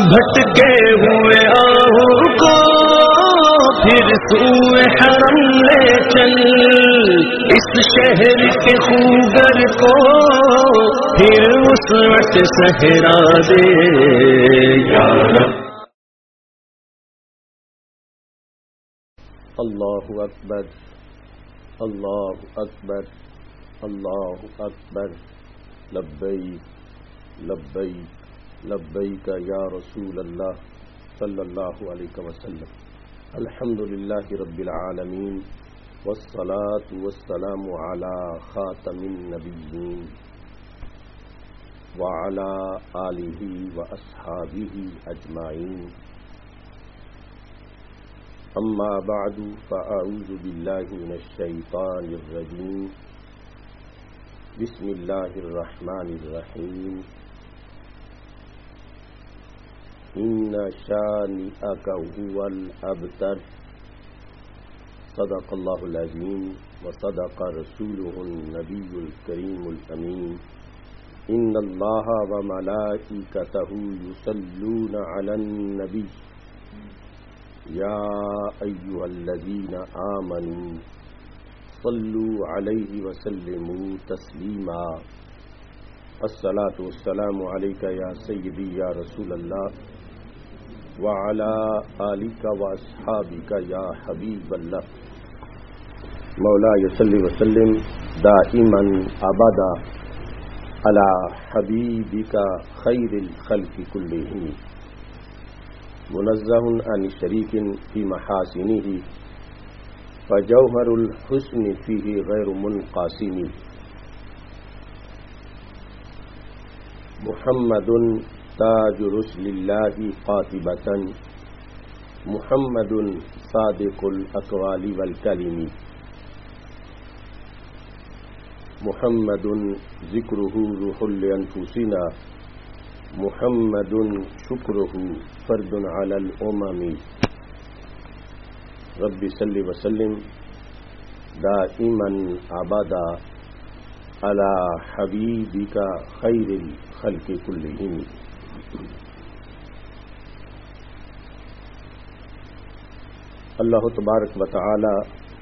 بھٹکے ہوئے آہو کو پھر سوئے حرم لے چل، اس شہر کے خوگر کو پھر اس وقت صحرا دے یا رب۔ اللہ اکبر اللہ اکبر اللہ اکبر، لبیک لبیک لبیک یا رسول اللہ صلی اللہ علیہ وسلم۔ الحمدللہ رب العالمین والصلاة والسلام علی خاتم النبیین وعلی آلہ واصحابہ اجمعین، اما بعد فاعوذ باللہ من الشیطان الرجیم، بسم اللہ الرحمن الرحیم، ان شانئک هو الابتر، صدق اللہ العظیم وصدق رسولہ النبی الکریم الامین، ان اللہ وملائکتہ یصلون علی النبی یا ایھا الذین آمنوا صلوا علیہ وسلموا تسلیما، الصلاۃ والسلام علیک یا سیدی یا رسول اللہ وعلی آلک واصحابک یا حبیب اللہ، مولاي صل وسلم دائما ابدا علی حبیبک خیر الخلق کلہم، منزہ عن شریک فی محاسنہ فجوہر الحسن فیہ غیر منقاسم، محمد تاج رسل اللہ قاطبۃ، محمد صادق الاقوال والکلم، محمد ذکرہ روح لانفسنا، محمد شکرہ فرد علی الامم، رب صل وسلم دائما ابدا علی حبیبک خیر الخلق کلہم۔ اللہ تبارک و تعالی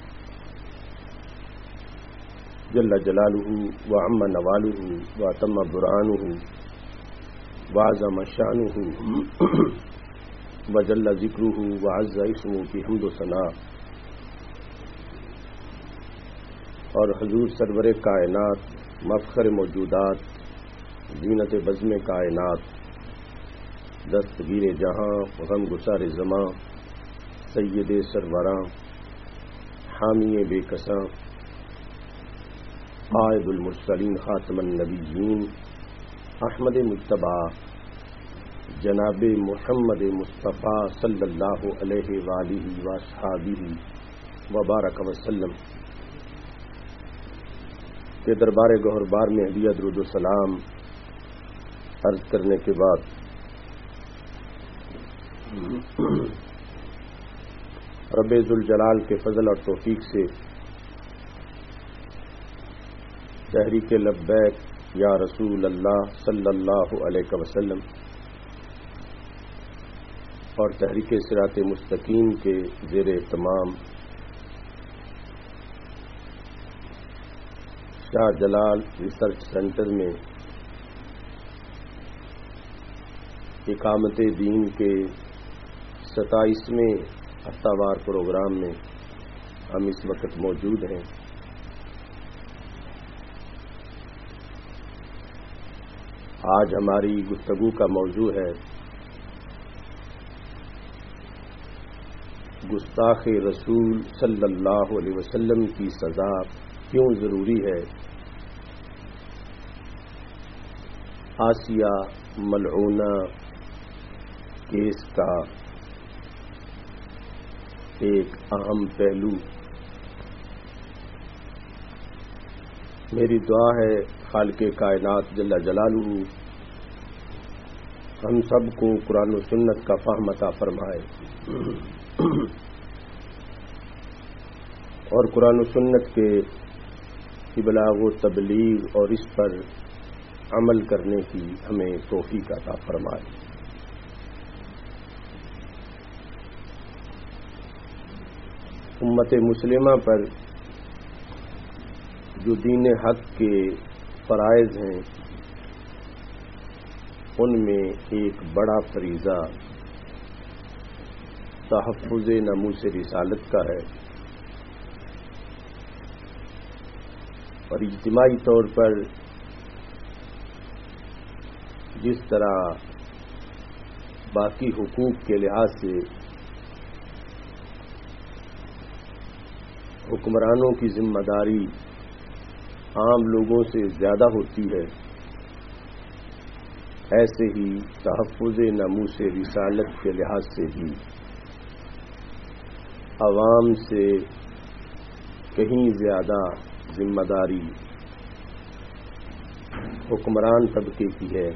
جل جلالہ وعم نوالہ واتم برہانہ وعظم شانہ وجل ذکرہ وعز اسمہ کی حمد و ثناء، اور حضور سرور کائنات مفخر موجودات زینت بزم کائنات دستگیر جہاں غم گسار زماں سید سروراں حامی بے کساں قائد المرسلین خاتم النبیین احمد مجتبی جناب محمد مصطفیٰ صلی اللہ علیہ وآلہ واصحابہ وبارک وسلم کے دربار گوہر بار میں ہدیہ درود و سلام عرض کرنے کے بعد رب ذوالجلال کے فضل اور توفیق سے تحریک لبیک یا رسول اللہ صلی اللہ علیہ وسلم اور تحریک صراط مستقیم کے زیر اہتمام شاہ جلال ریسرچ سینٹر میں اقامت دین کے 27ویں ہفتہ وار پروگرام میں ہم اس وقت موجود ہیں۔ آج ہماری گفتگو کا موضوع ہے گستاخ رسول صلی اللہ علیہ وسلم کی سزا کیوں ضروری ہے، آسیہ ملعونہ کیس کا ایک اہم پہلو۔ میری دعا ہے خالق کائنات جل جلالہ ہم سب کو قرآن و سنت کا فہم عطا فرمائے اور قرآن و سنت کے ابلاغ و تبلیغ اور اس پر عمل کرنے کی ہمیں توفیق عطا فرمائے۔ امت مسلمہ پر جو دین حق کے فرائض ہیں ان میں ایک بڑا فریضہ تحفظ ناموس رسالت کا ہے، اور اجتماعی طور پر جس طرح باقی حقوق کے لحاظ سے حکمرانوں کی ذمہ داری عام لوگوں سے زیادہ ہوتی ہے، ایسے ہی تحفظ ناموس رسالت کے لحاظ سے بھی عوام سے کہیں زیادہ ذمہ داری حکمران طبقے کی ہے۔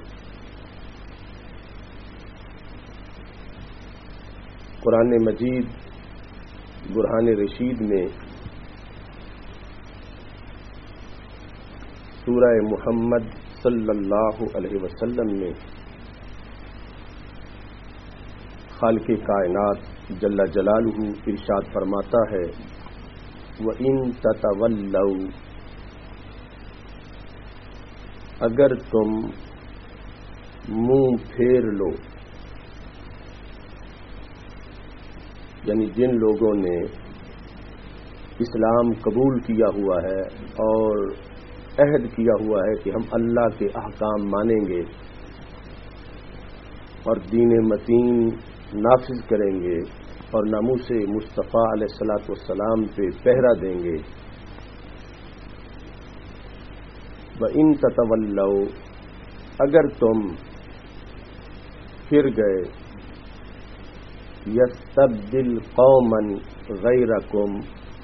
قرآن مجید برہان رشید میں سورہ محمد صلی اللہ علیہ وسلم میں خالق کائنات جل جلالہ ارشاد فرماتا ہے، وَإِن تَتَوَلَّوْا، اگر تم منہ پھیر لو، یعنی جن لوگوں نے اسلام قبول کیا ہوا ہے اور عہد کیا ہوا ہے کہ ہم اللہ کے احکام مانیں گے اور دین متین نافذ کریں گے اور ناموس مصطفیٰ علیہ الصلوۃ والسلام پہ پہرا دیں گے، وَإِن تَتَوَلَّوْا، اگر تم پھر گئے، يَسْتَبْدِلْ قَوْمًا غَيْرَكُمْ،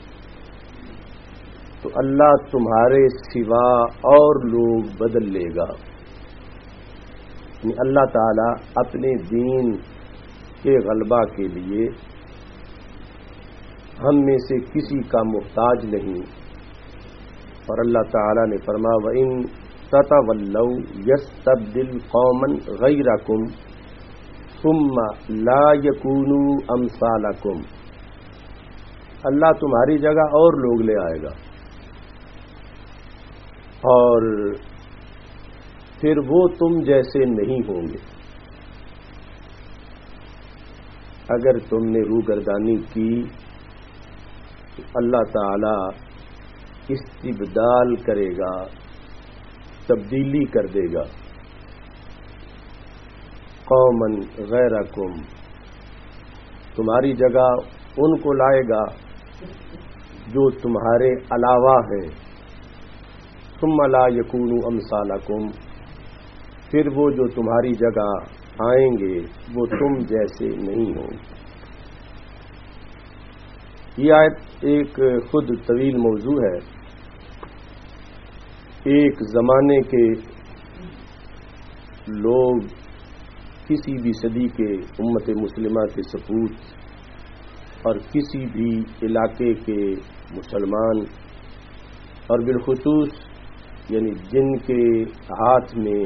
تو اللہ تمہارے سوا اور لوگ بدل لے گا، یعنی اللہ تعالی اپنے دین کے غلبہ کے لیے ہم میں سے کسی کا محتاج نہیں، اور اللہ تعالی نے فرمایا وَإِن تَتَوَلَّوْا يَسْتَبْدِلْ قَوْمًا غَيْرَكُمْ ثُمَّ لَا يَكُونُوا أَمْثَالَكُمْ، اللہ تمہاری جگہ اور لوگ لے آئے گا اور پھر وہ تم جیسے نہیں ہوں گے۔ اگر تم نے روگردانی کی تو اللہ تعالی استبدال کرے گا، تبدیلی کر دے گا، قومن غیرکم، تمہاری جگہ ان کو لائے گا جو تمہارے علاوہ ہیں، ثم لا یکونوا امثالکم، پھر وہ جو تمہاری جگہ آئیں گے وہ تم جیسے نہیں ہوں۔ یہ آیت ایک خود طویل موضوع ہے۔ ایک زمانے کے لوگ کسی بھی صدی کے امت مسلمہ کے سپوت اور کسی بھی علاقے کے مسلمان، اور بالخصوص یعنی جن کے ہاتھ میں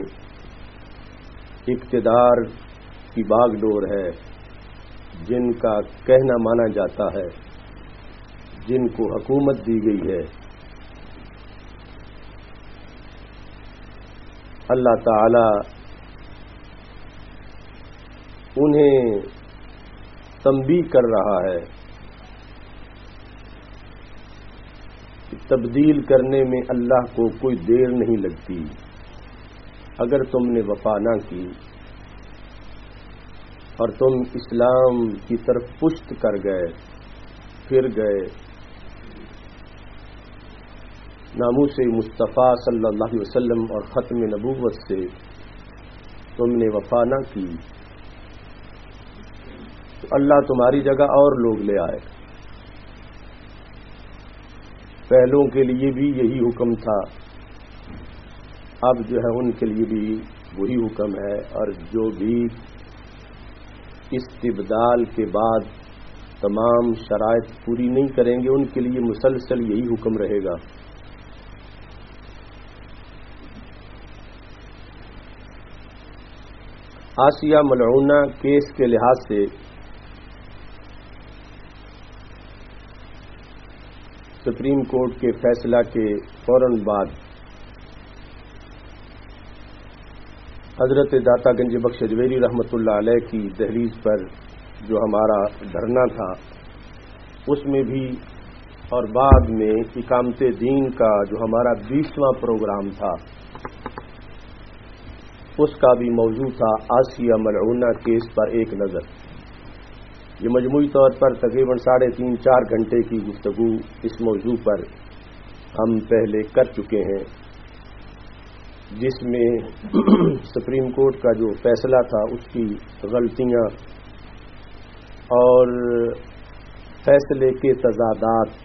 اقتدار کی باغ ڈور ہے، جن کا کہنا مانا جاتا ہے، جن کو حکومت دی گئی ہے، اللہ تعالی انہیں تنبیہ کر رہا ہے کہ تبدیل کرنے میں اللہ کو کوئی دیر نہیں لگتی۔ اگر تم نے وفا نہ کی اور تم اسلام کی طرف پشت کر گئے، پھر گئے، ناموس مصطفیٰ صلی اللہ علیہ وسلم اور ختم نبوت سے تم نے وفا نہ کی، تو اللہ تمہاری جگہ اور لوگ لے آئے۔ پہلوں کے لیے بھی یہی حکم تھا، اب جو ہے ان کے لیے بھی وہی حکم ہے، اور جو بھی استبدال کے بعد تمام شرائط پوری نہیں کریں گے ان کے لیے مسلسل یہی حکم رہے گا۔ آسیہ ملعونہ کیس کے لحاظ سے سپریم کورٹ کے فیصلہ کے فوراً بعد حضرت داتا گنج بخش اجمیری رحمۃ اللہ علیہ کی دہلیز پر جو ہمارا دھرنا تھا اس میں بھی اور بعد میں اقامت دین کا جو ہمارا 20واں پروگرام تھا اس کا بھی موضوع تھا آسیہ ملعونہ کیس پر ایک نظر. یہ مجموعی طور پر تقریباً 3.5-4 گھنٹے کی گفتگو اس موضوع پر ہم پہلے کر چکے ہیں، جس میں سپریم کورٹ کا جو فیصلہ تھا اس کی غلطیاں اور فیصلے کے تضادات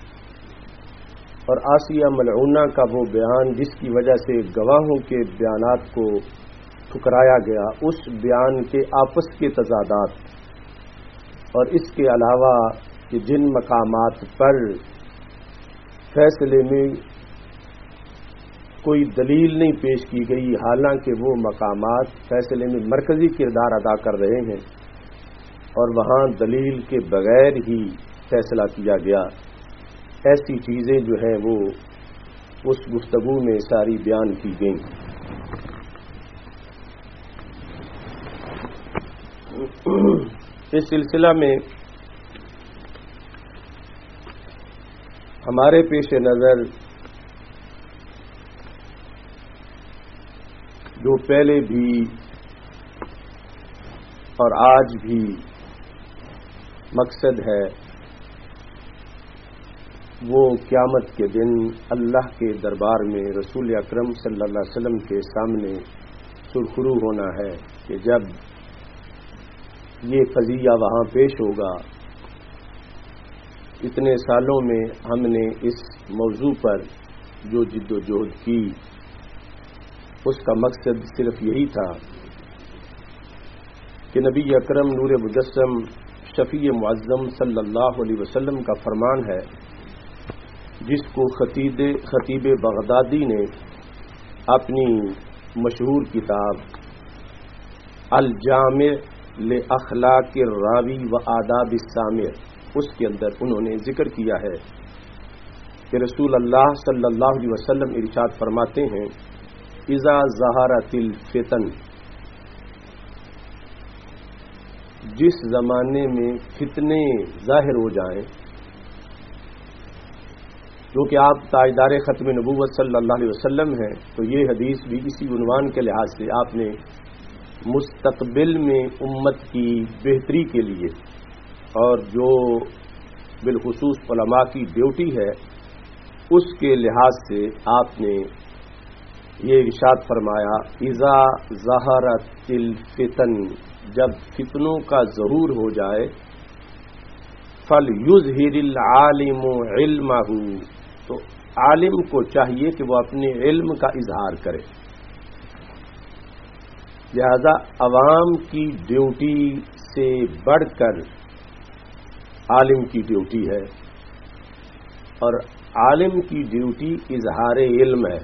اور آسیہ ملعونہ کا وہ بیان جس کی وجہ سے گواہوں کے بیانات کو ٹھکرایا گیا، اس بیان کے آپس کے تضادات، اور اس کے علاوہ کہ جن مقامات پر فیصلے میں کوئی دلیل نہیں پیش کی گئی حالانکہ وہ مقامات فیصلے میں مرکزی کردار ادا کر رہے ہیں اور وہاں دلیل کے بغیر ہی فیصلہ کیا گیا، ایسی چیزیں جو ہیں وہ اس گفتگو میں ساری بیان کی گئیں. اس سلسلہ میں ہمارے پیش نظر جو پہلے بھی اور آج بھی مقصد ہے وہ قیامت کے دن اللہ کے دربار میں رسول اکرم صلی اللہ علیہ وسلم کے سامنے سرخرو ہونا ہے کہ جب یہ قضیہ وہاں پیش ہوگا. اتنے سالوں میں ہم نے اس موضوع پر جو جد و جہد کی اس کا مقصد صرف یہی تھا کہ نبی اکرم نور مجسم شفیع معظم صلی اللہ علیہ وسلم کا فرمان ہے جس کو خطیب بغدادی نے اپنی مشہور کتاب الجامع لاخلاق الراوی و آداب السامع اس کے اندر انہوں نے ذکر کیا ہے کہ رسول اللہ صلی اللہ علیہ وسلم ارشاد فرماتے ہیں اذا ظہرت الفتن، جس زمانے میں فتنے ظاہر ہو جائیں، جو کہ آپ تاجدار ختم نبوت صلی اللہ علیہ وسلم ہیں، تو یہ حدیث بھی اسی عنوان کے لحاظ سے آپ نے مستقبل میں امت کی بہتری کے لیے اور جو بالخصوص علماء کی ڈیوٹی ہے اس کے لحاظ سے آپ نے یہ ارشاد فرمایا اذا ظہرت الفتن، جب فتنوں کا ظہور ہو جائے، فَلْيُظْهِرِ الْعَالِمُ عِلْمَهُ، تو عالم کو چاہیے کہ وہ اپنے علم کا اظہار کرے. لہذا عوام کی ڈیوٹی سے بڑھ کر عالم کی ڈیوٹی ہے اور عالم کی ڈیوٹی اظہار علم ہے.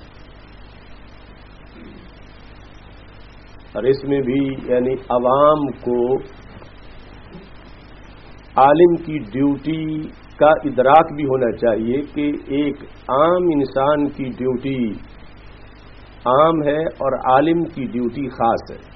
اور اس میں بھی یعنی عوام کو عالم کی ڈیوٹی کا ادراک بھی ہونا چاہیے کہ ایک عام انسان کی ڈیوٹی عام ہے اور عالم کی ڈیوٹی خاص ہے.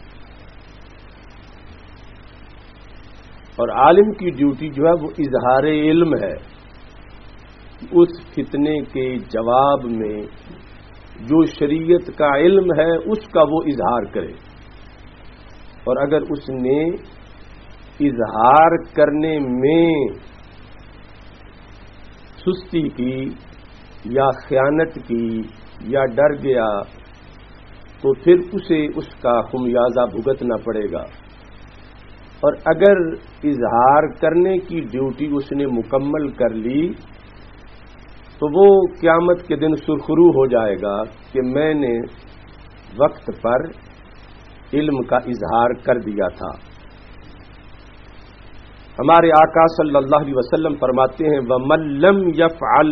اور عالم کی ڈیوٹی جو ہے وہ اظہار علم ہے، اس فتنے کے جواب میں جو شریعت کا علم ہے اس کا وہ اظہار کرے. اور اگر اس نے اظہار کرنے میں سستی کی یا خیانت کی یا ڈر گیا تو پھر اسے اس کا خمیازہ بھگتنا پڑے گا. اور اگر اظہار کرنے کی ڈیوٹی اس نے مکمل کر لی تو وہ قیامت کے دن سرخرو ہو جائے گا کہ میں نے وقت پر علم کا اظہار کر دیا تھا. ہمارے آقا صلی اللہ علیہ وسلم فرماتے ہیں وَمَن لَّمْ يَفْعَلْ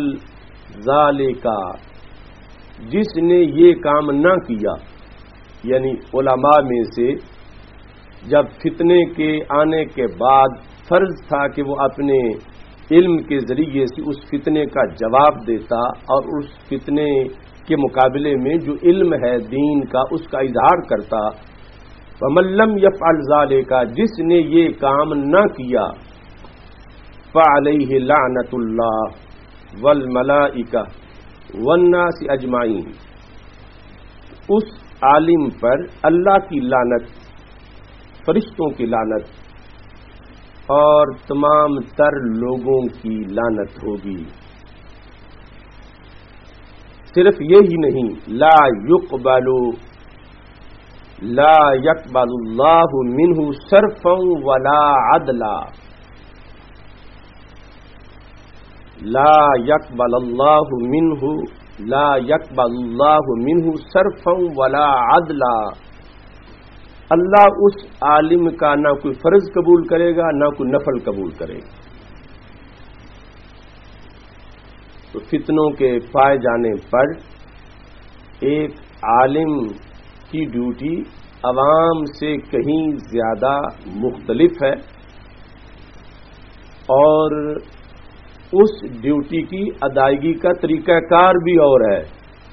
ذَلِكَ، جس نے یہ کام نہ کیا، یعنی علماء میں سے جب فتنے کے آنے کے بعد فرض تھا کہ وہ اپنے علم کے ذریعے سے اس فتنے کا جواب دیتا اور اس فتنے کے مقابلے میں جو علم ہے دین کا اس کا اظہار کرتا. وَمَن لَّمْ يَفْعَلْ ذَلِكَ، جس نے یہ کام نہ کیا، فَعَلَيْهِ لَعْنَةُ اللَّهِ وَالْمَلَائِكَةِ وَالنَّاسِ أَجْمَعِينَ، اس عالم پر اللہ کی لعنت، فرشتوں کی لعنت اور تمام تر لوگوں کی لعنت ہوگی. صرف یہی نہیں، لا يقبل اللہ منہ صرفا ولا عدلا، لا يقبل اللہ منہ صرفا ولا عدلا. اللہ اس عالم کا نہ کوئی فرض قبول کرے گا نہ کوئی نفل قبول کرے گا. تو فتنوں کے پائے جانے پر ایک عالم کی ڈیوٹی عوام سے کہیں زیادہ مختلف ہے اور اس ڈیوٹی کی ادائیگی کا طریقہ کار بھی اور ہے.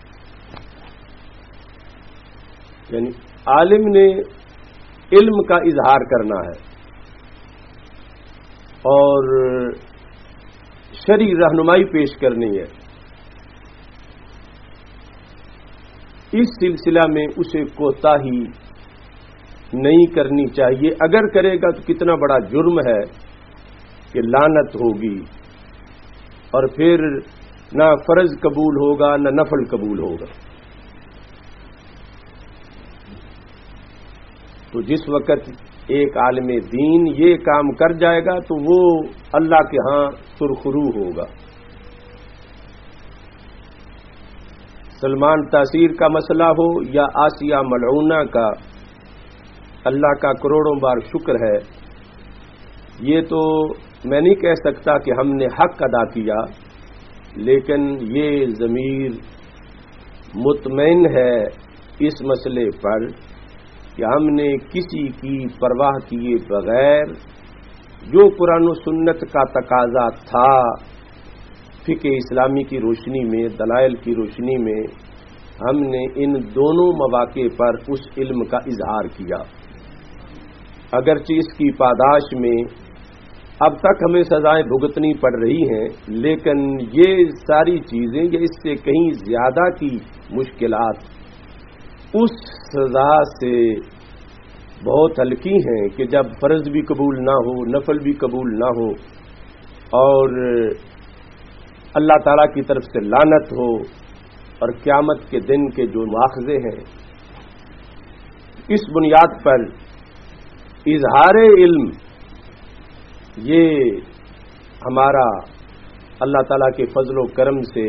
یعنی عالم نے علم کا اظہار کرنا ہے اور شرعی رہنمائی پیش کرنی ہے. اس سلسلہ میں اسے کوتاہی نہیں کرنی چاہیے. اگر کرے گا تو کتنا بڑا جرم ہے کہ لعنت ہوگی اور پھر نہ فرض قبول ہوگا نہ نفل قبول ہوگا. تو جس وقت ایک عالم دین یہ کام کر جائے گا تو وہ اللہ کے ہاں سرخرو ہوگا. سلمان تاثیر کا مسئلہ ہو یا آسیہ ملعونہ کا، اللہ کا کروڑوں بار شکر ہے. یہ تو میں نہیں کہہ سکتا کہ ہم نے حق ادا کیا، لیکن یہ ضمیر مطمئن ہے اس مسئلے پر کہ ہم نے کسی کی پرواہ کیے بغیر جو قرآن و سنت کا تقاضا تھا فقہ اسلامی کی روشنی میں، دلائل کی روشنی میں، ہم نے ان دونوں مواقع پر اس علم کا اظہار کیا. اگرچہ اس کی پاداش میں اب تک ہمیں سزائیں بھگتنی پڑ رہی ہیں، لیکن یہ ساری چیزیں یا اس سے کہیں زیادہ کی مشکلات اس سزا سے بہت ہلکی ہیں کہ جب فرض بھی قبول نہ ہو، نفل بھی قبول نہ ہو اور اللہ تعالیٰ کی طرف سے لعنت ہو اور قیامت کے دن کے جو مواخذے ہیں. اس بنیاد پر اظہار علم یہ ہمارا اللہ تعالیٰ کے فضل و کرم سے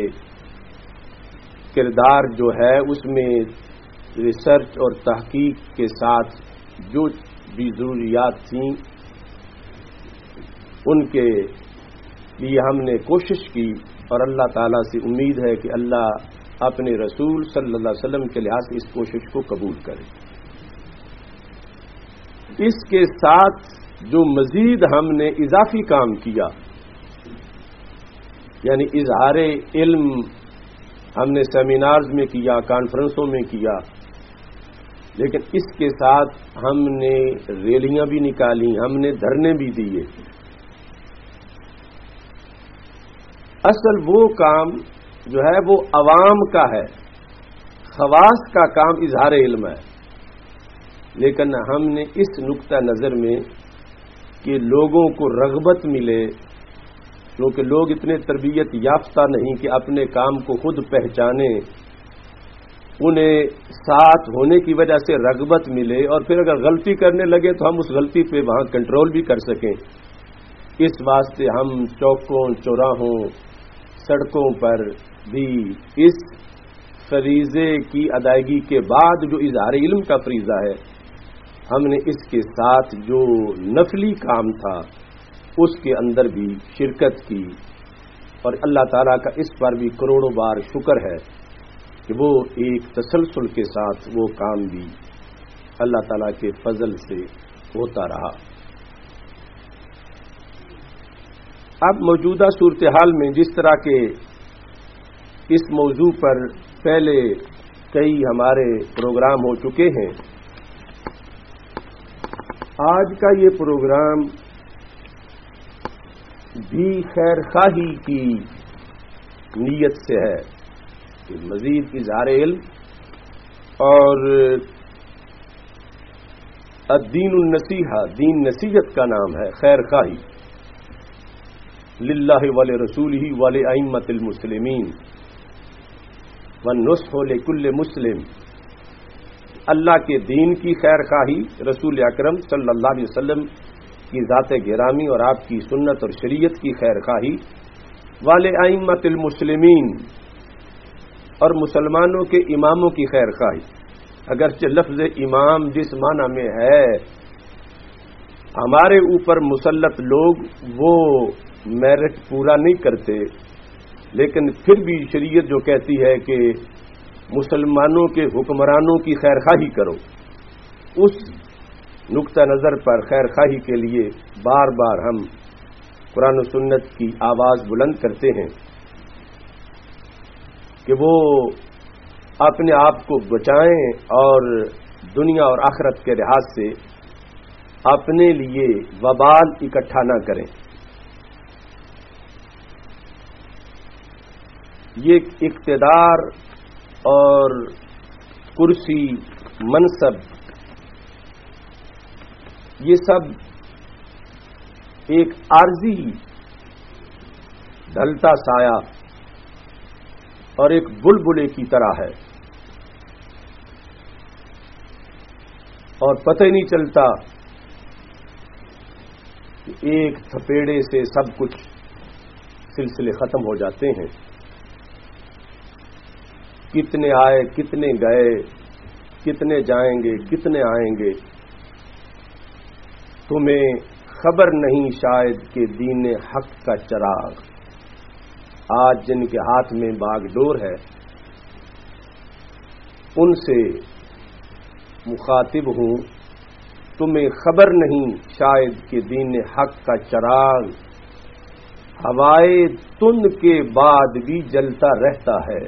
کردار جو ہے اس میں ریسرچ اور تحقیق کے ساتھ جو بھی ضروریات تھیں ان کے لیے ہم نے کوشش کی اور اللہ تعالیٰ سے امید ہے کہ اللہ اپنے رسول صلی اللہ علیہ وسلم کے لحاظ سے اس کوشش کو قبول کرے. اس کے ساتھ جو مزید ہم نے اضافی کام کیا یعنی اظہار علم ہم نے سیمینارز میں کیا، کانفرنسوں میں کیا، لیکن اس کے ساتھ ہم نے ریلیاں بھی نکالی، ہم نے دھرنے بھی دیے. اصل وہ کام جو ہے وہ عوام کا ہے، خواص کا کام اظہار علم ہے، لیکن ہم نے اس نقطہ نظر میں کہ لوگوں کو رغبت ملے، کیونکہ لوگ اتنے تربیت یافتہ نہیں کہ اپنے کام کو خود پہچانیں، انہیں ساتھ ہونے کی وجہ سے رغبت ملے اور پھر اگر غلطی کرنے لگے تو ہم اس غلطی پہ وہاں کنٹرول بھی کر سکیں. اس واسطے ہم چوکوں، چوراہوں، سڑکوں پر بھی اس فریضے کی ادائیگی کے بعد جو اظہار علم کا فریضہ ہے ہم نے اس کے ساتھ جو نفلی کام تھا اس کے اندر بھی شرکت کی اور اللہ تعالیٰ کا اس پر بھی کروڑوں بار شکر ہے کہ وہ ایک تسلسل کے ساتھ وہ کام بھی اللہ تعالیٰ کے فضل سے ہوتا رہا. اب موجودہ صورتحال میں جس طرح کے اس موضوع پر پہلے کئی ہمارے پروگرام ہو چکے ہیں، آج کا یہ پروگرام بھی خیر خواہی کی نیت سے ہے کہ مزید اظہار علم اور الدین النصیحہ، دین نصیحت کا نام ہے خیر خواہی، للہ ولرسولہ ولائمۃ المسلمین والنصح لکل مسلم، اللہ کے دین کی خیر خواہی، رسول اکرم صلی اللہ علیہ وسلم کی ذات گرامی اور آپ کی سنت اور شریعت کی خیر خواہی، ولائمۃ المسلمین اور مسلمانوں کے اماموں کی خیر خواہی۔ اگرچہ لفظ امام جس معنی میں ہے ہمارے اوپر مسلط لوگ وہ میرٹ پورا نہیں کرتے، لیکن پھر بھی شریعت جو کہتی ہے کہ مسلمانوں کے حکمرانوں کی خیر خواہی کرو، اس نقطہ نظر پر خیر خواہی کے لیے بار بار ہم قرآن و سنت کی آواز بلند کرتے ہیں کہ وہ اپنے آپ کو بچائیں اور دنیا اور آخرت کے لحاظ سے اپنے لیے وبال اکٹھا نہ کریں۔ یہ اقتدار اور کرسی، منصب، یہ سب ایک عارضی ڈھلتا سایہ اور ایک بلبلے کی طرح ہے، اور پتہ ہی نہیں چلتا کہ ایک تھپیڑے سے سب کچھ سلسلے ختم ہو جاتے ہیں۔ کتنے آئے، کتنے گئے، کتنے جائیں گے، کتنے آئیں گے، تمہیں خبر نہیں شاید کہ دین حق کا چراغ آج جن کے ہاتھ میں باغ ڈور ہے، ان سے مخاطب ہوں، تمہیں خبر نہیں شاید کہ دین حق کا چراغ ہوائے تند کے بعد بھی جلتا رہتا ہے۔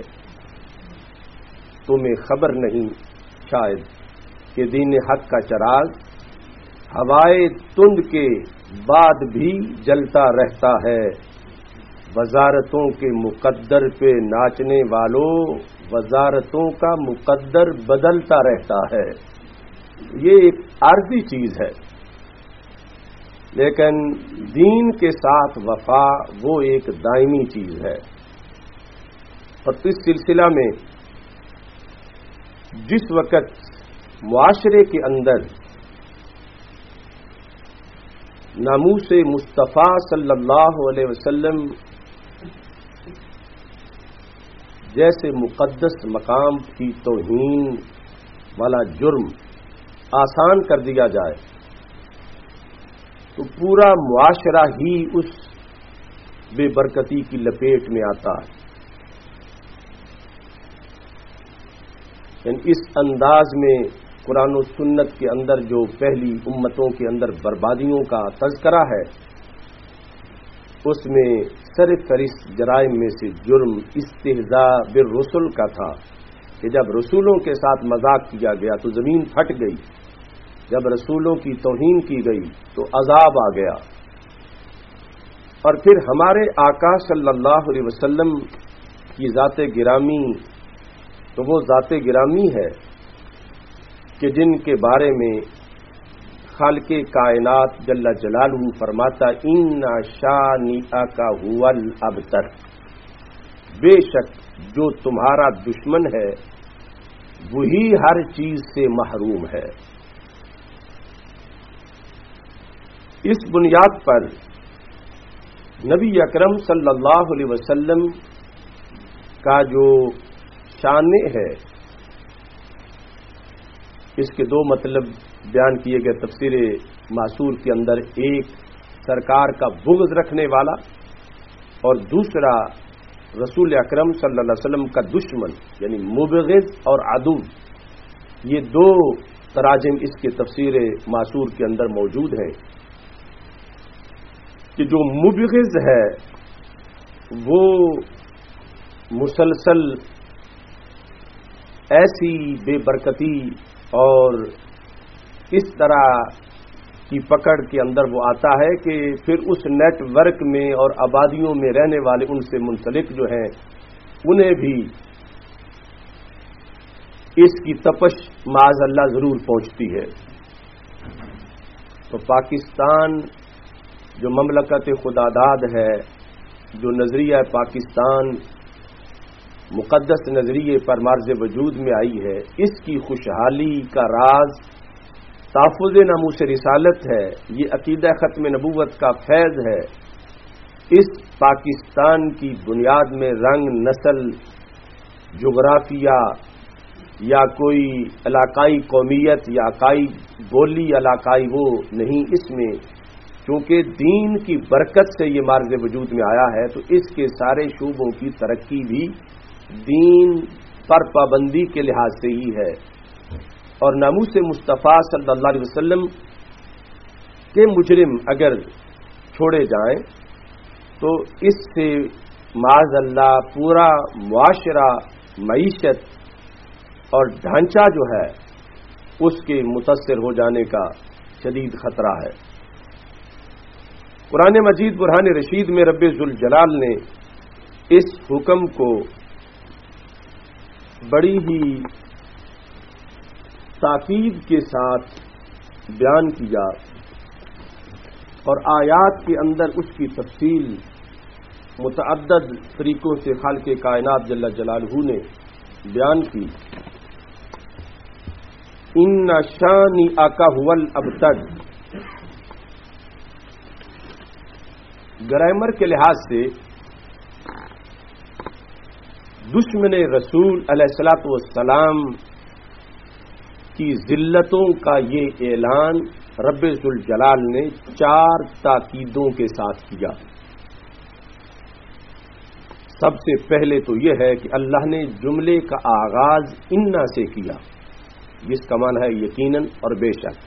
تمہیں خبر نہیں شاید کہ دین حق کا چراغ ہوائے تند کے بعد بھی جلتا رہتا ہے۔ وزارتوں کے مقدر پہ ناچنے والوں، وزارتوں کا مقدر بدلتا رہتا ہے۔ یہ ایک عارضی چیز ہے، لیکن دین کے ساتھ وفا وہ ایک دائمی چیز ہے۔ اور اس سلسلہ میں جس وقت معاشرے کے اندر ناموس مصطفیٰ صلی اللہ علیہ وسلم جیسے مقدس مقام کی توہین والا جرم آسان کر دیا جائے تو پورا معاشرہ ہی اس بے برکتی کی لپیٹ میں آتا ہے۔ اس انداز میں قرآن و سنت کے اندر جو پہلی امتوں کے اندر بربادیوں کا تذکرہ ہے، اس میں سرفہرست جرائم میں سے جرم استہزاء بالرسل کا تھا کہ جب رسولوں کے ساتھ مذاق کیا گیا تو زمین پھٹ گئی، جب رسولوں کی توہین کی گئی تو عذاب آ گیا۔ اور پھر ہمارے آقا صلی اللہ علیہ وسلم کی ذات گرامی تو وہ ذات گرامی ہے کہ جن کے بارے میں خالق کائنات جل جلالہ فرماتا ان شانئک ھو الابتر، بے شک جو تمہارا دشمن ہے وہی ہر چیز سے محروم ہے۔ اس بنیاد پر نبی اکرم صلی اللہ علیہ وسلم کا جو شان ہے، اس کے دو مطلب بیان کیے گئے تفسیر معصور کے اندر، ایک سرکار کا بغض رکھنے والا اور دوسرا رسول اکرم صلی اللہ علیہ وسلم کا دشمن یعنی مبغض اور عدو۔ یہ دو تراجم اس کے تفسیر معصور کے اندر موجود ہیں۔ کہ جو مبغض ہے وہ مسلسل ایسی بے برکتی اور اس طرح کی پکڑ کے اندر وہ آتا ہے کہ پھر اس نیٹ ورک میں اور آبادیوں میں رہنے والے ان سے منسلک جو ہیں انہیں بھی اس کی تپش معاذ اللہ ضرور پہنچتی ہے. تو پاکستان جو مملکت خداداد ہے، جو نظریہ پاکستان مقدس نظریے پر مارز وجود میں آئی ہے، اس کی خوشحالی کا راز تحفظ ناموس رسالت ہے. یہ عقیدہ ختم نبوت کا فیض ہے. اس پاکستان کی بنیاد میں رنگ، نسل، جغرافیہ یا کوئی علاقائی قومیت یا علاقائی بولی علاقائی وہ نہیں. اس میں چونکہ دین کی برکت سے یہ مارز وجود میں آیا ہے تو اس کے سارے شعبوں کی ترقی بھی دین پر پابندی کے لحاظ سے ہی ہے. اور ناموس مصطفیٰ صلی اللہ علیہ وسلم کے مجرم اگر چھوڑے جائیں تو اس سے معاذ اللہ پورا معاشرہ، معیشت اور ڈھانچہ جو ہے اس کے متاثر ہو جانے کا شدید خطرہ ہے. قرآن مجید برہان رشید میں رب ذوالجلال نے اس حکم کو بڑی ہی تاکید کے ساتھ بیان کیا اور آیات کے اندر اس کی تفصیل متعدد طریقوں سے خالق کائنات جل جلالہ نے بیان کی. ان شانئک ھو الابتر، گرامر کے لحاظ سے دشمن رسول علیہ الصلوۃ والسلام کی ذلتوں کا یہ اعلان رب ذوالجلال نے 4 تاکیدوں کے ساتھ کیا. سب سے پہلے تو یہ ہے کہ اللہ نے جملے کا آغاز انا سے کیا، جس کا معنی ہے یقیناً اور بے شک.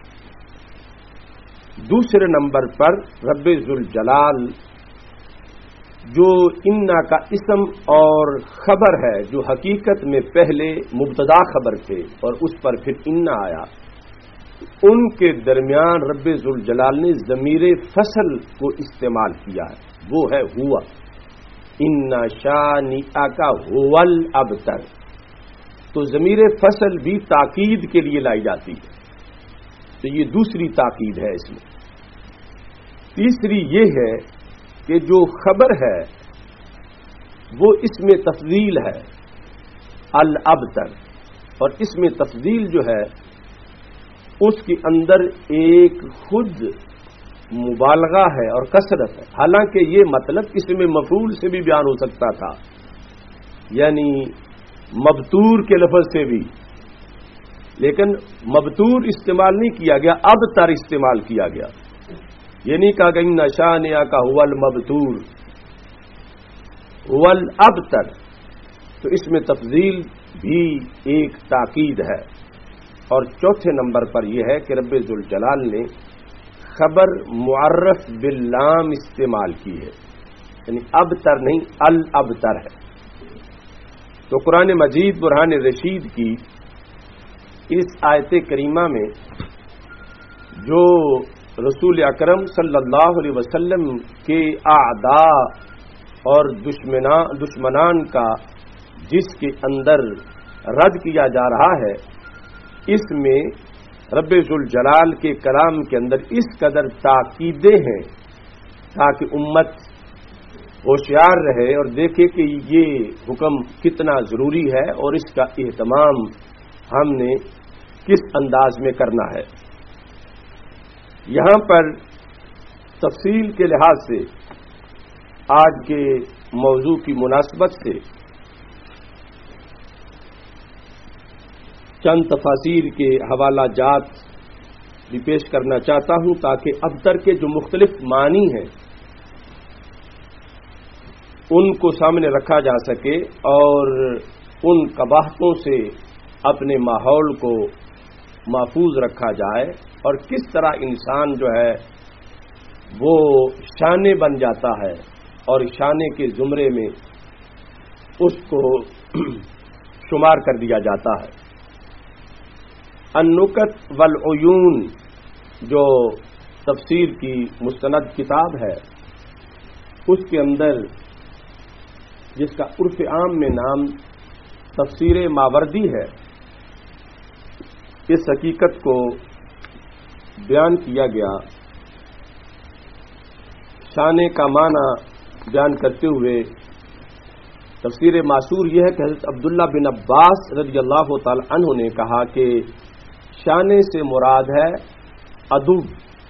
دوسرے نمبر پر رب ذوالجلال جو انا کا اسم اور خبر ہے، جو حقیقت میں پہلے مبتدا خبر تھے اور اس پر پھر انا آیا، ان کے درمیان رب ذوالجلال نے ضمیر فصل کو استعمال کیا ہے، وہ ہے ہوا. ان شانئک ھو الابتر. تو ضمیر فصل بھی تاکید کے لیے لائی جاتی ہے، تو یہ دوسری تاکید ہے اس میں. تیسری یہ ہے کہ جو خبر ہے وہ اس میں تفضیل ہے الابتر، اور اس میں تفضیل جو ہے اس کے اندر ایک خود مبالغہ ہے اور کثرت ہے. حالانکہ یہ مطلب اس میں مفعول سے بھی بیان ہو سکتا تھا، یعنی مبتور کے لفظ سے بھی، لیکن مبتور استعمال نہیں کیا گیا، ابتر استعمال کیا گیا. یہ نہیں کہا کہ ان شانئک ھو المبتور ھو الابتر. تو اس میں تفضیل بھی ایک تاکید ہے. اور چوتھے نمبر پر یہ ہے کہ رب ذوالجلال نے خبر معرف باللام استعمال کی ہے، یعنی ابتر نہیں الابتر ہے. تو قرآن مجید برہان رشید کی اس آیت کریمہ میں جو رسول اکرم صلی اللہ علیہ وسلم کے اعداء اور دشمنان کا جس کے اندر رد کیا جا رہا ہے، اس میں رب ذوالجلال کے کلام کے اندر اس قدر تاکیدیں ہیں تاکہ امت ہوشیار رہے اور دیکھے کہ یہ حکم کتنا ضروری ہے اور اس کا اہتمام ہم نے کس انداز میں کرنا ہے. یہاں پر تفصیل کے لحاظ سے آج کے موضوع کی مناسبت سے چند تفاسیر کے حوالہ جات بھی پیش کرنا چاہتا ہوں تاکہ ابتر کے جو مختلف معنی ہیں ان کو سامنے رکھا جا سکے اور ان قباحتوں سے اپنے ماحول کو محفوظ رکھا جائے اور کس طرح انسان جو ہے وہ شانے بن جاتا ہے اور شانے کے زمرے میں اس کو شمار کر دیا جاتا ہے۔ النکت والعیون جو تفسیر کی مستند کتاب ہے، اس کے اندر جس کا عرف عام میں نام تفسیر ماوردی ہے، اس حقیقت کو بیان کیا گیا۔ شانے کا معنی بیان کرتے ہوئے تفسیر معصور یہ ہے کہ حضرت عبداللہ بن عباس رضی اللہ تعالی عنہ نے کہا کہ شانے سے مراد ہے ادب،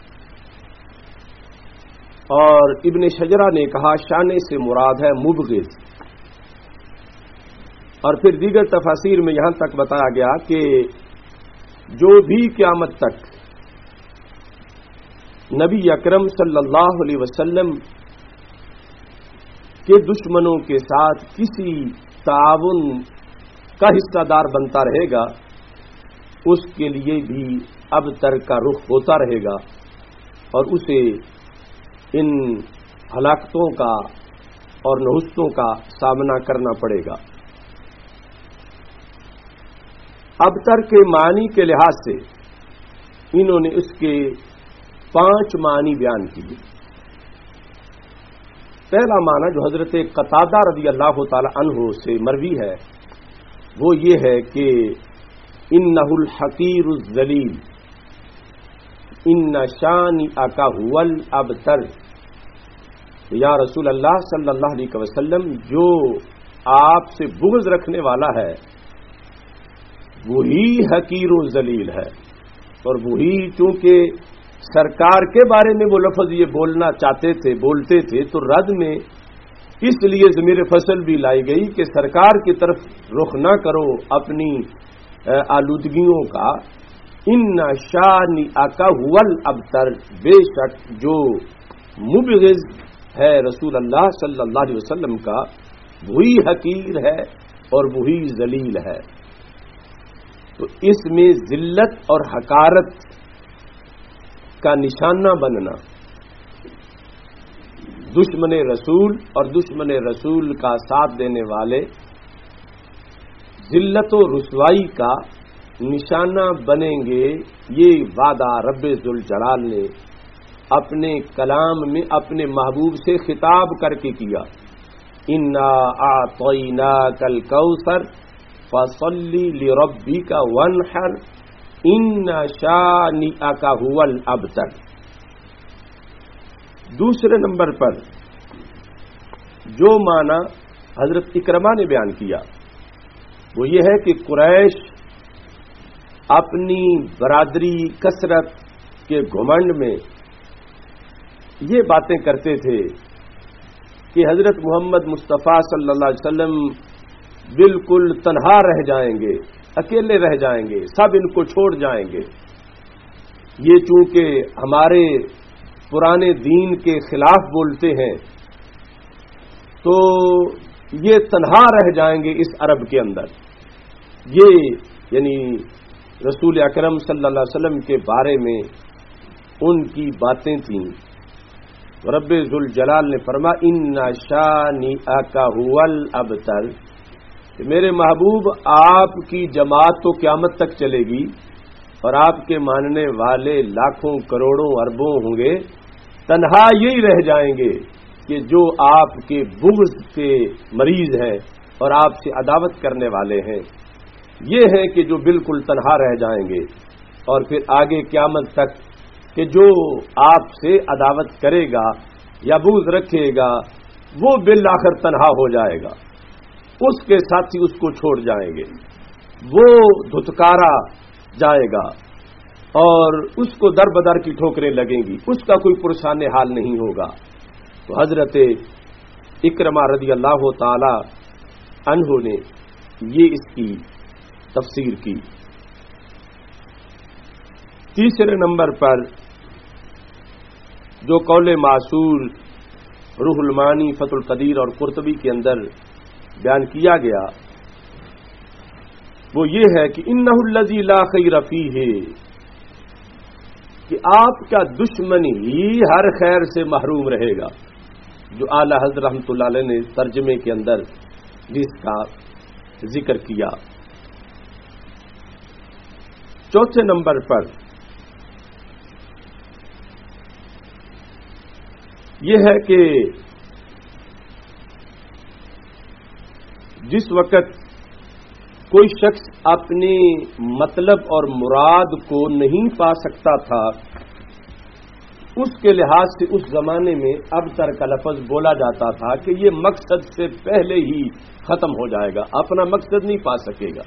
اور ابن شجرہ نے کہا شانے سے مراد ہے مبغض، اور پھر دیگر تفاسیر میں یہاں تک بتایا گیا کہ جو بھی قیامت تک نبی اکرم صلی اللہ علیہ وسلم کے دشمنوں کے ساتھ کسی تعاون کا حصہ دار بنتا رہے گا، اس کے لیے بھی ابتر کا رخ ہوتا رہے گا اور اسے ان ہلاکتوں کا اور نحوستوں کا سامنا کرنا پڑے گا۔ ابتر کے معنی کے لحاظ سے انہوں نے اس کے 5 معنی بیان کیے۔ پہلا معنی جو حضرت قتادہ رضی اللہ تعالی عنہ سے مروی ہے وہ یہ ہے کہ انہ الحقیر الذلیل ان شانئک ھو الابتر، یا رسول اللہ صلی اللہ علیہ وسلم جو آپ سے بغض رکھنے والا ہے وہی حقیر و ذلیل ہے، اور وہی چونکہ سرکار کے بارے میں وہ لفظ یہ بولنا چاہتے تھے، بولتے تھے، تو رد میں اس لیے ضمیر فصل بھی لائی گئی کہ سرکار کی طرف رخ نہ کرو اپنی آلودگیوں کا۔ ان شانئک ھو الابتر، بے شک جو مبغض ہے رسول اللہ صلی اللہ علیہ وسلم کا وہی حقیر ہے اور وہی ذلیل ہے۔ تو اس میں ذلت اور حقارت کا نشانہ بننا، دشمن رسول اور دشمن رسول کا ساتھ دینے والے ذلت و رسوائی کا نشانہ بنیں گے، یہ وعدہ رب ذوالجلال نے اپنے کلام میں اپنے محبوب سے خطاب کر کے کیا۔ انا اعطیناک الکوثر فصلی لربک وانحر ان شانئک ھو الابتر۔ دوسرے نمبر پر جو معنی حضرت اکرمہ نے بیان کیا وہ یہ ہے کہ قریش اپنی برادری کثرت کے گھمنڈ میں یہ باتیں کرتے تھے کہ حضرت محمد مصطفیٰ صلی اللہ علیہ وسلم بالکل تنہا رہ جائیں گے، اکیلے رہ جائیں گے، سب ان کو چھوڑ جائیں گے۔ یہ چونکہ ہمارے پرانے دین کے خلاف بولتے ہیں تو یہ تنہا رہ جائیں گے اس عرب کے اندر۔ یہ یعنی رسول اکرم صلی اللہ علیہ وسلم کے بارے میں ان کی باتیں تھیں۔ رب ذوالجلال نے فرمایا ان شانئک ھو الابتر، کہ میرے محبوب آپ کی جماعت تو قیامت تک چلے گی اور آپ کے ماننے والے لاکھوں کروڑوں اربوں ہوں گے، تنہا یہی رہ جائیں گے کہ جو آپ کے بغض کے مریض ہیں اور آپ سے عداوت کرنے والے ہیں، یہ ہے کہ جو بالکل تنہا رہ جائیں گے، اور پھر آگے قیامت تک کہ جو آپ سے عداوت کرے گا یا بغض رکھے گا وہ بالآخر تنہا ہو جائے گا، اس کے ساتھی اس کو چھوڑ جائیں گے، وہ دھتکارا جائے گا اور اس کو در بدر کی ٹھوکریں لگیں گی، اس کا کوئی پرسان حال نہیں ہوگا۔ تو حضرت اکرمہ رضی اللہ تعالی عنہ نے یہ اس کی تفسیر کی۔ تیسرے نمبر پر جو قول معصور روح المعانی فتح القدیر اور قرطبی کے اندر بیان کیا گیا وہ یہ ہے کہ انہ الذی لا خیر فیہ، کہ آپ کا دشمن ہی ہر خیر سے محروم رہے گا، جو اعلی حضرت رحمۃ اللہ علیہ نے ترجمے کے اندر جس کا ذکر کیا۔ چوتھے نمبر پر یہ ہے کہ جس وقت کوئی شخص اپنے مطلب اور مراد کو نہیں پا سکتا تھا، اس کے لحاظ سے اس زمانے میں ابتر کا لفظ بولا جاتا تھا کہ یہ مقصد سے پہلے ہی ختم ہو جائے گا، اپنا مقصد نہیں پا سکے گا،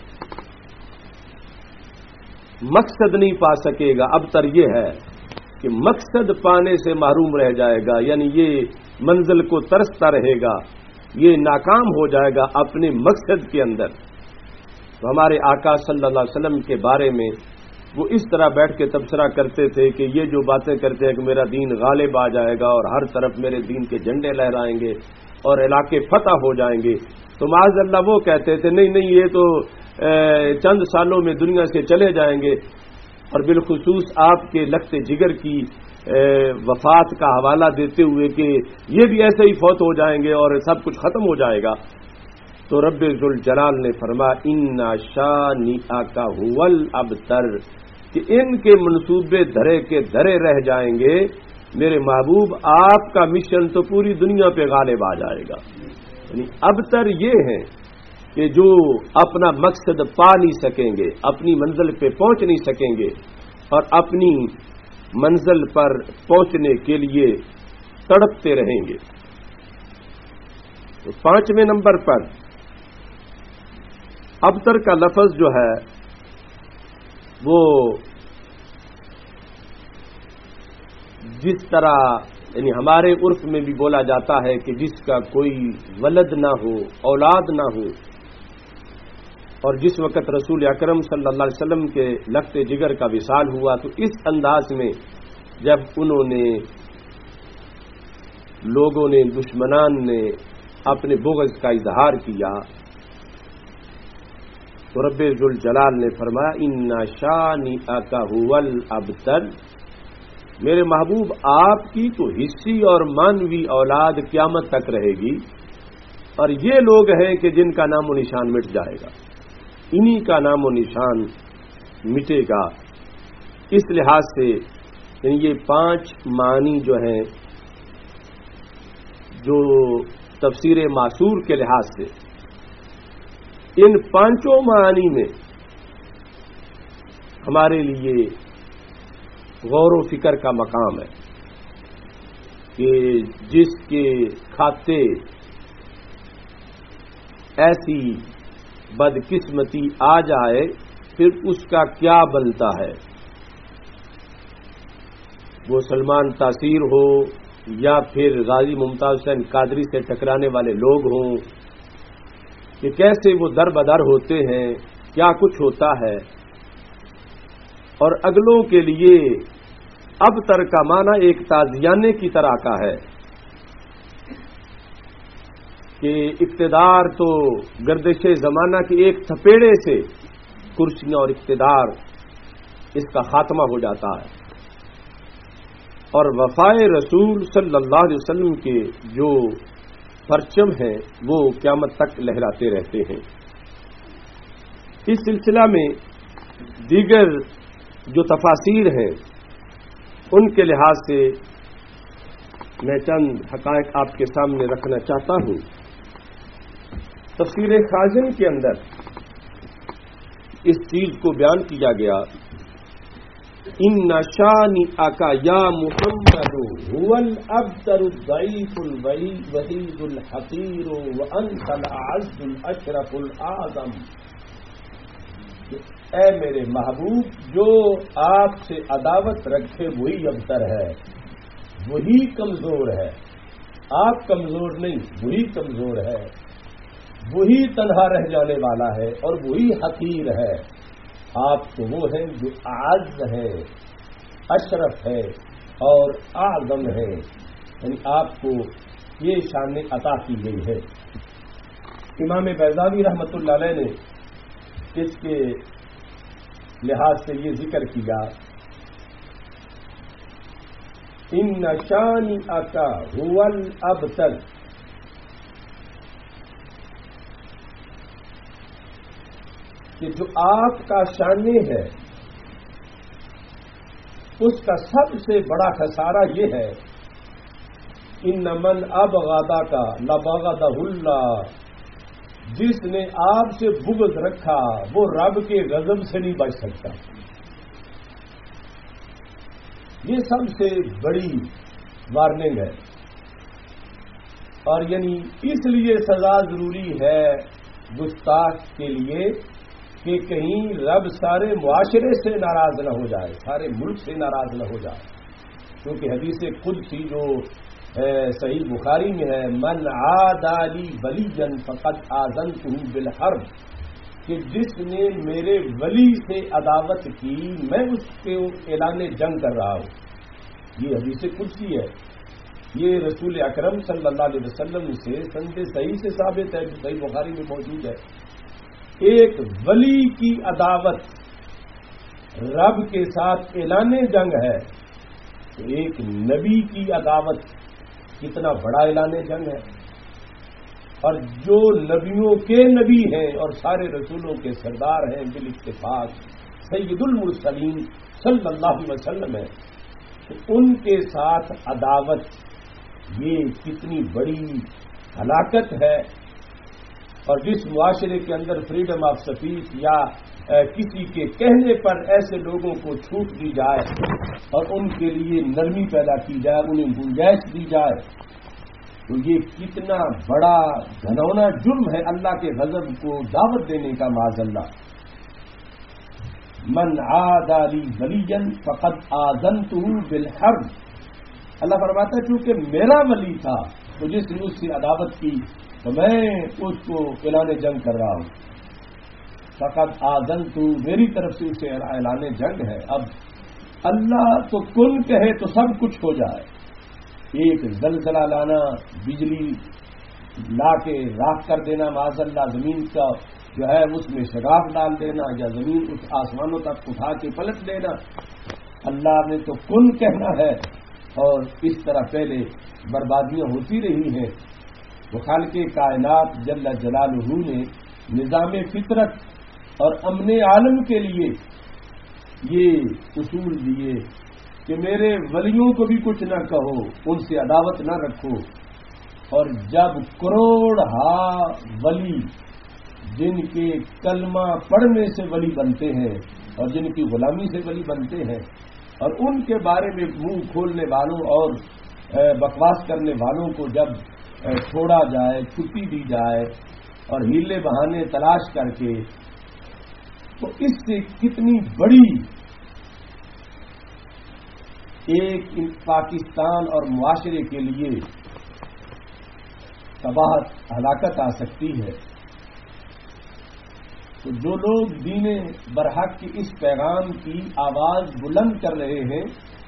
مقصد نہیں پا سکے گا۔ ابتر یہ ہے کہ مقصد پانے سے محروم رہ جائے گا، یعنی یہ منزل کو ترستا رہے گا، یہ ناکام ہو جائے گا اپنے مقصد کے اندر۔ تو ہمارے آقا صلی اللہ علیہ وسلم کے بارے میں وہ اس طرح بیٹھ کے تبصرہ کرتے تھے کہ یہ جو باتیں کرتے ہیں کہ میرا دین غالب آ جائے گا اور ہر طرف میرے دین کے جھنڈے لہرائیں گے اور علاقے فتح ہو جائیں گے، تو معاذ اللہ وہ کہتے تھے نہیں یہ تو چند سالوں میں دنیا سے چلے جائیں گے، اور بالخصوص آپ کے لخت جگر کی وفات کا حوالہ دیتے ہوئے کہ یہ بھی ایسے ہی فوت ہو جائیں گے اور سب کچھ ختم ہو جائے گا۔ تو رب ذوالجلال نے فرمایا اِنَّ شَانِئَکَ هُوَ الْأَبْتَرُ، کہ ان کے منصوبے دھرے کے دھرے رہ جائیں گے، میرے محبوب آپ کا مشن تو پوری دنیا پہ غالب آ جائے گا۔ یعنی ابتر یہ ہے کہ جو اپنا مقصد پا نہیں سکیں گے، اپنی منزل پہ پہنچ نہیں سکیں گے، اور اپنی منزل پر پہنچنے کے لیے تڑپتے رہیں گے۔ تو 5ویں نمبر پر ابتر کا لفظ جو ہے وہ جس طرح یعنی ہمارے عرف میں بھی بولا جاتا ہے کہ جس کا کوئی ولد نہ ہو، اولاد نہ ہو، اور جس وقت رسول اکرم صلی اللہ علیہ وسلم کے لخت جگر کا وصال ہوا تو اس انداز میں جب انہوں نے لوگوں نے دشمنان نے اپنے بغض کا اظہار کیا تو رب ذوالجلال نے فرمایا اِنَّ شَانِئَکَ هُوَ الْأَبْتَرُ، میرے محبوب آپ کی تو حصی اور مانوی اولاد قیامت تک رہے گی، اور یہ لوگ ہیں کہ جن کا نام و نشان مٹ جائے گا، انہی کا نام و نشان مٹے گا۔ اس لحاظ سے یعنی یہ 5 معنی جو ہیں جو تفسیر معصور کے لحاظ سے ان 5 معنی میں ہمارے لیے غور و فکر کا مقام ہے کہ جس کے کھاتے ایسی بدقسمتی آ جائے پھر اس کا کیا بنتا ہے، وہ سلمان تاثیر ہو یا پھر غازی ممتاز حسین قادری سے ٹکرانے والے لوگ ہوں، کہ کیسے وہ در بدر ہوتے ہیں، کیا کچھ ہوتا ہے۔ اور اگلوں کے لیے ابتر کا معنی ایک تازیانے کی طرح کا ہے کہ اقتدار تو گردش زمانہ کے ایک تھپیڑے سے کرسیاں اور اقتدار اس کا خاتمہ ہو جاتا ہے، اور وفائے رسول صلی اللہ علیہ وسلم کے جو پرچم ہیں وہ قیامت تک لہراتے رہتے ہیں۔ اس سلسلہ میں دیگر جو تفاسیر ہیں ان کے لحاظ سے میں چند حقائق آپ کے سامنے رکھنا چاہتا ہوں۔ تفسیر خازن کے اندر اس چیز کو بیان کیا گیا اِنَّ شَانِئَکَ یا محمد هُوَ الْأَبْتَرُ الضَّعِیفُ الْوَحِیدُ الْحَقِیرُ وَأَنْتَ الْأَعَزُّ الْأَشْرَفُ الْأَعْظَمُ، اے میرے محبوب جو آپ سے عداوت رکھے وہی ابتر ہے، وہی کمزور ہے، آپ کمزور نہیں، وہی کمزور ہے، وہی تنہا رہ جانے والا ہے اور وہی حقیر ہے۔ آپ تو وہ ہیں جو اعز ہے، اشرف ہے اور اعظم ہے، یعنی آپ کو یہ شان عطا کی گئی ہے۔ امام بیضاوی رحمۃ اللہ علیہ نے اس کے لحاظ سے یہ ذکر کیا ان شانئک هو الابتر، کہ جو آپ کا شانے ہے اس کا سب سے بڑا خسارہ یہ ہے، ان من ابغضک لبغضہ اللہ، جس نے آپ سے بغض رکھا وہ رب کے غضب سے نہیں بچ سکتا۔ یہ سب سے بڑی وارننگ ہے، اور یعنی اس لیے سزا ضروری ہے گستاخ کے لیے کہ کہیں رب سارے معاشرے سے ناراض نہ ہو جائے، سارے ملک سے ناراض نہ ہو جائے، کیونکہ حدیث قدسی جو صحیح بخاری میں ہے، من عادى لي وليا فقد آذنته بالحرب، کہ جس نے میرے ولی سے عداوت کی میں اس کے اعلان جنگ کر رہا ہوں۔ یہ حدیث قدسی ہے، یہ رسول اکرم صلی اللہ علیہ وسلم سے سند صحیح سے ثابت ہے، جو صحیح بخاری میں موجود ہے۔ ایک ولی کی عداوت رب کے ساتھ اعلان جنگ ہے، تو ایک نبی کی عداوت کتنا بڑا اعلان جنگ ہے۔ اور جو نبیوں کے نبی ہیں اور سارے رسولوں کے سردار ہیں بالاتفاق سید المرسلین صلی اللہ علیہ وسلم ہے، تو ان کے ساتھ عداوت یہ کتنی بڑی ہلاکت ہے۔ اور جس معاشرے کے اندر فریڈم آف اسپیچ یا کسی کے کہنے پر ایسے لوگوں کو چھوٹ دی جائے اور ان کے لیے نرمی پیدا کی جائے، انہیں گنجائش دی جائے، تو یہ کتنا بڑا گھنونا جرم ہے اللہ کے غضب کو دعوت دینے کا، معاذ اللہ۔ من عادى لي وليا فقد آذنته بالحرب، اللہ فرماتا ہے چونکہ میرا ولی تھا تو جس نے اس سے عداوت کی تو میں اس کو اعلان جنگ کر رہا ہوں۔ فقد آذنت، میری طرف سے اسے اعلان جنگ ہے۔ اب اللہ تو کن کہے تو سب کچھ ہو جائے، ایک زلزلہ لانا، بجلی لا کے راکھ کر دینا، معاذ اللہ، زمین کا جو ہے اس میں شگاف ڈال دینا، یا زمین اس آسمانوں تک اٹھا کے پلٹ دینا، اللہ نے تو کن کہنا ہے۔ اور اس طرح پہلے بربادیاں ہوتی رہی ہیں، تو خالق کائنات جل جلالہ نے نظام فطرت اور امن عالم کے لیے یہ اصول دیے کہ میرے ولیوں کو بھی کچھ نہ کہو، ان سے عداوت نہ رکھو۔ اور جب کروڑ ولی جن کے کلمہ پڑھنے سے ولی بنتے ہیں اور جن کی غلامی سے ولی بنتے ہیں، اور ان کے بارے میں منہ کھولنے والوں اور بکواس کرنے والوں کو جب چھوڑا جائے، چھٹی دی جائے اور ہیلے بہانے تلاش کر کے، تو اس سے کتنی بڑی ایک پاکستان اور معاشرے کے لیے تباہت ہلاکت آ سکتی ہے۔ تو جو لوگ دین برحق کی اس پیغام کی آواز بلند کر رہے ہیں،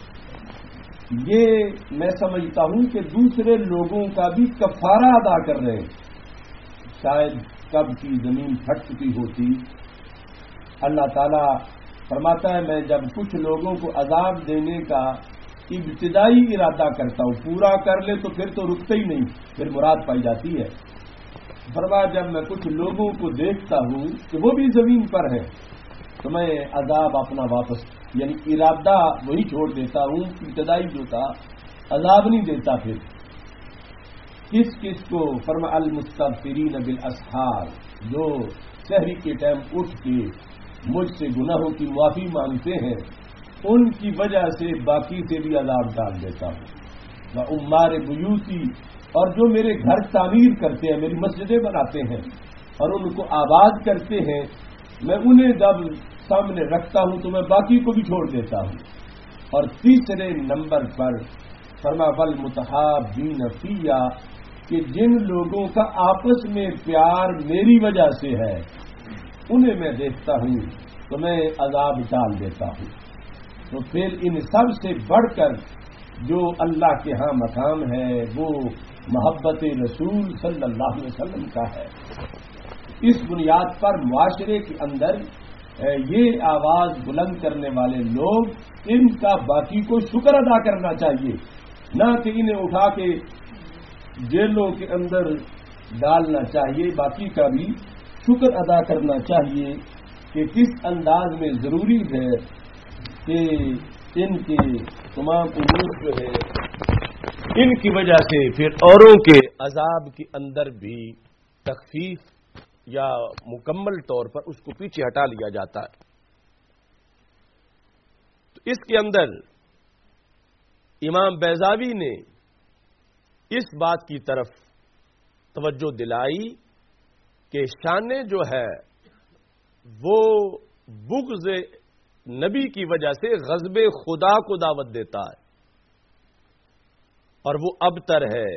یہ میں سمجھتا ہوں کہ دوسرے لوگوں کا بھی کفارہ ادا کر رہے ہیں۔ شاید کب کی زمین پھٹ چکی ہوتی۔ اللہ تعالیٰ فرماتا ہے میں جب کچھ لوگوں کو عذاب دینے کا ابتدائی ارادہ کرتا ہوں، پورا کر لے تو پھر تو رکتا ہی نہیں، پھر مراد پائی جاتی ہے۔ فرمایا جب میں کچھ لوگوں کو دیکھتا ہوں کہ وہ بھی زمین پر ہے تو میں عذاب اپنا واپس، یعنی ارادہ وہی چھوڑ دیتا ہوں، ابتدائی جو تھا عذاب نہیں دیتا۔ پھر کس کس کو؟ فرما المستغفرین بالاسحار، جو سحری کے ٹائم اٹھ کے مجھ سے گناہوں کی معافی مانگتے ہیں، ان کی وجہ سے باقی سے بھی عذاب ڈال دیتا ہوں۔ وعمار بیوتی، اور جو میرے گھر تعمیر کرتے ہیں، میری مسجدیں بناتے ہیں اور ان کو آباد کرتے ہیں، میں انہیں جب سامنے رکھتا ہوں تو میں باقی کو بھی چھوڑ دیتا ہوں۔ اور تیسرے نمبر پر فرما والمتحابین فیہ، کہ جن لوگوں کا آپس میں پیار میری وجہ سے ہے انہیں میں دیکھتا ہوں تو میں عذاب ڈال دیتا ہوں۔ تو پھر ان سب سے بڑھ کر جو اللہ کے ہاں مقام ہے وہ محبت رسول صلی اللہ علیہ وسلم کا ہے۔ اس بنیاد پر معاشرے کے اندر یہ آواز بلند کرنے والے لوگ، ان کا باقی کو شکر ادا کرنا چاہیے نہ کہ انہیں اٹھا کے جیلوں کے اندر ڈالنا چاہیے. باقی کا بھی شکر ادا کرنا چاہیے کہ کس انداز میں ضروری ہے کہ ان کے تمام امور جو ہے ان کی وجہ سے پھر اوروں کے عذاب کے اندر بھی تخفیف یا مکمل طور پر اس کو پیچھے ہٹا لیا جاتا ہے. تو اس کے اندر امام بیضاوی نے اس بات کی طرف توجہ دلائی کہ شان جو ہے وہ بغض نبی کی وجہ سے غضب خدا کو دعوت دیتا ہے اور وہ ابتر ہے.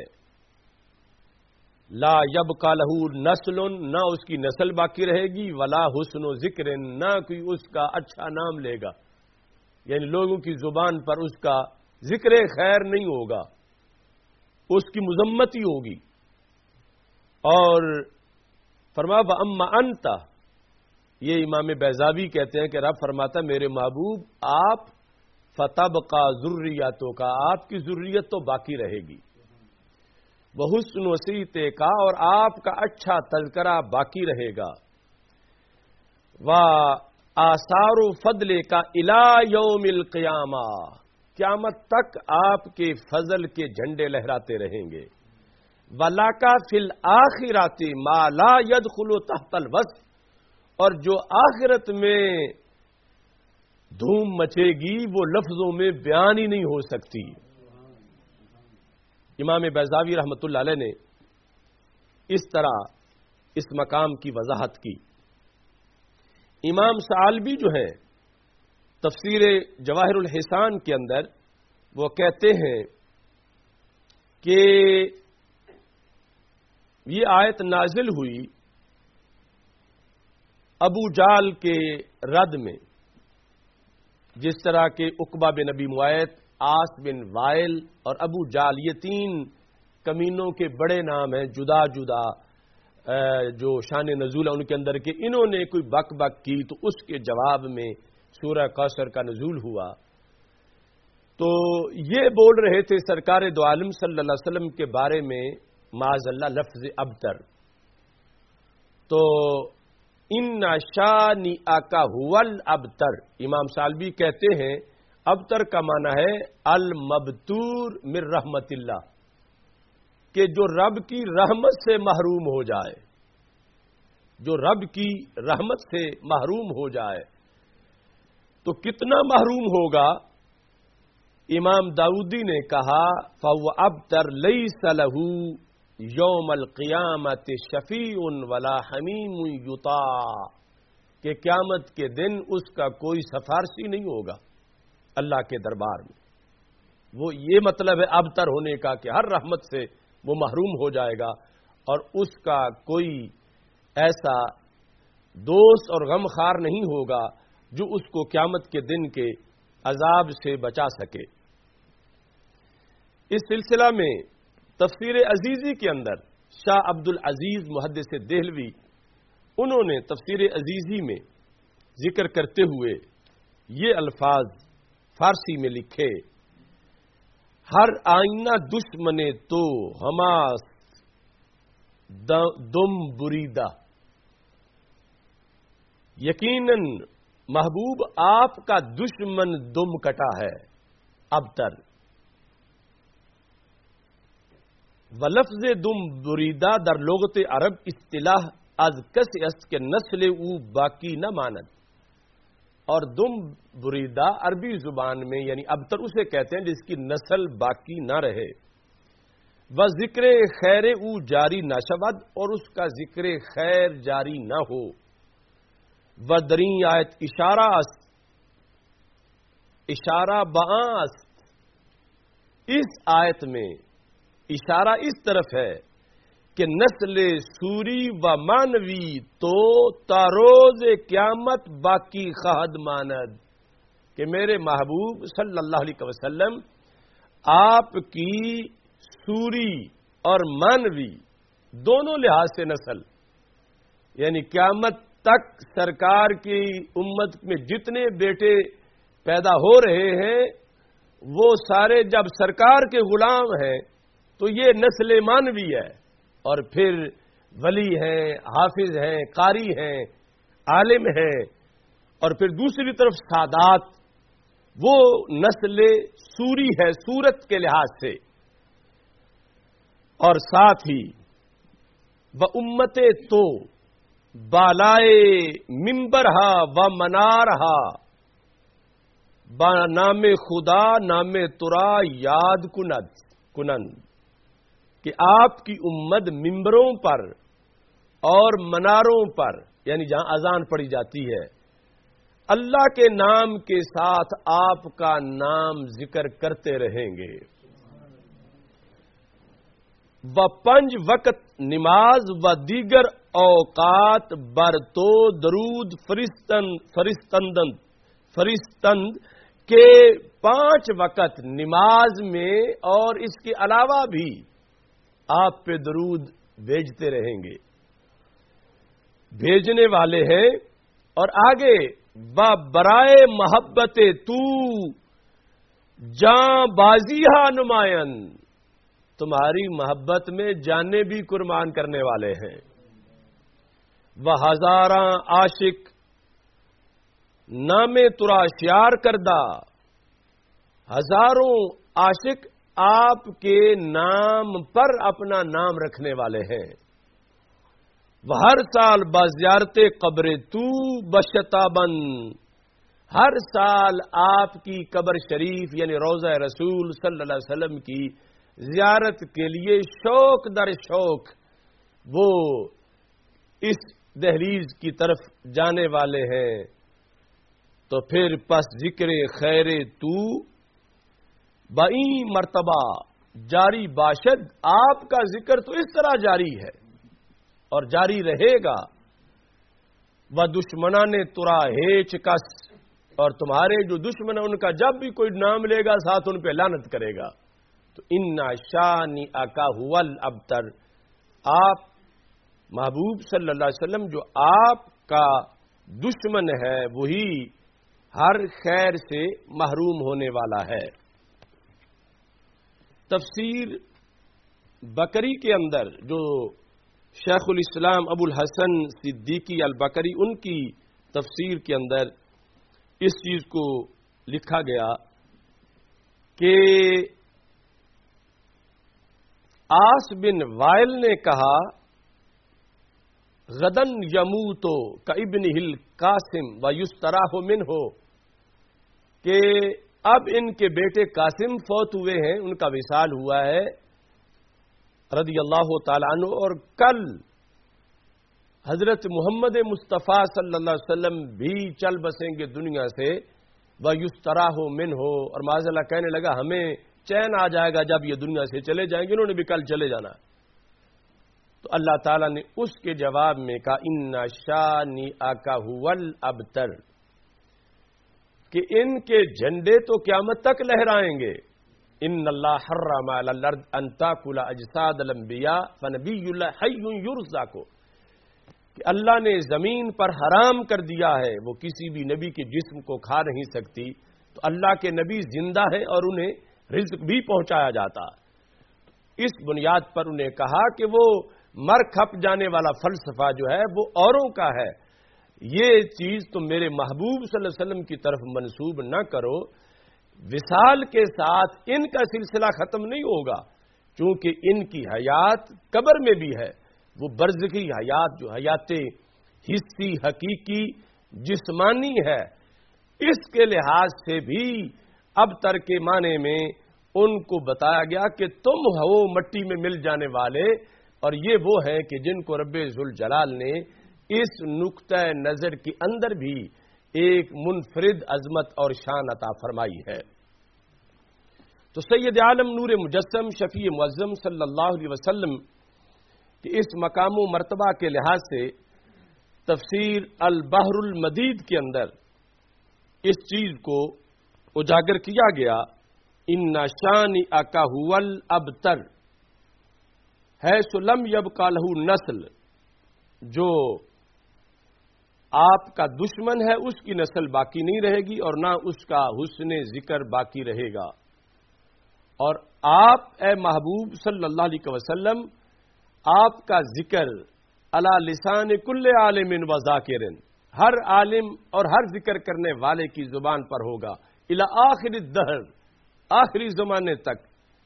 لا یبقى له نسل، نہ اس کی نسل باقی رہے گی، ولا حسن و ذکر، نہ کوئی اس کا اچھا نام لے گا، یعنی لوگوں کی زبان پر اس کا ذکر خیر نہیں ہوگا، اس کی مذمت ہی ہوگی. اور فرما وَأَمَّا أَنْتَ، یہ امام بیضاوی کہتے ہیں کہ رب فرماتا میرے محبوب آپ فَتَبْقَى ذُرِّيَّتُكَ، آپ کی ذریت تو باقی رہے گی، وَحُسْنُ وَصِیتِکَ، اور آپ کا اچھا تذکرہ باقی رہے گا، وَآثَارُ فَضْلِکَ إِلَى يَوْمِ الْقِیامَہ، قیامت تک آپ کے فضل کے جھنڈے لہراتے رہیں گے. وَلَکَ فِي الْآخِرَةِ مَا لَا يَدْخُلُ تَحْتَ الْوَصْفِ، اور جو آخرت میں دھوم مچے گی وہ لفظوں میں بیان ہی نہیں ہو سکتی. امام بیضاوی رحمۃ اللہ علیہ نے اس طرح اس مقام کی وضاحت کی. امام ثعلبی جو ہیں تفسیر جواہر الحسان کے اندر وہ کہتے ہیں کہ یہ آیت نازل ہوئی ابو جال کے رد میں، جس طرح کہ عقبہ بن ابی معیط، آس بن وائل اور ابو جال، یہ تین کمینوں کے بڑے نام ہیں جدا جدا جو شان نزول ہے ان کے اندر کے، انہوں نے کوئی بک بک کی تو اس کے جواب میں سورہ کوثر کا نزول ہوا. تو یہ بول رہے تھے سرکار دو عالم صلی اللہ علیہ وسلم کے بارے میں معاذ اللہ لفظ ابتر. تو ان شانئک هو الابتر، امام ثعلبی کہتے ہیں ابتر کا معنی ہے المبتور من رحمت اللہ، کہ جو رب کی رحمت سے محروم ہو جائے، جو رب کی رحمت سے محروم ہو جائے. تو کتنا محروم ہوگا؟ امام داؤدی نے کہا فَهُوَ أَبْتَرْ لَيْسَ لَهُ یوم القیامت شفیع ولا حمیم یطاع، کہ قیامت کے دن اس کا کوئی سفارشی نہیں ہوگا اللہ کے دربار میں. وہ یہ مطلب ہے ابتر ہونے کا کہ ہر رحمت سے وہ محروم ہو جائے گا اور اس کا کوئی ایسا دوست اور غمخوار نہیں ہوگا جو اس کو قیامت کے دن کے عذاب سے بچا سکے. اس سلسلہ میں تفسیر عزیزی کے اندر شاہ عبد العزیز محدث دہلوی انہوں نے تفسیر عزیزی میں ذکر کرتے ہوئے یہ الفاظ فارسی میں لکھے: ہر آئینہ دشمن تو ہماس دم بریدہ، یقیناً محبوب آپ کا دشمن دم کٹا ہے ابتر. ولفظ دم بریدہ در لغت عرب اصطلاح از کسی است کہ نسل او باقی نہ ماند، اور دم بریدہ عربی زبان میں یعنی ابتر اسے کہتے ہیں جس کی نسل باقی نہ رہے. و ذکر خیر او جاری نہ شود، اور اس کا ذکر خیر جاری نہ ہو. و درین آیت اشارہ است، اشارہ باں است، اس آیت میں اشارہ اس طرف ہے کہ نسل سوری و مانوی تو تاروز قیامت باقی خواہد ماند، کہ میرے محبوب صلی اللہ علیہ وسلم آپ کی سوری اور مانوی دونوں لحاظ سے نسل، یعنی قیامت تک سرکار کی امت میں جتنے بیٹے پیدا ہو رہے ہیں وہ سارے جب سرکار کے غلام ہیں تو یہ نسل مانوی ہے، اور پھر ولی ہیں، حافظ ہیں، قاری ہیں، عالم ہیں، اور پھر دوسری طرف سادات، وہ نسل سوری ہے صورت کے لحاظ سے، اور ساتھ ہی وہ امت تو بالائے ممبرہا و منارہا با نام خدا نام ترا یاد کنند کہ آپ کی امت ممبروں پر اور مناروں پر، یعنی جہاں اذان پڑھی جاتی ہے، اللہ کے نام کے ساتھ آپ کا نام ذکر کرتے رہیں گے۔ و 5 وقت نماز و دیگر اوقات بر تو درود فرستند کے 5 وقت نماز میں اور اس کے علاوہ بھی آپ پہ درود بھیجتے رہیں گے، بھیجنے والے ہیں۔ اور آگے برائے محبت تو جاں بازیہ نمائن، تمہاری محبت میں جانیں بھی قربان کرنے والے ہیں۔ وہ ہزاراں عاشق نام ترا شیار کردہ، ہزاروں عاشق آپ کے نام پر اپنا نام رکھنے والے ہیں۔ وہ ہر سال بازیارت قبر تو بشتابن، ہر سال آپ کی قبر شریف یعنی روضہ رسول صلی اللہ علیہ وسلم کی زیارت کے لیے شوق در شوق وہ اس دہلیز کی طرف جانے والے ہیں۔ تو پھر پس ذکر خیر تو بئی مرتبہ جاری باشد، آپ کا ذکر تو اس طرح جاری ہے اور جاری رہے گا۔ وہ دشمنان ترا ہیچ کس، اور تمہارے جو دشمن ہیں ان کا جب بھی کوئی نام لے گا ساتھ ان پہ لعنت کرے گا۔ تو انا شانی اکا ہول ابتر، آپ محبوب صلی اللہ علیہ وسلم جو آپ کا دشمن ہے وہی ہر خیر سے محروم ہونے والا ہے۔ تفسیر بکری کے اندر جو شیخ الاسلام ابو الحسن صدیقی البکری ان کی تفسیر کے اندر اس چیز کو لکھا گیا کہ آس بن وائل نے کہا غدن یموتو کابن ہل قاسم و یستراح منہ، کہ اب ان کے بیٹے قاسم فوت ہوئے ہیں، ان کا وصال ہوا ہے رضی اللہ تعالی عنہ، اور کل حضرت محمد مصطفیٰ صلی اللہ علیہ وسلم بھی چل بسیں گے دنیا سے، وَيُسْتَرَاحُ مِنْهُ، اور معاذ اللہ کہنے لگا ہمیں چین آ جائے گا جب یہ دنیا سے چلے جائیں گے، انہوں نے بھی کل چلے جانا۔ تو اللہ تعالیٰ نے اس کے جواب میں کہا اِنَّ شَانِئَكَ هُوَ الْأَبْتَرُ، کہ ان کے جھنڈے تو قیامت تک لہرائیں گے۔ ان اللہ حرم علی الارض ان تاکل اجساد الانبیاء فنبی اللہ حی یرزق، کہ اللہ نے زمین پر حرام کر دیا ہے وہ کسی بھی نبی کے جسم کو کھا نہیں سکتی، تو اللہ کے نبی زندہ ہیں اور انہیں رزق بھی پہنچایا جاتا۔ اس بنیاد پر انہیں کہا کہ وہ مر کھپ جانے والا فلسفہ جو ہے وہ اوروں کا ہے، یہ چیز تم میرے محبوب صلی اللہ علیہ وسلم کی طرف منسوب نہ کرو۔ وصال کے ساتھ ان کا سلسلہ ختم نہیں ہوگا، چونکہ ان کی حیات قبر میں بھی ہے، وہ برزخی حیات جو حیات حسی حقیقی جسمانی ہے، اس کے لحاظ سے بھی اب تر کے معنی میں ان کو بتایا گیا کہ تم ہو مٹی میں مل جانے والے، اور یہ وہ ہیں کہ جن کو رب ذوالجلال نے اس نقطہ نظر کے اندر بھی ایک منفرد عظمت اور شان عطا فرمائی ہے۔ تو سید عالم نور مجسم شفیع معظم صلی اللہ علیہ وسلم کہ اس مقام و مرتبہ کے لحاظ سے تفسیر البحر المدید کے اندر اس چیز کو اجاگر کیا گیا، ان شانئک ھو الابتر حیث لم یبق لہ نسل، جو آپ کا دشمن ہے اس کی نسل باقی نہیں رہے گی اور نہ اس کا حسن ذکر باقی رہے گا۔ اور آپ اے محبوب صلی اللہ علیہ وسلم آپ کا ذکر علی لسان کل عالم و ذاکر، ہر عالم اور ہر ذکر کرنے والے کی زبان پر ہوگا، الی آخر الدہر، آخری زمانے تک۔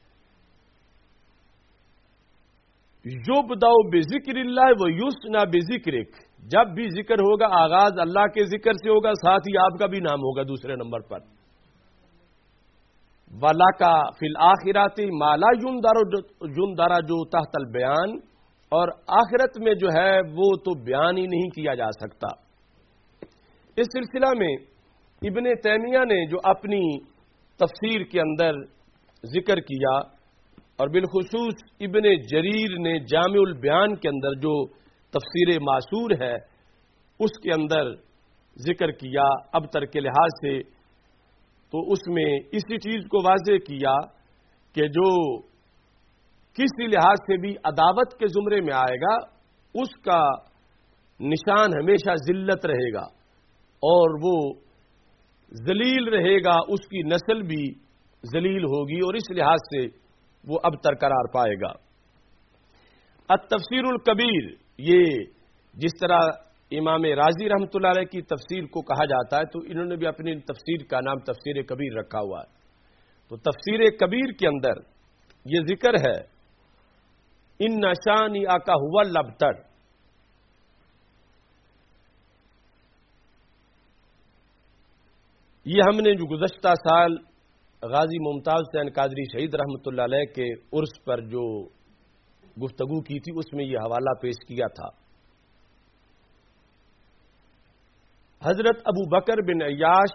یبدأ بذکر اللہ و یثنی بذکرک، جب بھی ذکر ہوگا آغاز اللہ کے ذکر سے ہوگا، ساتھ ہی آپ کا بھی نام ہوگا دوسرے نمبر پر۔ وَلَكَ فِي الْآخِرَةِ مَا لَا يُنْدَرَجُ تحت البیان، اور آخرت میں جو ہے وہ تو بیان ہی نہیں کیا جا سکتا۔ اس سلسلہ میں ابن تیمیہ نے جو اپنی تفسیر کے اندر ذکر کیا، اور بالخصوص ابن جریر نے جامع البیان کے اندر جو تفسیر معصور ہے اس کے اندر ذکر کیا ابتر کے لحاظ سے، تو اس میں اسی چیز کو واضح کیا کہ جو کسی لحاظ سے بھی عداوت کے زمرے میں آئے گا اس کا نشان ہمیشہ ذلت رہے گا، اور وہ ذلیل رہے گا، اس کی نسل بھی ذلیل ہوگی، اور اس لحاظ سے وہ ابتر قرار پائے گا۔ التفسیر الکبیر، یہ جس طرح امام رازی رحمۃ اللہ علیہ کی تفسیر کو کہا جاتا ہے، تو انہوں نے بھی اپنی تفسیر کا نام تفسیر کبیر رکھا ہوا ہے۔ تو تفسیر کبیر کے اندر یہ ذکر ہے ان شانئک ھو الابتر، یہ ہم نے جو گزشتہ سال غازی ممتاز حسین قادری شہید رحمۃ اللہ علیہ کے عرس پر جو گفتگو کی تھی اس میں یہ حوالہ پیش کیا تھا۔ حضرت ابو بکر بن عیاش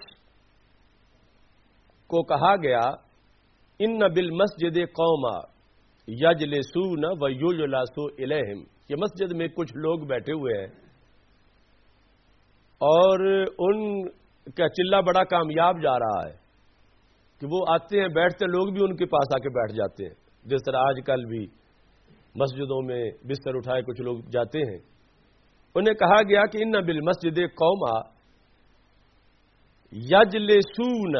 کو کہا گیا ان بالمسجد قوما یجلسون و یجلس الیہم، یہ مسجد میں کچھ لوگ بیٹھے ہوئے ہیں اور ان کا چلہ بڑا کامیاب جا رہا ہے کہ وہ آتے ہیں بیٹھتے، لوگ بھی ان کے پاس آ کے بیٹھ جاتے ہیں، جس طرح آج کل بھی مسجدوں میں بستر اٹھائے کچھ لوگ جاتے ہیں۔ انہیں کہا گیا کہ ان بالمسجد قوما یجلسون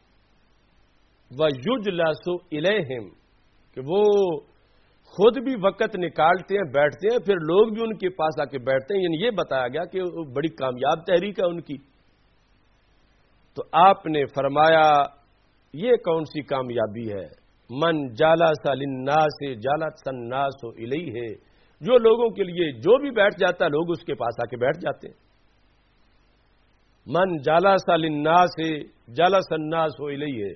و یجلس الیہم، کہ وہ خود بھی وقت نکالتے ہیں بیٹھتے ہیں، پھر لوگ بھی ان کے پاس آ کے بیٹھتے ہیں، یعنی یہ بتایا گیا کہ وہ بڑی کامیاب تحریک ہے ان کی۔ تو آپ نے فرمایا یہ کون سی کامیابی ہے؟ من جالس للناس جالس الناس الیہ، جو لوگوں کے لیے جو بھی بیٹھ جاتا ہے لوگ اس کے پاس آ کے بیٹھ جاتے ہیں۔ من جالس للناس جالس الناس الیہ،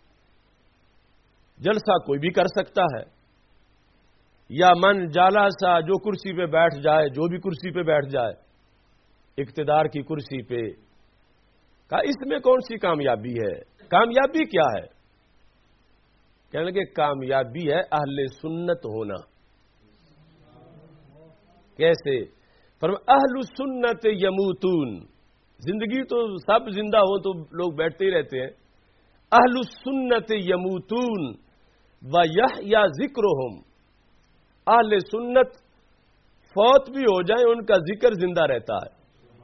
جلسہ کوئی بھی کر سکتا ہے، یا من جالسا، جو کرسی پہ بیٹھ جائے، جو بھی کرسی پہ بیٹھ جائے، اقتدار کی کرسی پہ، کہا اس میں کون سی کامیابی ہے؟ کامیابی کیا ہے؟ کہنے لگے کامیابی ہے اہل سنت ہونا۔ کیسے؟ فرمایا اہل سنت یموتون، زندگی تو سب زندہ ہو تو لوگ بیٹھتے ہی رہتے ہیں، اہل سنت یموتون ویحیی ذکرہم، اہل سنت فوت بھی ہو جائیں ان کا ذکر زندہ رہتا ہے،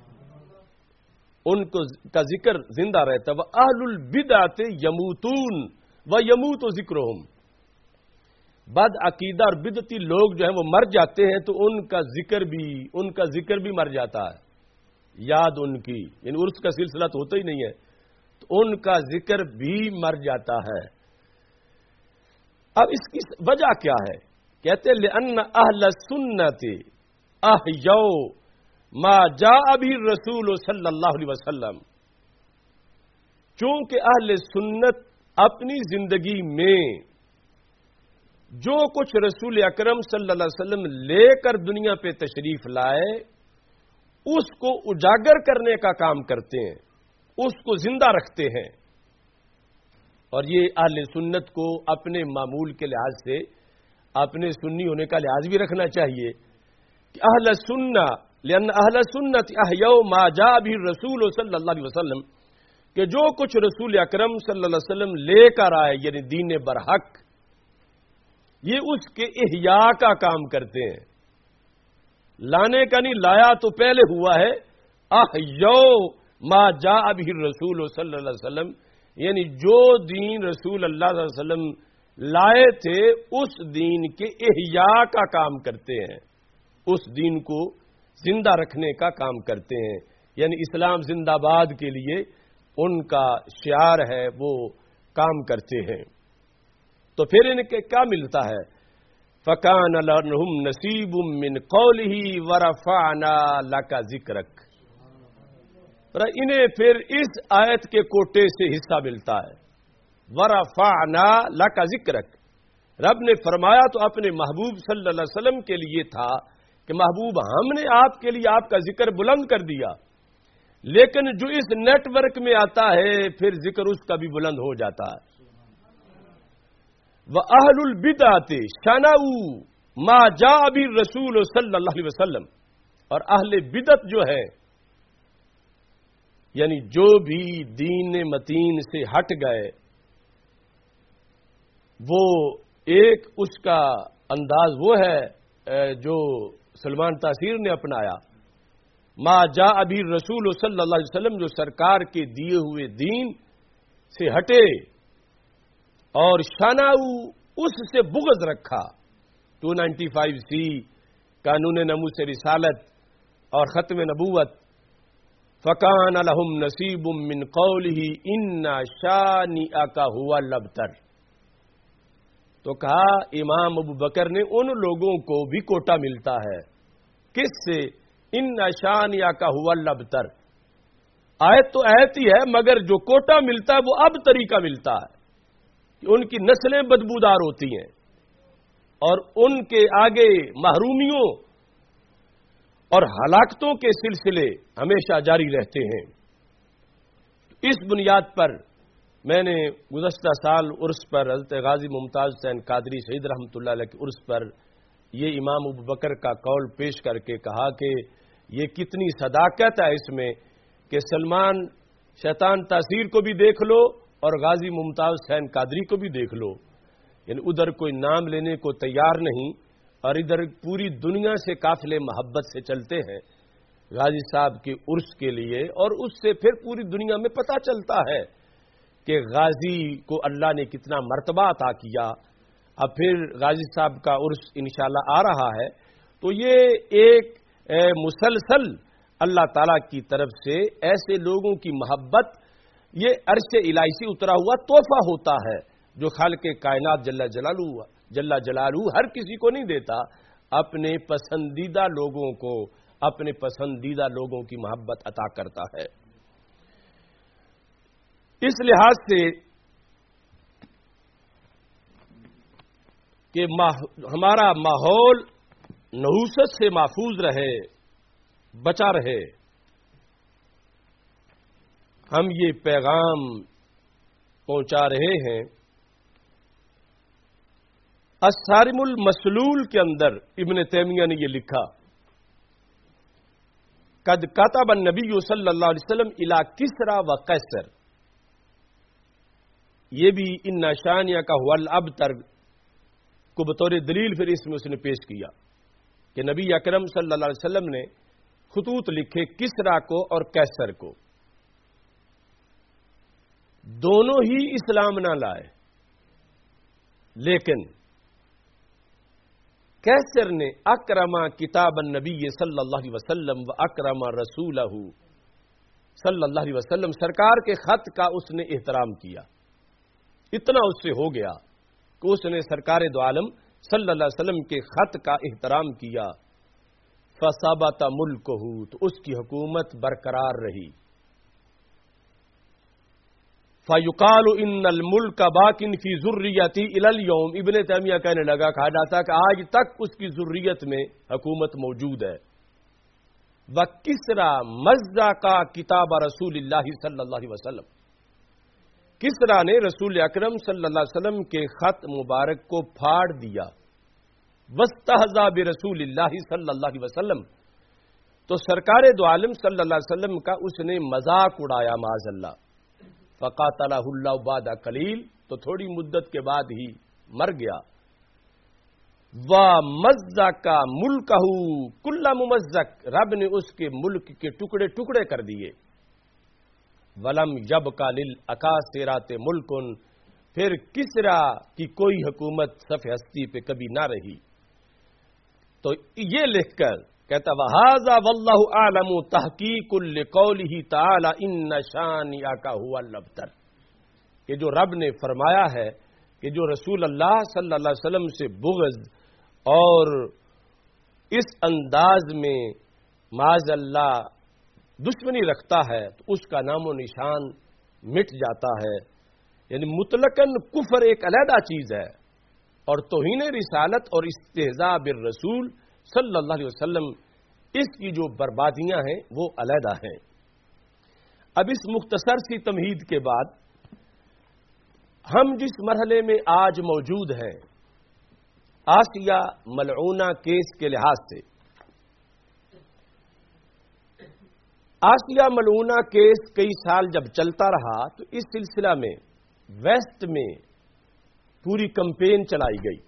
ان کا ذکر زندہ رہتا ہے۔ وَأَهْلُ الْبِدْعَةِ يَمُوتُونَ وَيَمُوتُ ذِكْرُهُمْ، بد عقیدہ اور بدعتی لوگ جو ہیں وہ مر جاتے ہیں تو ان کا ذکر بھی مر جاتا ہے، یاد ان کی، یعنی عرس کا سلسلہ تو ہوتا ہی نہیں ہے، تو ان کا ذکر بھی مر جاتا ہے۔ اب اس کی وجہ کیا ہے؟ کہتے لِأَنَّ أَهْلَ السُّنَّةِ أَحْيَوْا ما جاء به الرسول صلی اللہ علیہ وسلم، چونکہ اہل سنت اپنی زندگی میں جو کچھ رسول اکرم صلی اللہ علیہ وسلم لے کر دنیا پہ تشریف لائے اس کو اجاگر کرنے کا کام کرتے ہیں، اس کو زندہ رکھتے ہیں۔ اور یہ اہل سنت کو اپنے معمول کے لحاظ سے اپنے سنی ہونے کا لحاظ بھی رکھنا چاہیے کہ اہل سنہ لأن اہل سنت احیوا ما جاء به الرسول صلی اللہ علیہ وسلم، کہ جو کچھ رسول اکرم صلی اللہ علیہ وسلم لے کر آئے یعنی دین برحق، یہ اس کے احیاء کا کام کرتے ہیں، لانے کا نہیں، لایا تو پہلے ہوا ہے۔ احیوا ما جاء به الرسول صلی اللہ علیہ وسلم، یعنی جو دین رسول اللہ صلی اللہ علیہ وسلم لائے تھے اس دین کے احیاء کا کام کرتے ہیں، اس دین کو زندہ رکھنے کا کام کرتے ہیں، یعنی اسلام زندہ باد کے لیے ان کا شعار ہے، وہ کام کرتے ہیں۔ تو پھر ان کے کیا ملتا ہے؟ فَكَانَ لَهُمْ نَصِيبٌ مِّنْ قَوْلِهِ وَرَفَعْنَا لَكَ ذِكْرَكَ، انہیں پھر اس آیت کے کوٹے سے حصہ ملتا ہے۔ وَرَفَعْنَا لَكَ ذِكْرَكَ، رب نے فرمایا تو اپنے محبوب صلی اللہ علیہ وسلم کے لیے تھا کہ محبوب ہم نے آپ کے لیے آپ کا ذکر بلند کر دیا، لیکن جو اس نیٹ ورک میں آتا ہے پھر ذکر اس کا بھی بلند ہو جاتا ہے۔ وَأَهْلُ الْبِدْعَةِ شَنَعُوا مَا جَاءَ بِهِ الرَّسُولُ صلی اللہ علیہ وسلم، اور اہل بدعت جو ہے، یعنی جو بھی دین متین سے ہٹ گئے، وہ ایک اس کا انداز وہ ہے جو سلمان تاثیر نے اپنایا، ما جاء بہ الرسول صلی اللہ علیہ وسلم، جو سرکار کے دیے ہوئے دین سے ہٹے، اور شاناؤ اس سے بغض رکھا۔ 295C قانون ناموس رسالت اور ختم نبوت، فَكَانَ لَهُمْ نَصِيبٌ مِّنْ قَوْلِهِ إِنَّ شَانِئَكَ هُوَ الْأَبْتَرُ، تو کہا امام ابو بکر نے ان لوگوں کو بھی کوٹا ملتا ہے، کس سے؟ إِنَّ شَانِئَكَ هُوَ الْأَبْتَرُ، آیت تو آیت ہی ہے، مگر جو کوٹا ملتا ہے وہ اب طریقہ ملتا ہے کہ ان کی نسلیں بدبودار ہوتی ہیں اور ان کے آگے محرومیوں اور ہلاکتوں کے سلسلے ہمیشہ جاری رہتے ہیں۔ اس بنیاد پر میں نے گزشتہ سال عرس پر حضرت غازی ممتاز حسین قادری شہید رحمۃ اللہ علیہ کے عرس پر یہ امام ابو بکر کا قول پیش کر کے کہا کہ یہ کتنی صداقت ہے اس میں کہ سلمان شیطان تاثیر کو بھی دیکھ لو اور غازی ممتاز حسین قادری کو بھی دیکھ لو، یعنی ادھر کوئی نام لینے کو تیار نہیں اور ادھر پوری دنیا سے قافلے محبت سے چلتے ہیں غازی صاحب کے عرس کے لیے، اور اس سے پھر پوری دنیا میں پتہ چلتا ہے کہ غازی کو اللہ نے کتنا مرتبہ عطا کیا۔ اب پھر غازی صاحب کا عرس انشاءاللہ آ رہا ہے، تو یہ ایک مسلسل اللہ تعالیٰ کی طرف سے ایسے لوگوں کی محبت، یہ عرش الہی سے اترا ہوا تحفہ ہوتا ہے جو خالق کائنات جل جلالہ ہر کسی کو نہیں دیتا، اپنے پسندیدہ لوگوں کو اپنے پسندیدہ لوگوں کی محبت عطا کرتا ہے۔ اس لحاظ سے کہ ہمارا ماحول نحوست سے محفوظ رہے، بچا رہے، ہم یہ پیغام پہنچا رہے ہیں۔ الصارم المسلول کے اندر ابن تیمیہ نے یہ لکھا، قد کتب النبی صلی اللہ علیہ وسلم الی کسری و قیصر، یہ بھی ان شانیہ کا هو الابتر کو بطور دلیل پھر اس میں اس نے پیش کیا کہ نبی اکرم صلی اللہ علیہ وسلم نے خطوط لکھے کسری کو اور قیصر کو، دونوں ہی اسلام نہ لائے، لیکن قیصر نے اکرما کتاب النبی صلی اللہ علیہ وسلم و اکرما رسولہ صلی اللہ علیہ وسلم، سرکار کے خط کا اس نے احترام کیا، اتنا اس سے ہو گیا کہ اس نے سرکار دو عالم صلی اللہ علیہ وسلم کے خط کا احترام کیا، فثبت ملکہ، تو اس کی حکومت برقرار رہی۔ فَيُقَالُ إِنَّ الْمُلْكَ بَاقٍ فِي ذُرِّيَّتِهِ إِلَى الْيَوْمِ، ابن تیمیہ کہنے لگا، کہا جاتا کہ آج تک اس کی ذریت میں حکومت موجود ہے۔ وَكِسْرَى مَزَّقَ كِتَابَ رسول اللہ صلی اللہ علیہ وسلم، کسرا نے رسول اکرم صلی اللہ علیہ وسلم کے خط مبارک کو پھاڑ دیا۔ وَاسْتَهْزَأَ بِرَسُولِ اللَّهِ صلی اللہ علیہ وسلم، تو سرکار دو عالم صلی اللہ علیہ وسلم کا اس نے مذاق اڑایا معاذ اللہ۔ فقاتلہ اللہ بعد قلیل، تو تھوڑی مدت کے بعد ہی مر گیا۔ وَمَزَّقَ مُلْكَهُ كُلَّ مُمَزَّقٍ، رب نے اس کے ملک کے ٹکڑے ٹکڑے کر دیے۔ وَلَمْ يَبْقَ لِلْأَكَاسِرَاتِ مُلْكٌ، پھر کسرا کی کوئی حکومت صف ہستی پہ کبھی نہ رہی. تو یہ لکھ کر کہتا وَهَذَا وَاللَّهُ أَعْلَمُ تَحْقِيقٌ لِقَوْلِهِ تَعَالَى إِنَّ شَانِئَكَ هُوَ الْأَبْتَرُ، کہ جو رب نے فرمایا ہے کہ جو رسول اللہ صلی اللہ علیہ وسلم سے بغض اور اس انداز میں معاذ اللہ دشمنی رکھتا ہے تو اس کا نام و نشان مٹ جاتا ہے. یعنی مطلقاً کفر ایک علیحدہ چیز ہے اور توہین رسالت اور استہزاء بالرسول صلی اللہ علیہ وسلم اس کی جو بربادیاں ہیں وہ علیحدہ ہیں. اب اس مختصر سی تمہید کے بعد ہم جس مرحلے میں آج موجود ہیں آسیہ ملعونہ کیس کے لحاظ سے، آسیہ ملعونہ کیس کئی سال جب چلتا رہا تو اس سلسلہ میں ویسٹ میں پوری کمپین چلائی گئی.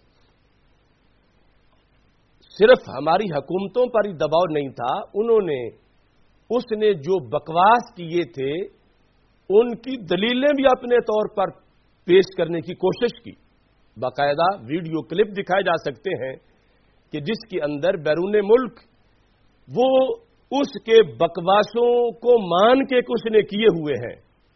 صرف ہماری حکومتوں پر ہی دباؤ نہیں تھا، انہوں نے اس نے جو بکواس کیے تھے ان کی دلیلیں بھی اپنے طور پر پیش کرنے کی کوشش کی. باقاعدہ ویڈیو کلپ دکھائے جا سکتے ہیں کہ جس کے اندر بیرون ملک وہ اس کے بکواسوں کو مان کے کچھ نے کیے ہوئے ہیں.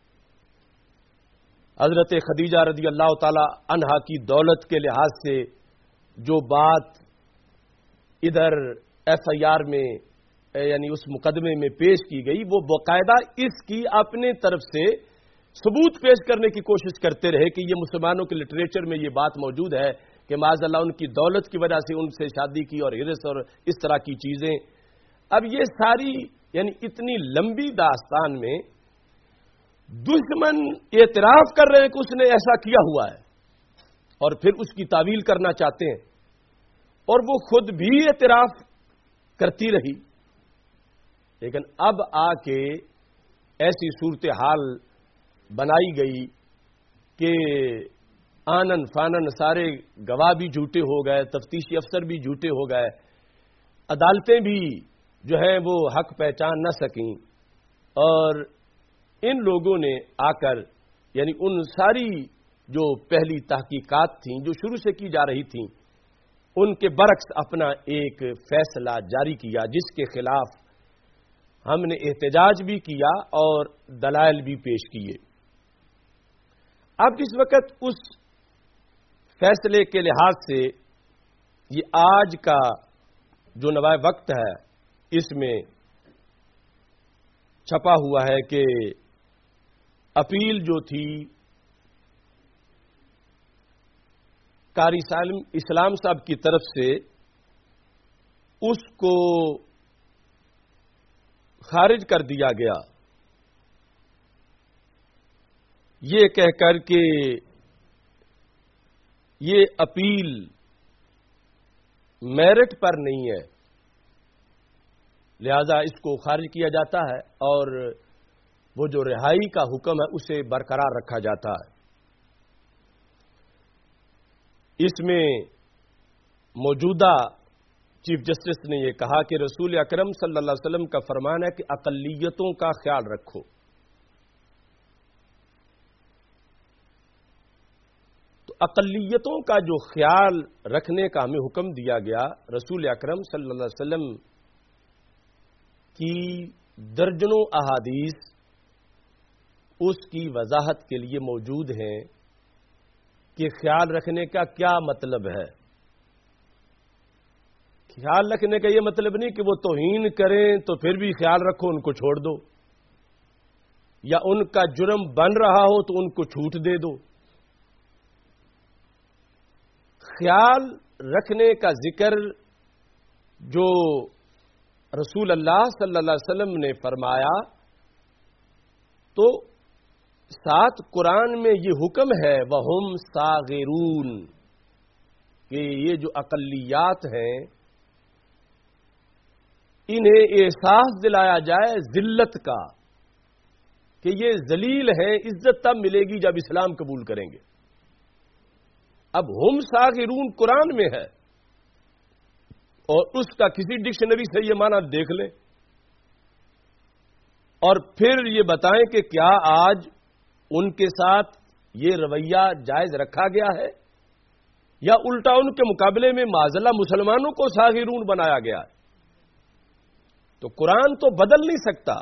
حضرت خدیجہ رضی اللہ تعالی عنہا کی دولت کے لحاظ سے جو بات ادھر ایف آئی آر میں یعنی اس مقدمے میں پیش کی گئی وہ باقاعدہ اس کی اپنے طرف سے ثبوت پیش کرنے کی کوشش کرتے رہے کہ یہ مسلمانوں کے لٹریچر میں یہ بات موجود ہے کہ معاذ اللہ ان کی دولت کی وجہ سے ان سے شادی کی اور ہرس اور اس طرح کی چیزیں. اب یہ ساری یعنی اتنی لمبی داستان میں دشمن اعتراف کر رہے ہیں کہ اس نے ایسا کیا ہوا ہے اور پھر اس کی تعویل کرنا چاہتے ہیں اور وہ خود بھی اعتراف کرتی رہی. لیکن اب آ کے ایسی صورتحال بنائی گئی کہ آنن فانن سارے گواہ بھی جھوٹے ہو گئے، تفتیشی افسر بھی جھوٹے ہو گئے، عدالتیں بھی جو ہے وہ حق پہچان نہ سکیں اور ان لوگوں نے آ کر یعنی ان ساری جو پہلی تحقیقات تھیں جو شروع سے کی جا رہی تھیں ان کے برعکس اپنا ایک فیصلہ جاری کیا جس کے خلاف ہم نے احتجاج بھی کیا اور دلائل بھی پیش کیے. اب اس وقت اس فیصلے کے لحاظ سے یہ آج کا جو نوائے وقت ہے اس میں چھپا ہوا ہے کہ اپیل جو تھی قاری اسلام صاحب کی طرف سے اس کو خارج کر دیا گیا یہ کہہ کر کہ یہ اپیل میرٹ پر نہیں ہے لہذا اس کو خارج کیا جاتا ہے اور وہ جو رہائی کا حکم ہے اسے برقرار رکھا جاتا ہے. اس میں موجودہ چیف جسٹس نے یہ کہا کہ رسول اکرم صلی اللہ علیہ وسلم کا فرمان ہے کہ اقلیتوں کا خیال رکھو. تو اقلیتوں کا جو خیال رکھنے کا ہمیں حکم دیا گیا رسول اکرم صلی اللہ علیہ وسلم کی درجنوں احادیث اس کی وضاحت کے لیے موجود ہیں کہ خیال رکھنے کا کیا مطلب ہے. خیال رکھنے کا یہ مطلب نہیں کہ وہ توہین کریں تو پھر بھی خیال رکھو ان کو چھوڑ دو یا ان کا جرم بن رہا ہو تو ان کو چھوٹ دے دو. خیال رکھنے کا ذکر جو رسول اللہ صلی اللہ علیہ وسلم نے فرمایا تو ساتھ قرآن میں یہ حکم ہے وَهُمْ صَاغِرُونَ کہ یہ جو اقلیات ہیں انہیں احساس دلایا جائے ذلت کا کہ یہ ذلیل ہیں. عزت تب ملے گی جب اسلام قبول کریں گے. اب ہم صاغرون قرآن میں ہے اور اس کا کسی ڈکشنری سے یہ معنی دیکھ لیں اور پھر یہ بتائیں کہ کیا آج ان کے ساتھ یہ رویہ جائز رکھا گیا ہے یا الٹا ان کے مقابلے میں معذلہ مسلمانوں کو صاغرون بنایا گیا ہے؟ تو قرآن تو بدل نہیں سکتا.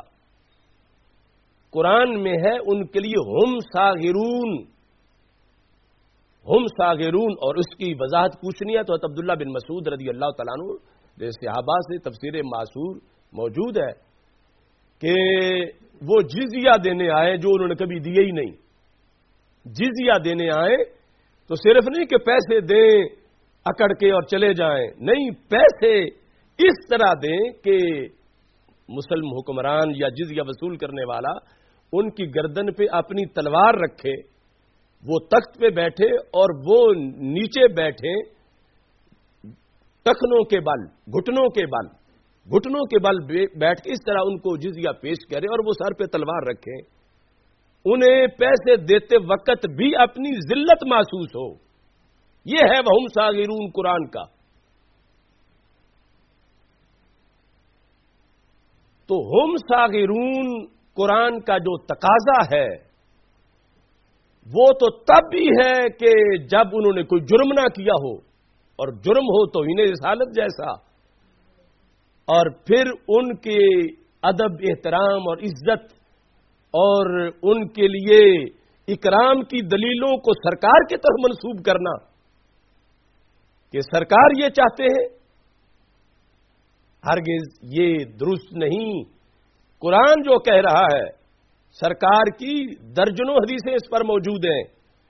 قرآن میں ہے ان کے لیے ہم صاغرون، اور اس کی وضاحت پوچھنی ہے تو حضرت عبداللہ بن مسعود رضی اللہ تعالیٰ عنہ جیسے صحابہ سے تفسیر معصور موجود ہے کہ وہ جزیہ دینے آئے جو انہوں نے کبھی دیے ہی نہیں. جزیہ دینے آئے تو صرف نہیں کہ پیسے دیں اکڑ کے اور چلے جائیں، نہیں، پیسے اس طرح دیں کہ مسلم حکمران یا جزیہ وصول کرنے والا ان کی گردن پہ اپنی تلوار رکھے، وہ تخت پہ بیٹھے اور وہ نیچے بیٹھے ٹخنوں کے بل، گھٹنوں کے بل بیٹھ کے اس طرح ان کو جزیہ پیش کرے اور وہ سر پہ تلوار رکھیں. انہیں پیسے دیتے وقت بھی اپنی ذلت محسوس ہو. یہ ہے وہم صاغرون قرآن کا. تو ہم صاغرون قرآن کا جو تقاضا ہے وہ تو تب بھی ہے کہ جب انہوں نے کوئی جرم نہ کیا ہو، اور جرم ہو تو انہیں رسالت جیسا، اور پھر ان کے ادب، احترام اور عزت اور ان کے لیے اکرام کی دلیلوں کو سرکار کی طرف منسوب کرنا کہ سرکار یہ چاہتے ہیں. ہرگز یہ درست نہیں. قرآن جو کہہ رہا ہے، سرکار کی درجنوں حدیثیں اس پر موجود ہیں.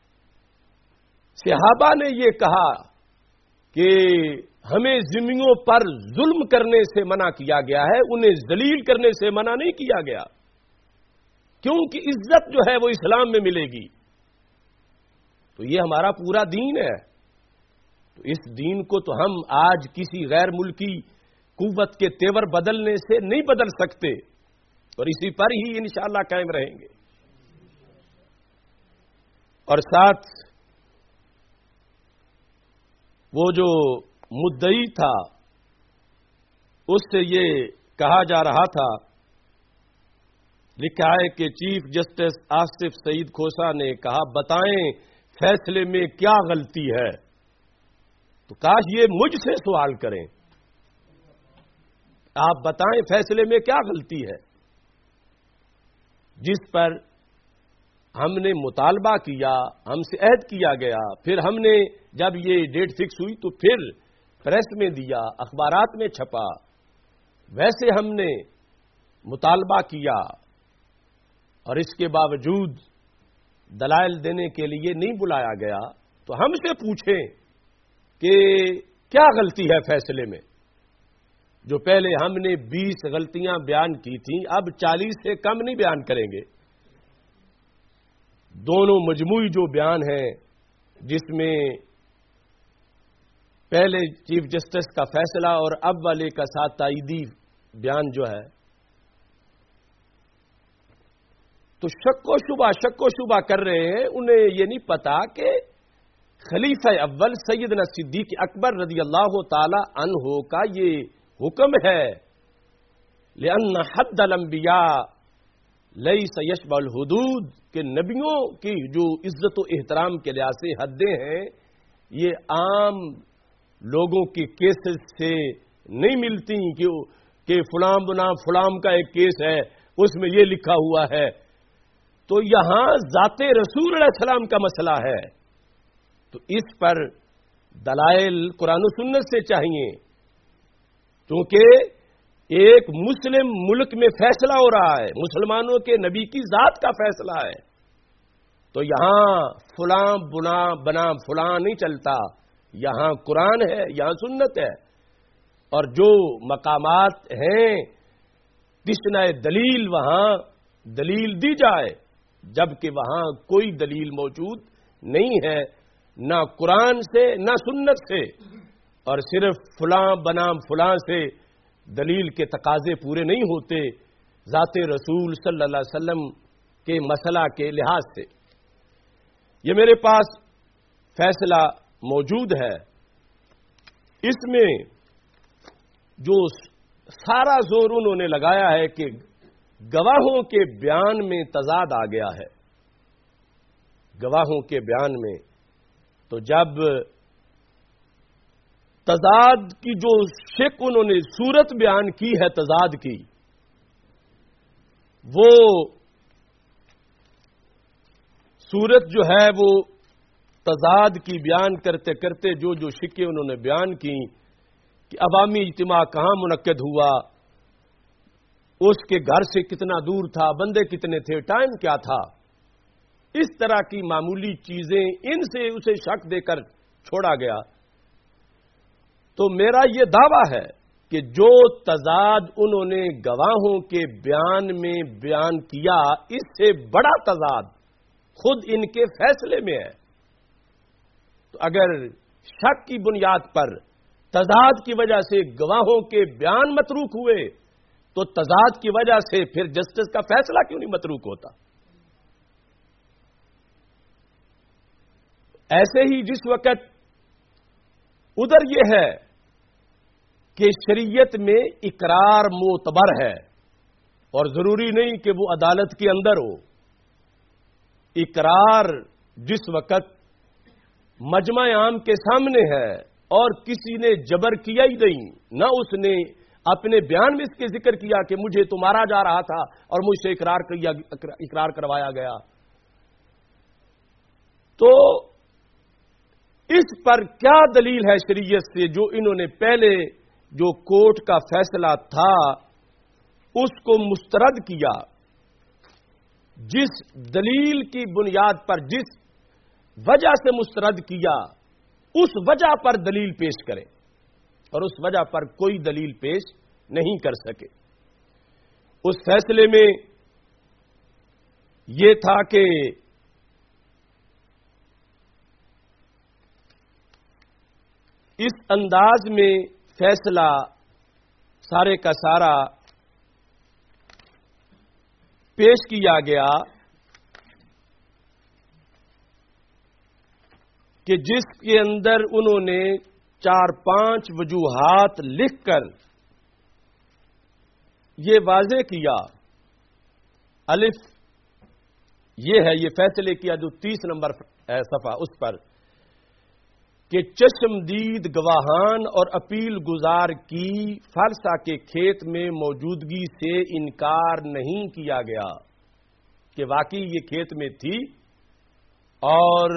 صحابہ نے یہ کہا کہ ہمیں ذمیوں پر ظلم کرنے سے منع کیا گیا ہے، انہیں ذلیل کرنے سے منع نہیں کیا گیا، کیونکہ عزت جو ہے وہ اسلام میں ملے گی. تو یہ ہمارا پورا دین ہے. تو اس دین کو تو ہم آج کسی غیر ملکی قوت کے تیور بدلنے سے نہیں بدل سکتے، اور اسی پر ہی انشاءاللہ قائم رہیں گے. اور ساتھ وہ جو مدعی تھا اس سے یہ کہا جا رہا تھا، لکھا ہے کہ چیف جسٹس آصف سعید کھوسا نے کہا بتائیں فیصلے میں کیا غلطی ہے. تو کاش یہ مجھ سے سوال کریں، آپ بتائیں فیصلے میں کیا غلطی ہے، جس پر ہم نے مطالبہ کیا، ہم سے عہد کیا گیا، پھر ہم نے جب یہ ڈیٹ فکس ہوئی تو پھر پریس میں دیا، اخبارات میں چھپا، ویسے ہم نے مطالبہ کیا اور اس کے باوجود دلائل دینے کے لیے نہیں بلایا گیا. تو ہم سے پوچھیں کہ کیا غلطی ہے فیصلے میں. جو پہلے ہم نے 20 غلطیاں بیان کی تھیں، اب 40 سے کم نہیں بیان کریں گے. دونوں مجموعی جو بیان ہیں، جس میں پہلے چیف جسٹس کا فیصلہ اور اب والے کا ساتھ تائیدی بیان جو ہے، تو شک و شبہ کر رہے ہیں. انہیں یہ نہیں پتا کہ خلیفہ اول سیدنا صدیق اکبر رضی اللہ تعالی عنہ کا یہ حکم ہے، لأن حد الانبیاء لیس یشبہ الحدود، کہ نبیوں کی جو عزت و احترام کے لحاظ سے حدیں ہیں یہ عام لوگوں کے کیسز سے نہیں ملتی کہ فلاں بنام فلاں کا ایک کیس ہے اس میں یہ لکھا ہوا ہے. تو یہاں ذات رسول علیہ السلام کا مسئلہ ہے، تو اس پر دلائل قرآن و سنت سے چاہیے، کیونکہ ایک مسلم ملک میں فیصلہ ہو رہا ہے، مسلمانوں کے نبی کی ذات کا فیصلہ ہے. تو یہاں فلاں بنام فلاں نہیں چلتا، یہاں قرآن ہے، یہاں سنت ہے. اور جو مقامات ہیں تشنہ دلیل، وہاں دلیل دی جائے، جبکہ وہاں کوئی دلیل موجود نہیں ہے، نہ قرآن سے نہ سنت سے، اور صرف فلاں بنام فلاں سے دلیل کے تقاضے پورے نہیں ہوتے ذات رسول صلی اللہ علیہ وسلم کے مسئلہ کے لحاظ سے. یہ میرے پاس فیصلہ موجود ہے، اس میں جو سارا زور انہوں نے لگایا ہے کہ گواہوں کے بیان میں تضاد آ گیا ہے. گواہوں کے بیان میں، تو جب تضاد کی جو شک انہوں نے صورت بیان کی ہے تضاد کی، وہ صورت جو ہے وہ تضاد کی بیان کرتے کرتے جو جو شکیں انہوں نے بیان کی کہ عوامی اجتماع کہاں منعقد ہوا، اس کے گھر سے کتنا دور تھا، بندے کتنے تھے، ٹائم کیا تھا، اس طرح کی معمولی چیزیں ان سے اسے شک دے کر چھوڑا گیا. تو میرا یہ دعویٰ ہے کہ جو تضاد انہوں نے گواہوں کے بیان میں بیان کیا، اس سے بڑا تضاد خود ان کے فیصلے میں ہے. تو اگر شک کی بنیاد پر تضاد کی وجہ سے گواہوں کے بیان متروک ہوئے، تو تضاد کی وجہ سے پھر جسٹس کا فیصلہ کیوں نہیں متروک ہوتا؟ ایسے ہی جس وقت ادھر یہ ہے کہ شریعت میں اقرار معتبر ہے اور ضروری نہیں کہ وہ عدالت کے اندر ہو. اقرار جس وقت مجمع عام کے سامنے ہے اور کسی نے جبر کیا ہی نہیں، نہ اس نے اپنے بیان میں اس کے ذکر کیا کہ مجھے تو مارا جا رہا تھا اور مجھ سے اقرار کروایا گیا، تو اس پر کیا دلیل ہے شریعت سے جو انہوں نے پہلے جو کورٹ کا فیصلہ تھا اس کو مسترد کیا؟ جس دلیل کی بنیاد پر، جس وجہ سے مسترد کیا، اس وجہ پر دلیل پیش کریں، اور اس وجہ پر کوئی دلیل پیش نہیں کر سکے. اس فیصلے میں یہ تھا کہ اس انداز میں فیصلہ سارے کا سارا پیش کیا گیا کہ جس کے اندر انہوں نے 4-5 وجوہات لکھ کر یہ واضح کیا. الف یہ ہے، یہ فیصلے کیا جو 30 نمبر صفحہ اس پر، کہ چشمدید گواہان اور اپیل گزار کی فالسا کے کھیت میں موجودگی سے انکار نہیں کیا گیا کہ واقعی یہ کھیت میں تھی، اور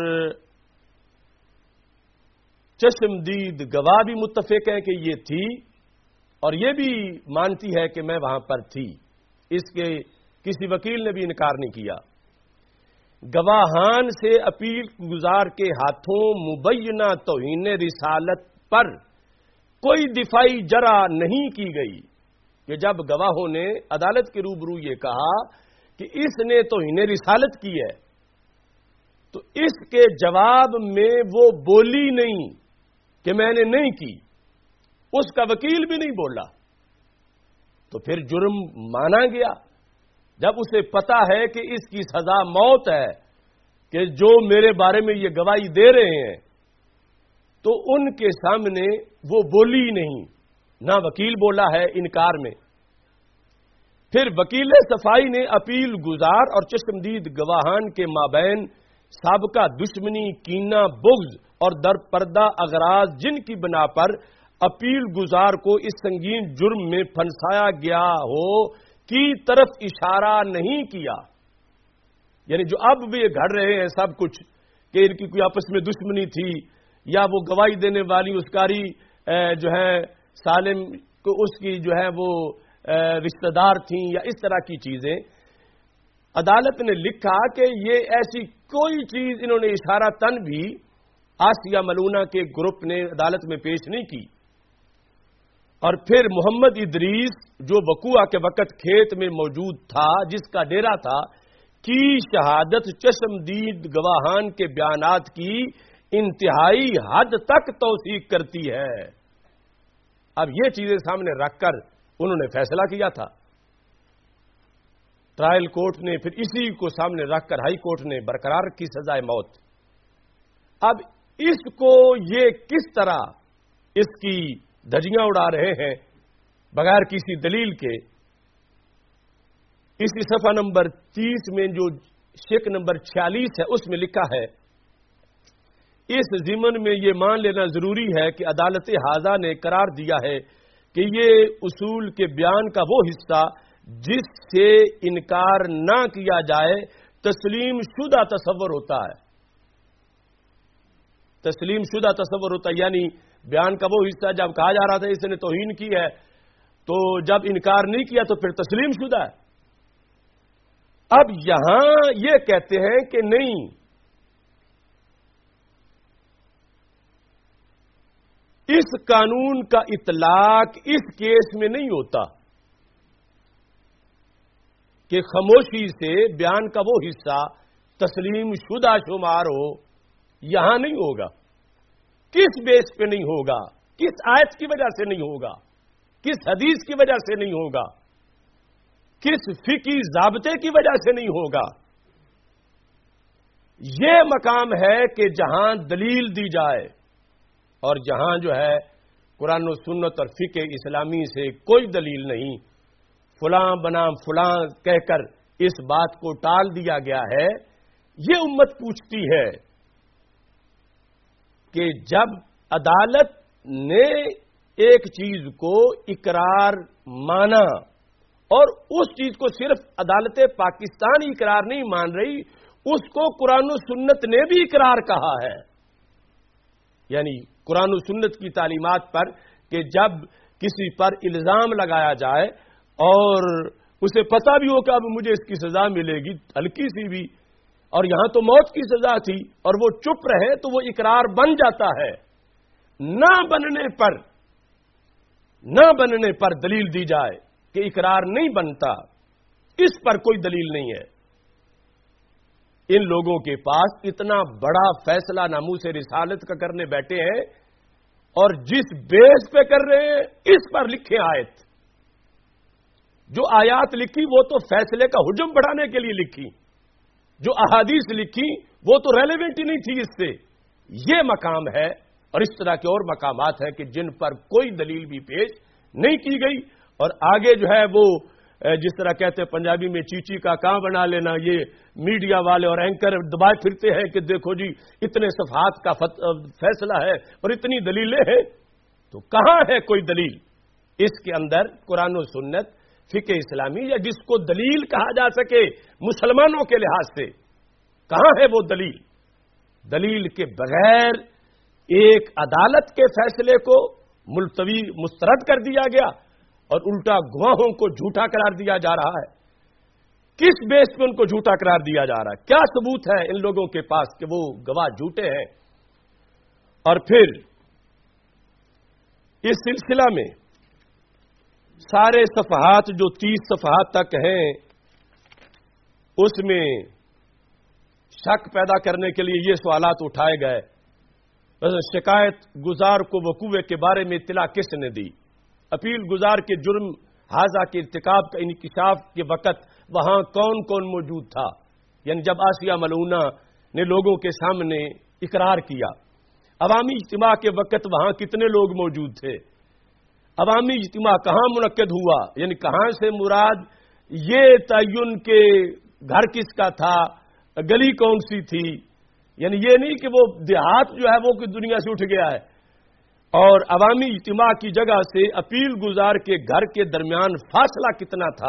چشمدید گواہ بھی متفق ہیں کہ یہ تھی، اور یہ بھی مانتی ہے کہ میں وہاں پر تھی. اس کے کسی وکیل نے بھی انکار نہیں کیا. گواہان سے اپیل گزار کے ہاتھوں مبینہ توہین رسالت پر کوئی دفاعی جرح نہیں کی گئی کہ جب گواہوں نے عدالت کے روبرو یہ کہا کہ اس نے توہین رسالت کی ہے، تو اس کے جواب میں وہ بولی نہیں کہ میں نے نہیں کی، اس کا وکیل بھی نہیں بولا، تو پھر جرم مانا گیا. جب اسے پتا ہے کہ اس کی سزا موت ہے کہ جو میرے بارے میں یہ گواہی دے رہے ہیں، تو ان کے سامنے وہ بولی نہیں، نہ وکیل بولا ہے انکار میں. پھر وکیل صفائی نے اپیل گزار اور چشمدید گواہان کے مابین سابقہ دشمنی، کینہ، بغض اور در پردہ اغراض جن کی بنا پر اپیل گزار کو اس سنگین جرم میں پھنسایا گیا ہو کی طرف اشارہ نہیں کیا. یعنی جو اب بھی یہ گھڑ رہے ہیں سب کچھ کہ ان کی کوئی آپس میں دشمنی تھی، یا وہ گواہی دینے والی اسکاری جو ہے سالم کو اس کی جو ہے وہ رشتہ دار تھیں، یا اس طرح کی چیزیں، عدالت نے لکھا کہ یہ ایسی کوئی چیز انہوں نے اشارہ تن بھی آسیہ ملونہ کے گروپ نے عدالت میں پیش نہیں کی. اور پھر محمد ادریس جو وقوعہ کے وقت کھیت میں موجود تھا، جس کا ڈیرا تھا، کی شہادت چشمدید گواہان کے بیانات کی انتہائی حد تک توثیق کرتی ہے. اب یہ چیزیں سامنے رکھ کر انہوں نے فیصلہ کیا تھا. ٹرائل کورٹ نے پھر اسی کو سامنے رکھ کر ہائی کورٹ نے برقرار کی سزائے موت. اب اس کو یہ کس طرح اس کی دھجیاں اڑا رہے ہیں بغیر کسی دلیل کے. اسی صفحہ نمبر 30 میں جو شق نمبر 46 ہے، اس میں لکھا ہے اس ضمن میں یہ مان لینا ضروری ہے کہ عدالت حاضہ نے قرار دیا ہے کہ یہ اصول کے بیان کا وہ حصہ جس سے انکار نہ کیا جائے تسلیم شدہ تصور ہوتا ہے. تسلیم شدہ تصور ہوتا ہے، یعنی بیان کا وہ حصہ جب کہا جا رہا تھا اس نے توہین کی ہے، تو جب انکار نہیں کیا تو پھر تسلیم شدہ ہے. اب یہاں یہ کہتے ہیں کہ نہیں، اس قانون کا اطلاق اس کیس میں نہیں ہوتا کہ خاموشی سے بیان کا وہ حصہ تسلیم شدہ شمار ہو. یہاں نہیں ہوگا. کس بیس پہ نہیں ہوگا؟ کس آیت کی وجہ سے نہیں ہوگا؟ کس حدیث کی وجہ سے نہیں ہوگا؟ کس فقہی ضابطے کی وجہ سے نہیں ہوگا؟ یہ مقام ہے کہ جہاں دلیل دی جائے اور جہاں جو ہے قرآن و سنت اور فقہ اسلامی سے کوئی دلیل نہیں، فلاں بنام فلاں کہہ کر اس بات کو ٹال دیا گیا ہے. یہ امت پوچھتی ہے کہ جب عدالت نے ایک چیز کو اقرار مانا اور اس چیز کو صرف عدالت پاکستان اقرار نہیں مان رہی، اس کو قرآن و سنت نے بھی اقرار کہا ہے. یعنی قرآن و سنت کی تعلیمات پر کہ جب کسی پر الزام لگایا جائے اور اسے پتہ بھی ہو کہ اب مجھے اس کی سزا ملے گی ہلکی سی بھی، اور یہاں تو موت کی سزا تھی اور وہ چپ رہے تو وہ اقرار بن جاتا ہے. نہ بننے پر دلیل دی جائے کہ اقرار نہیں بنتا، اس پر کوئی دلیل نہیں ہے. ان لوگوں کے پاس اتنا بڑا فیصلہ ناموس رسالت کا کرنے بیٹھے ہیں اور جس بیس پہ کر رہے ہیں اس پر لکھیں آیت. جو آیات لکھی وہ تو فیصلے کا حجم بڑھانے کے لیے لکھی، جو احادیث لکھی وہ تو ریلیونٹ ہی نہیں تھی اس سے. یہ مقام ہے اور اس طرح کے اور مقامات ہیں کہ جن پر کوئی دلیل بھی پیش نہیں کی گئی، اور آگے جو ہے وہ جس طرح کہتے ہیں پنجابی میں چیچی کا کاں بنا لینا، یہ میڈیا والے اور اینکر دبائے پھرتے ہیں کہ دیکھو جی اتنے صفحات کا فیصلہ ہے اور اتنی دلیلیں ہیں. تو کہاں ہے کوئی دلیل اس کے اندر؟ قرآن و سنت فقہ اسلامی یا جس کو دلیل کہا جا سکے مسلمانوں کے لحاظ سے، کہاں ہے وہ دلیل؟ دلیل کے بغیر ایک عدالت کے فیصلے کو ملتوی مسترد کر دیا گیا اور الٹا گواہوں کو جھوٹا قرار دیا جا رہا ہے. کس بیس پہ ان کو جھوٹا قرار دیا جا رہا ہے؟ کیا ثبوت ہے ان لوگوں کے پاس کہ وہ گواہ جھوٹے ہیں؟ اور پھر اس سلسلہ میں سارے صفحات جو 30 صفحات تک ہیں اس میں شک پیدا کرنے کے لیے یہ سوالات اٹھائے گئے. شکایت گزار کو وقوع کے بارے میں اطلاع کس نے دی؟ اپیل گزار کے جرم حاضہ کے ارتکاب کا انکشاف کے وقت وہاں کون کون موجود تھا؟ یعنی جب آسیہ ملعونہ نے لوگوں کے سامنے اقرار کیا، عوامی اجتماع کے وقت وہاں کتنے لوگ موجود تھے؟ عوامی اجتماع کہاں منعقد ہوا؟ یعنی کہاں سے مراد یہ تعین کہ گھر کس کا تھا، گلی کون سی تھی؟ یعنی یہ نہیں کہ وہ دیہات جو ہے وہ دنیا سے اٹھ گیا ہے. اور عوامی اجتماع کی جگہ سے اپیل گزار کے گھر کے درمیان فاصلہ کتنا تھا،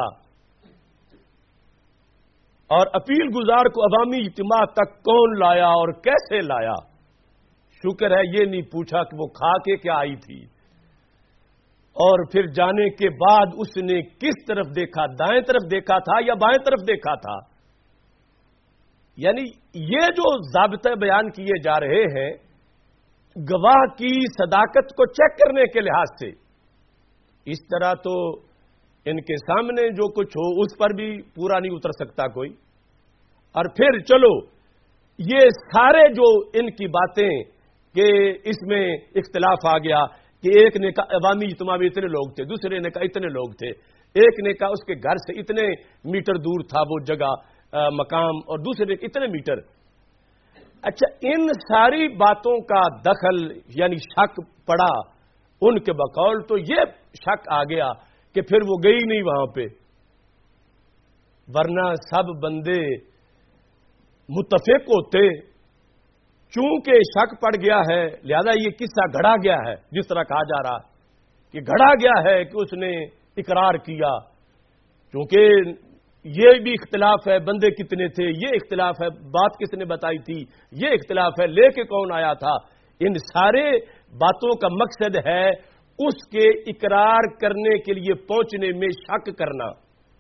اور اپیل گزار کو عوامی اجتماع تک کون لایا اور کیسے لایا؟ شکر ہے یہ نہیں پوچھا کہ وہ کھا کے کیا آئی تھی، اور پھر جانے کے بعد اس نے کس طرف دیکھا، دائیں طرف دیکھا تھا یا بائیں طرف دیکھا تھا. یعنی یہ جو ضابطے بیان کیے جا رہے ہیں گواہ کی صداقت کو چیک کرنے کے لحاظ سے، اس طرح تو ان کے سامنے جو کچھ ہو اس پر بھی پورا نہیں اتر سکتا کوئی. اور پھر چلو یہ سارے جو ان کی باتیں کہ اس میں اختلاف آ گیا کہ ایک نے کہا عوامی اجتماع میں اتنے لوگ تھے، دوسرے نے کہا اتنے لوگ تھے، ایک نے کہا اس کے گھر سے اتنے میٹر دور تھا وہ جگہ مقام، اور دوسرے نے اتنے میٹر. اچھا ان ساری باتوں کا دخل یعنی شک پڑا ان کے بقول، تو یہ شک آ گیا کہ پھر وہ گئی نہیں وہاں پہ، ورنہ سب بندے متفق ہوتے، چونکہ شک پڑ گیا ہے لہذا یہ قصہ گھڑا گیا ہے، جس طرح کہا جا رہا کہ گھڑا گیا ہے کہ اس نے اقرار کیا، چونکہ یہ بھی اختلاف ہے بندے کتنے تھے، یہ اختلاف ہے بات کس نے بتائی تھی، یہ اختلاف ہے لے کے کون آیا تھا، ان سارے باتوں کا مقصد ہے اس کے اقرار کرنے کے لیے پہنچنے میں شک کرنا۔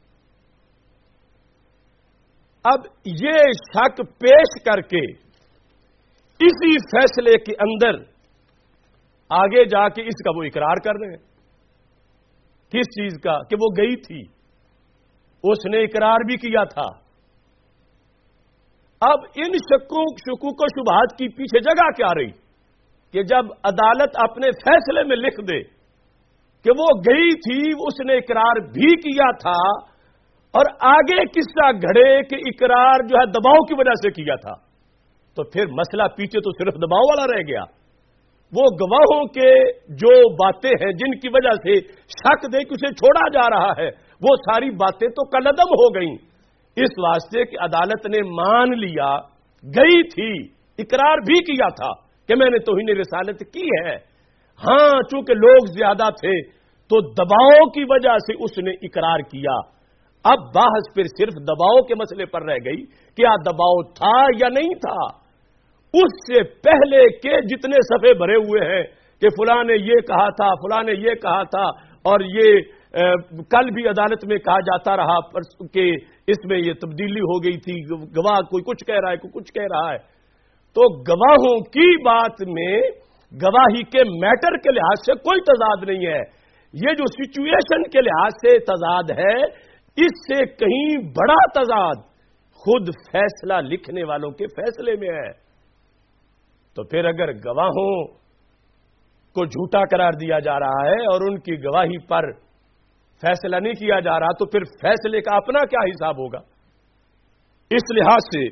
اب یہ شک پیش کر کے اسی فیصلے کے اندر آگے جا کے اس کا وہ اقرار کر رہے ہیں، کس چیز کا کہ وہ گئی تھی، اس نے اقرار بھی کیا تھا۔ اب ان شکوک و شبہات کی پیچھے جگہ کیا رہی کہ جب عدالت اپنے فیصلے میں لکھ دے کہ وہ گئی تھی، اس نے اقرار بھی کیا تھا، اور آگے قصہ گھڑے کہ اقرار جو ہے دباؤ کی وجہ سے کیا تھا، تو پھر مسئلہ پیچھے تو صرف دباؤ والا رہ گیا۔ وہ گواہوں کے جو باتیں ہیں جن کی وجہ سے شک دے کہ اسے چھوڑا جا رہا ہے، وہ ساری باتیں تو کالعدم ہو گئیں، اس واسطے کہ عدالت نے مان لیا گئی تھی، اقرار بھی کیا تھا کہ میں نے توہین رسالت کی ہے۔ ہاں چونکہ لوگ زیادہ تھے تو دباؤ کی وجہ سے اس نے اقرار کیا۔ اب بحث پھر صرف دباؤ کے مسئلے پر رہ گئی، کیا دباؤ تھا یا نہیں تھا۔ اس سے پہلے کے جتنے صفحے بھرے ہوئے ہیں کہ فلاں نے یہ کہا تھا، فلاں نے یہ کہا تھا، اور یہ کل بھی عدالت میں کہا جاتا رہا کہ اس میں یہ تبدیلی ہو گئی تھی، گواہ کوئی کچھ کہہ رہا ہے کوئی کچھ کہہ رہا ہے، تو گواہوں کی بات میں گواہی کے میٹر کے لحاظ سے کوئی تضاد نہیں ہے، یہ جو سچویشن کے لحاظ سے تضاد ہے، اس سے کہیں بڑا تضاد خود فیصلہ لکھنے والوں کے فیصلے میں ہے۔ تو پھر اگر گواہوں کو جھوٹا قرار دیا جا رہا ہے اور ان کی گواہی پر فیصلہ نہیں کیا جا رہا، تو پھر فیصلے کا اپنا کیا حساب ہوگا۔ اس لحاظ سے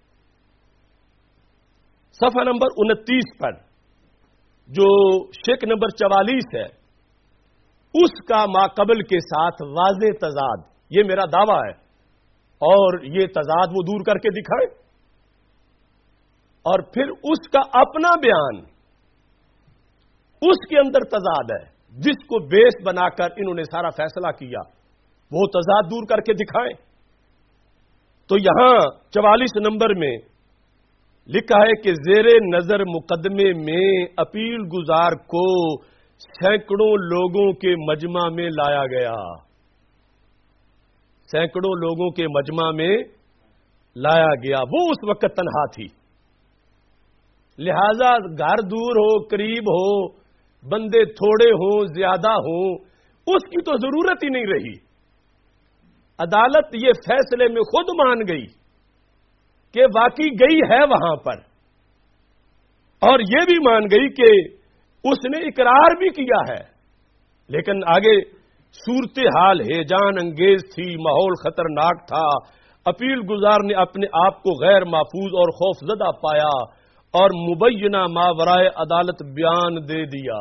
صفحہ نمبر 29 پر جو شک نمبر 44 ہے، اس کا ماقبل کے ساتھ واضح تضاد، یہ میرا دعویٰ ہے، اور یہ تضاد وہ دور کر کے دکھائے، اور پھر اس کا اپنا بیان، اس کے اندر تضاد ہے جس کو بیس بنا کر انہوں نے سارا فیصلہ کیا، وہ تضاد دور کر کے دکھائیں۔ تو یہاں 44 نمبر میں لکھا ہے کہ زیر نظر مقدمے میں اپیل گزار کو سینکڑوں لوگوں کے مجمع میں لایا گیا، سینکڑوں لوگوں کے مجمع میں لایا گیا، وہ اس وقت تنہا تھی، لہذا گھر دور ہو قریب ہو، بندے تھوڑے ہوں زیادہ ہوں، اس کی تو ضرورت ہی نہیں رہی۔ عدالت یہ فیصلے میں خود مان گئی کہ واقعی گئی ہے وہاں پر، اور یہ بھی مان گئی کہ اس نے اقرار بھی کیا ہے، لیکن آگے صورتحال ہیجان انگیز تھی، ماحول خطرناک تھا، اپیل گزار نے اپنے آپ کو غیر محفوظ اور خوف زدہ پایا اور مبینہ ماورائے عدالت بیان دے دیا۔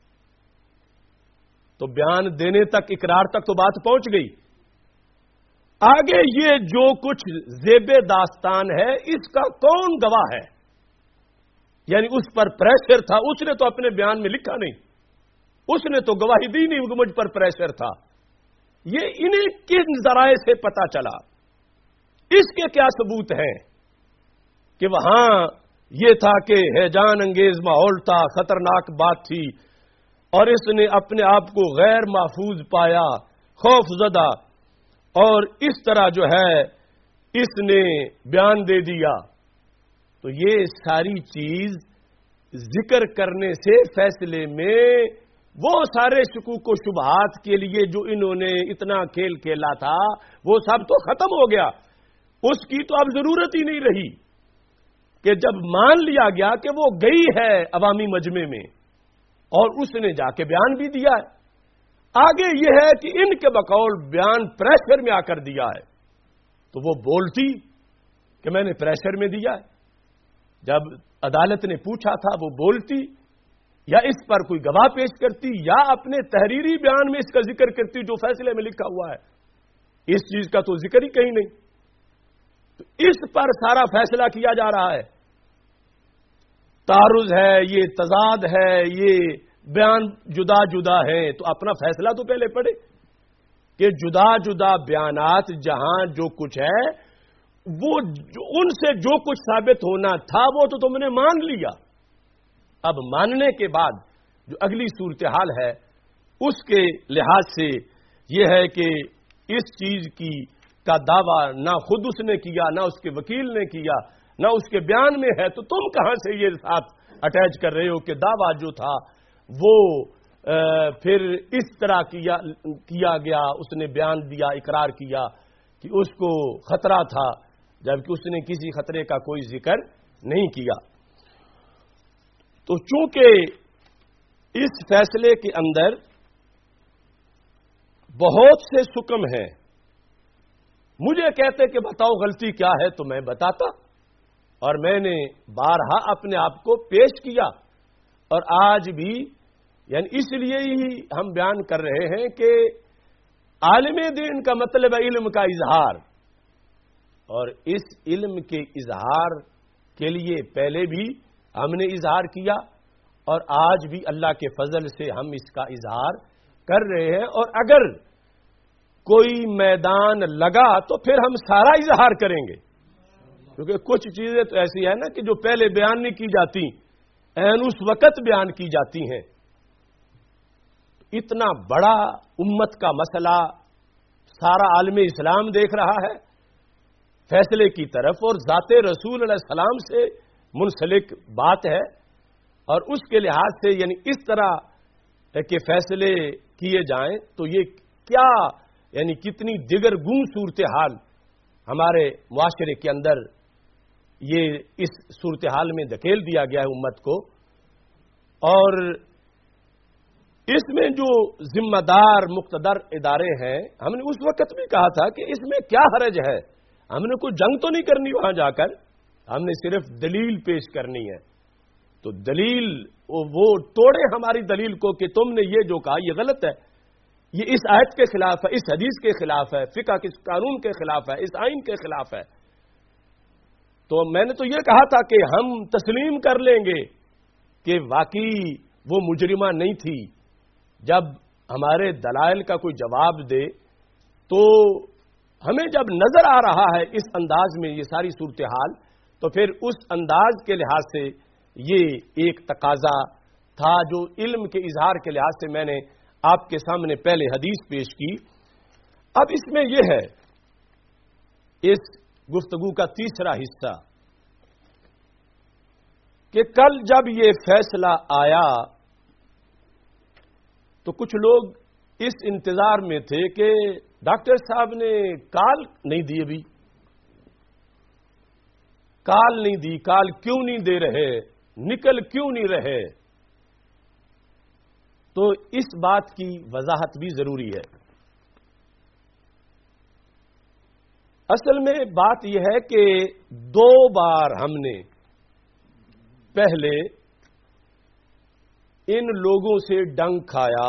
تو بیان دینے تک، اقرار تک تو بات پہنچ گئی، آگے یہ جو کچھ زیب داستان ہے اس کا کون گواہ ہے، یعنی اس پر پریشر تھا، اس نے تو اپنے بیان میں لکھا نہیں، اس نے تو گواہی دی نہیں کہ مجھ پر پریشر تھا، یہ انہیں کن ذرائع سے پتا چلا، اس کے کیا ثبوت ہیں کہ وہاں یہ تھا کہ ہیجان انگیز ماحول تھا، خطرناک بات تھی، اور اس نے اپنے آپ کو غیر محفوظ پایا، خوف زدہ، اور اس طرح جو ہے اس نے بیان دے دیا۔ تو یہ ساری چیز ذکر کرنے سے فیصلے میں وہ سارے شکوک و شبہات کے لیے جو انہوں نے اتنا کھیل کھیلا تھا وہ سب تو ختم ہو گیا، اس کی تو اب ضرورت ہی نہیں رہی، کہ جب مان لیا گیا کہ وہ گئی ہے عوامی مجمع میں اور اس نے جا کے بیان بھی دیا ہے۔ آگے یہ ہے کہ ان کے بقول بیان پریشر میں آ کر دیا ہے، تو وہ بولتی کہ میں نے پریشر میں دیا ہے، جب عدالت نے پوچھا تھا وہ بولتی، یا اس پر کوئی گواہ پیش کرتی، یا اپنے تحریری بیان میں اس کا ذکر کرتی جو فیصلے میں لکھا ہوا ہے، اس چیز کا تو ذکر ہی کہیں نہیں۔ تو اس پر سارا فیصلہ کیا جا رہا ہے. تعارض ہے، یہ تضاد ہے، یہ بیان جدا جدا ہے، تو اپنا فیصلہ تو پہلے پڑھے کہ جدا جدا بیانات جہاں جو کچھ ہے وہ ان سے جو کچھ ثابت ہونا تھا وہ تو تم نے مان لیا. اب ماننے کے بعد جو اگلی صورتحال ہے اس کے لحاظ سے یہ ہے کہ اس چیز کا دعویٰ نہ خود اس نے کیا، نہ اس کے وکیل نے کیا، نہ اس کے بیان میں ہے، تو تم کہاں سے یہ ساتھ اٹیچ کر رہے ہو کہ دعویٰ جو تھا وہ پھر اس طرح کیا گیا، اس نے بیان دیا، اقرار کیا کہ اس کو خطرہ تھا، جبکہ اس نے کسی خطرے کا کوئی ذکر نہیں کیا. تو چونکہ اس فیصلے کے اندر بہت سے حکم ہیں، مجھے کہتے کہ بتاؤ غلطی کیا ہے تو میں بتاتا، اور میں نے بارہا اپنے آپ کو پیش کیا. اور آج بھی یعنی اس لیے ہی ہم بیان کر رہے ہیں کہ عالم دین کا مطلب ہے علم کا اظہار، اور اس علم کے اظہار کے لیے پہلے بھی ہم نے اظہار کیا اور آج بھی اللہ کے فضل سے ہم اس کا اظہار کر رہے ہیں. اور اگر کوئی میدان لگا تو پھر ہم سارا اظہار کریں گے، کیونکہ کچھ چیزیں تو ایسی ہیں نا کہ جو پہلے بیان نہیں کی جاتی، عین اس وقت بیان کی جاتی ہیں. اتنا بڑا امت کا مسئلہ سارا عالم اسلام دیکھ رہا ہے فیصلے کی طرف، اور ذات رسول علیہ السلام سے منسلک بات ہے، اور اس کے لحاظ سے یعنی اس طرح کے فیصلے کیے جائیں تو یہ کیا یعنی کتنی دیگر گون صورتحال ہمارے معاشرے کے اندر یہ اس صورتحال میں دھکیل دیا گیا ہے امت کو. اور اس میں جو ذمہ دار مقتدر ادارے ہیں، ہم نے اس وقت بھی کہا تھا کہ اس میں کیا حرج ہے، ہم نے کوئی جنگ تو نہیں کرنی وہاں جا کر، ہم نے صرف دلیل پیش کرنی ہے. تو دلیل وہ توڑے ہماری دلیل کو کہ تم نے یہ جو کہا یہ غلط ہے، یہ اس آیت کے خلاف ہے، اس حدیث کے خلاف ہے، فقہ کے قانون کے خلاف ہے، اس آئین کے خلاف ہے. تو میں نے تو یہ کہا تھا کہ ہم تسلیم کر لیں گے کہ واقعی وہ مجرمہ نہیں تھی. جب ہمارے دلائل کا کوئی جواب دے تو ہمیں جب نظر آ رہا ہے اس انداز میں یہ ساری صورتحال، تو پھر اس انداز کے لحاظ سے یہ ایک تقاضا تھا جو علم کے اظہار کے لحاظ سے میں نے آپ کے سامنے پہلے حدیث پیش کی. اب اس میں یہ ہے اس گفتگو کا تیسرا حصہ کہ کل جب یہ فیصلہ آیا تو کچھ لوگ اس انتظار میں تھے کہ ڈاکٹر صاحب نے کال نہیں دی، ابھی کال نہیں دی، کال کیوں نہیں دے رہے، نکل کیوں نہیں رہے. تو اس بات کی وضاحت بھی ضروری ہے. اصل میں بات یہ ہے کہ 2 بار ہم نے پہلے ان لوگوں سے ڈنگ کھایا.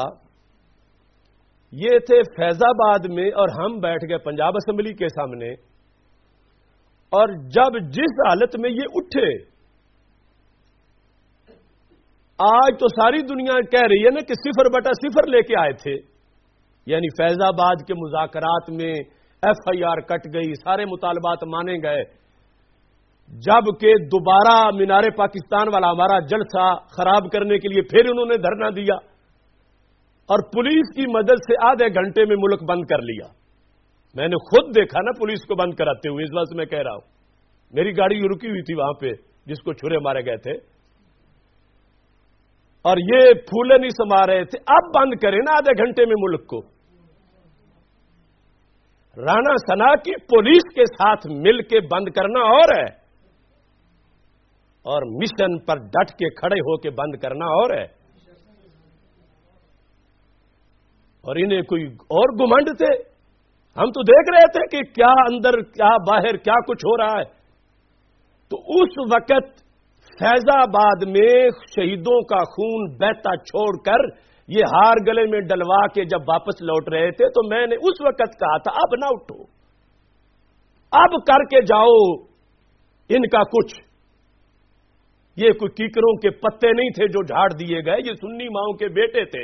یہ تھے فیض آباد میں اور ہم بیٹھ گئے پنجاب اسمبلی کے سامنے، اور جب جس حالت میں یہ اٹھے، آج تو ساری دنیا کہہ رہی ہے نا کہ 0/0 لے کے آئے تھے، یعنی فیض آباد کے مذاکرات میں FIR کٹ گئی، سارے مطالبات مانے گئے، جبکہ دوبارہ مینار پاکستان والا ہمارا جلسہ خراب کرنے کے لیے پھر انہوں نے دھرنا دیا اور پولیس کی مدد سے آدھے گھنٹے میں ملک بند کر لیا. میں نے خود دیکھا نا پولیس کو بند کراتے ہوئے، اس وقت میں کہہ رہا ہوں، میری گاڑی رکی ہوئی تھی وہاں پہ جس کو چھرے مارے گئے تھے، اور یہ پھولے نہیں سما رہے تھے. اب بند کریں نا آدھے گھنٹے میں ملک کو. رانا ثنا کی پولیس کے ساتھ مل کے بند کرنا اور ہے، اور مشن پر ڈٹ کے کھڑے ہو کے بند کرنا اور ہے. اور انہیں کوئی اور گمنڈ تھے، ہم تو دیکھ رہے تھے کہ کیا اندر کیا باہر کیا کچھ ہو رہا ہے. تو اس وقت فیض آباد میں شہیدوں کا خون بہتا چھوڑ کر یہ ہار گلے میں ڈلوا کے جب واپس لوٹ رہے تھے تو میں نے اس وقت کہا تھا اب نہ اٹھو، اب کر کے جاؤ ان کا کچھ. یہ کوئی کیکروں کے پتے نہیں تھے جو جھاڑ دیے گئے، یہ سنی ماؤں کے بیٹے تھے.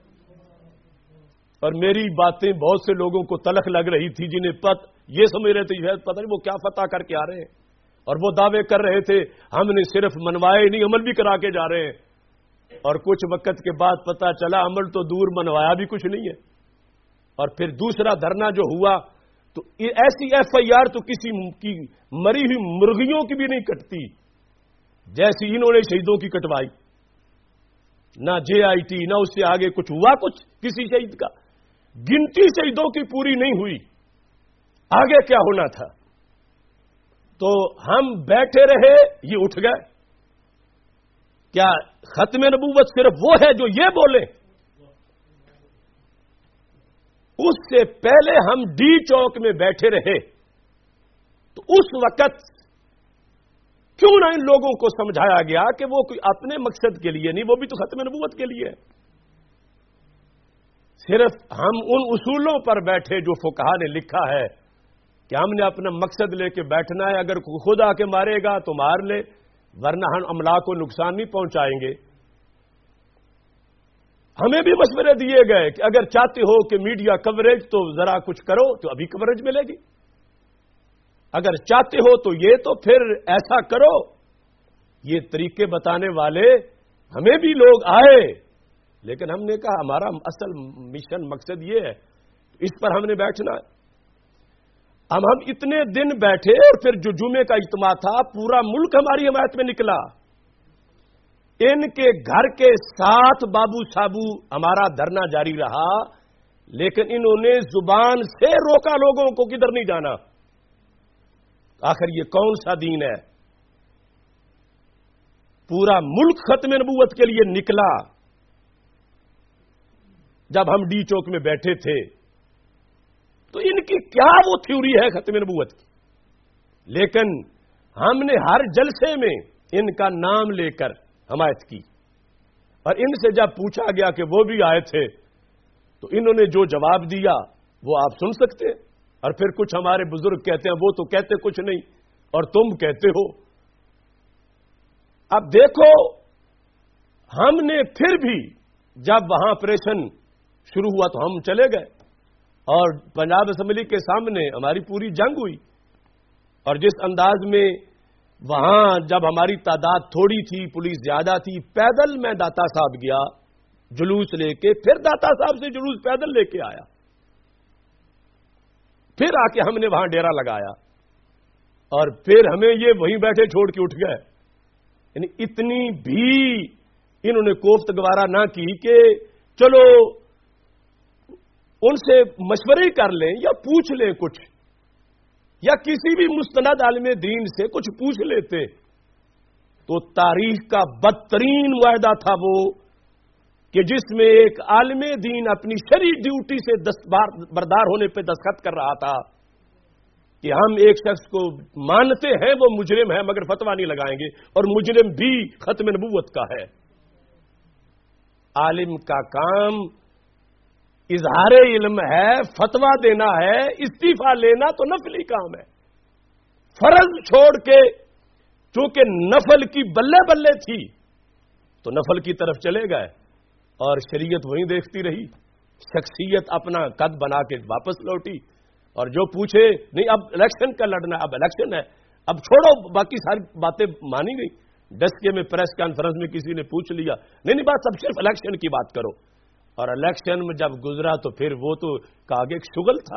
اور میری باتیں بہت سے لوگوں کو تلخ لگ رہی تھی، جنہیں یہ سمجھ رہے تھے شاید پتہ نہیں وہ کیا فتح کر کے آ رہے ہیں، اور وہ دعوے کر رہے تھے ہم نے صرف منوائے نہیں عمل بھی کرا کے جا رہے ہیں. اور کچھ وقت کے بعد پتہ چلا عمل تو دور، منوایا بھی کچھ نہیں ہے. اور پھر دوسرا دھرنا جو ہوا تو ایسی ایف آئی آر تو کسی کی مری ہوئی مرغیوں کی بھی نہیں کٹتی جیسی انہوں نے شہیدوں کی کٹوائی. نہ جے آئی ٹی، نہ اس سے آگے کچھ ہوا کچھ کسی شہید کا. گنتی شہیدوں کی پوری نہیں ہوئی، آگے کیا ہونا تھا. تو ہم بیٹھے رہے، یہ اٹھ گئے. کیا ختم نبوت صرف وہ ہے جو یہ بولے؟ اس سے پہلے ہم ڈی چوک میں بیٹھے رہے تو اس وقت کیوں نہ ان لوگوں کو سمجھایا گیا کہ وہ کوئی اپنے مقصد کے لیے نہیں، وہ بھی تو ختم نبوت کے لیے ہے. صرف ہم ان اصولوں پر بیٹھے جو فقہا نے لکھا ہے کہ ہم نے اپنا مقصد لے کے بیٹھنا ہے. اگر کوئی خود آ کے مارے گا تو مار لے، ورنہ ہم املاک کو نقصان نہیں پہنچائیں گے. ہمیں بھی مشورے دیے گئے کہ اگر چاہتے ہو کہ میڈیا کوریج تو ذرا کچھ کرو تو ابھی کوریج ملے گی، اگر چاہتے ہو تو یہ تو پھر ایسا کرو. یہ طریقے بتانے والے ہمیں بھی لوگ آئے، لیکن ہم نے کہا ہمارا اصل مشن مقصد یہ ہے، اس پر ہم نے بیٹھنا ہے. ہم اتنے دن بیٹھے اور پھر جو جمعے کا اجتماع تھا پورا ملک ہماری حمایت میں نکلا. ان کے گھر کے ساتھ بابو صابو ہمارا دھرنا جاری رہا، لیکن انہوں نے زبان سے روکا لوگوں کو کدھر نہیں جانا. آخر یہ کون سا دین ہے؟ پورا ملک ختم نبوت کے لیے نکلا. جب ہم ڈی چوک میں بیٹھے تھے تو ان کی کیا وہ تھیوری ہے ختم نبوت کی، لیکن ہم نے ہر جلسے میں ان کا نام لے کر حمایت کی. اور ان سے جب پوچھا گیا کہ وہ بھی آئے تھے تو انہوں نے جو جواب دیا وہ آپ سن سکتے. اور پھر کچھ ہمارے بزرگ کہتے ہیں وہ تو کہتے کچھ نہیں اور تم کہتے ہو. اب دیکھو ہم نے پھر بھی جب وہاں آپریشن شروع ہوا تو ہم چلے گئے اور پنجاب اسمبلی کے سامنے ہماری پوری جنگ ہوئی. اور جس انداز میں وہاں جب ہماری تعداد تھوڑی تھی، پولیس زیادہ تھی، پیدل میں داتا صاحب گیا جلوس لے کے، پھر داتا صاحب سے جلوس پیدل لے کے آیا، پھر آ کے ہم نے وہاں ڈیرا لگایا اور پھر ہمیں یہ وہیں بیٹھے چھوڑ کے اٹھ گئے. یعنی اتنی بھی انہوں نے کوفت گوارا نہ کی کہ چلو ان سے مشورے کر لیں یا پوچھ لیں کچھ، یا کسی بھی مستند عالم دین سے کچھ پوچھ لیتے. تو تاریخ کا بدترین معاہدہ تھا وہ کہ جس میں ایک عالم دین اپنی شرعی ڈیوٹی سے بردار ہونے پہ دستخط کر رہا تھا کہ ہم ایک شخص کو مانتے ہیں وہ مجرم ہے مگر فتویٰ نہیں لگائیں گے، اور مجرم بھی ختم نبوت کا ہے. عالم کا کام اظہار علم ہے، فتویٰ دینا ہے، استعفیٰ لینا تو نفلی کام ہے. فرض چھوڑ کے چونکہ نفل کی بلے بلے تھی تو نفل کی طرف چلے گئے اور شریعت وہیں دیکھتی رہی. شخصیت اپنا قد بنا کے واپس لوٹی. اور جو پوچھے نہیں اب الیکشن کا لڑنا، اب الیکشن ہے، اب چھوڑو، باقی ساری باتیں مانی گئی. ڈسکے میں پریس کانفرنس میں کسی نے پوچھ لیا نہیں بات اب صرف الیکشن کی بات کرو. اور الیکشن میں جب گزرا تو پھر وہ تو کاگے ایک شغل تھا.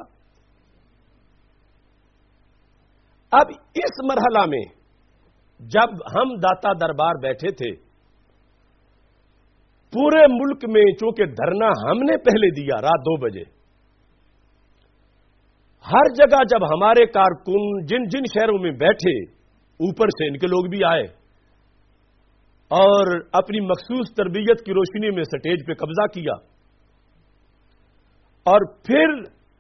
اب اس مرحلہ میں جب ہم داتا دربار بیٹھے تھے، پورے ملک میں چونکہ دھرنا ہم نے پہلے دیا رات 2 بجے، ہر جگہ جب ہمارے کارکن جن جن شہروں میں بیٹھے، اوپر سے ان کے لوگ بھی آئے اور اپنی مخصوص تربیت کی روشنی میں سٹیج پہ قبضہ کیا. اور پھر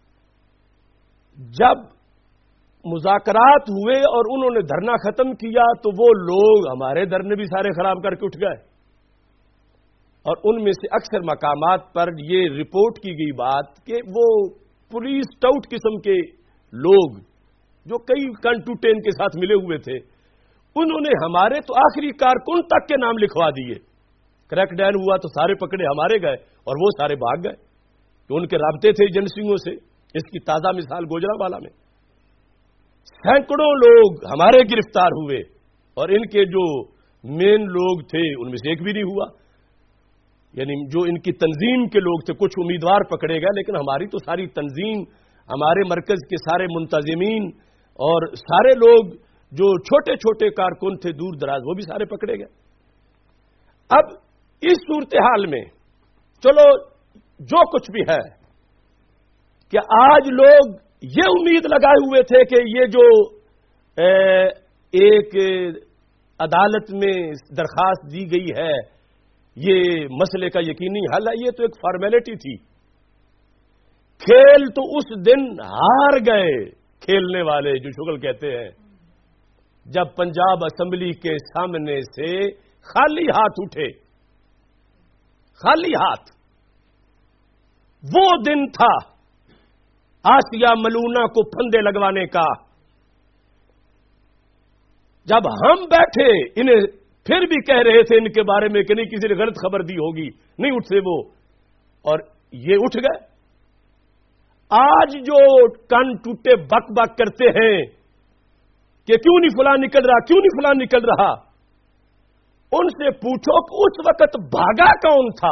جب مذاکرات ہوئے اور انہوں نے دھرنا ختم کیا تو وہ لوگ ہمارے دھرنے بھی سارے خراب کر کے اٹھ گئے. اور ان میں سے اکثر مقامات پر یہ رپورٹ کی گئی بات کہ وہ پولیس ٹاؤٹ قسم کے لوگ جو کئی کنٹوٹے ان کے ساتھ ملے ہوئے تھے، انہوں نے ہمارے تو آخری کارکن تک کے نام لکھوا دیے. کریک ڈاؤن ہوا تو سارے پکڑے ہمارے گئے اور وہ سارے بھاگ گئے. تو ان کے رابطے تھے ایجنسیوں سے. اس کی تازہ مثال گوجرانوالہ میں سینکڑوں لوگ ہمارے گرفتار ہوئے اور ان کے جو مین لوگ تھے ان میں سے ایک بھی نہیں ہوا. یعنی جو ان کی تنظیم کے لوگ تھے، کچھ امیدوار پکڑے گئے، لیکن ہماری تو ساری تنظیم، ہمارے مرکز کے سارے منتظمین اور سارے لوگ جو چھوٹے چھوٹے کارکن تھے دور دراز، وہ بھی سارے پکڑے گئے. اب اس صورتحال میں چلو جو کچھ بھی ہے کہ آج لوگ یہ امید لگائے ہوئے تھے کہ یہ جو ایک عدالت میں درخواست دی گئی ہے یہ مسئلے کا یقینی حل ہے، یہ تو ایک فارمیلٹی تھی. کھیل تو اس دن ہار گئے کھیلنے والے جو شغل کہتے ہیں، جب پنجاب اسمبلی کے سامنے سے خالی ہاتھ اٹھے. خالی ہاتھ. وہ دن تھا آسیہ ملونہ کو پھندے لگوانے کا. جب ہم بیٹھے انہیں پھر بھی کہہ رہے تھے ان کے بارے میں کہ نہیں کسی نے غلط خبر دی ہوگی، نہیں اٹھتے وہ، اور یہ اٹھ گئے. آج جو کن ٹوٹے بک بک کرتے ہیں کہ کیوں نہیں فلاں نکل رہا، کیوں نہیں فلاں نکل رہا، ان سے پوچھو کہ اس وقت بھاگا کون تھا.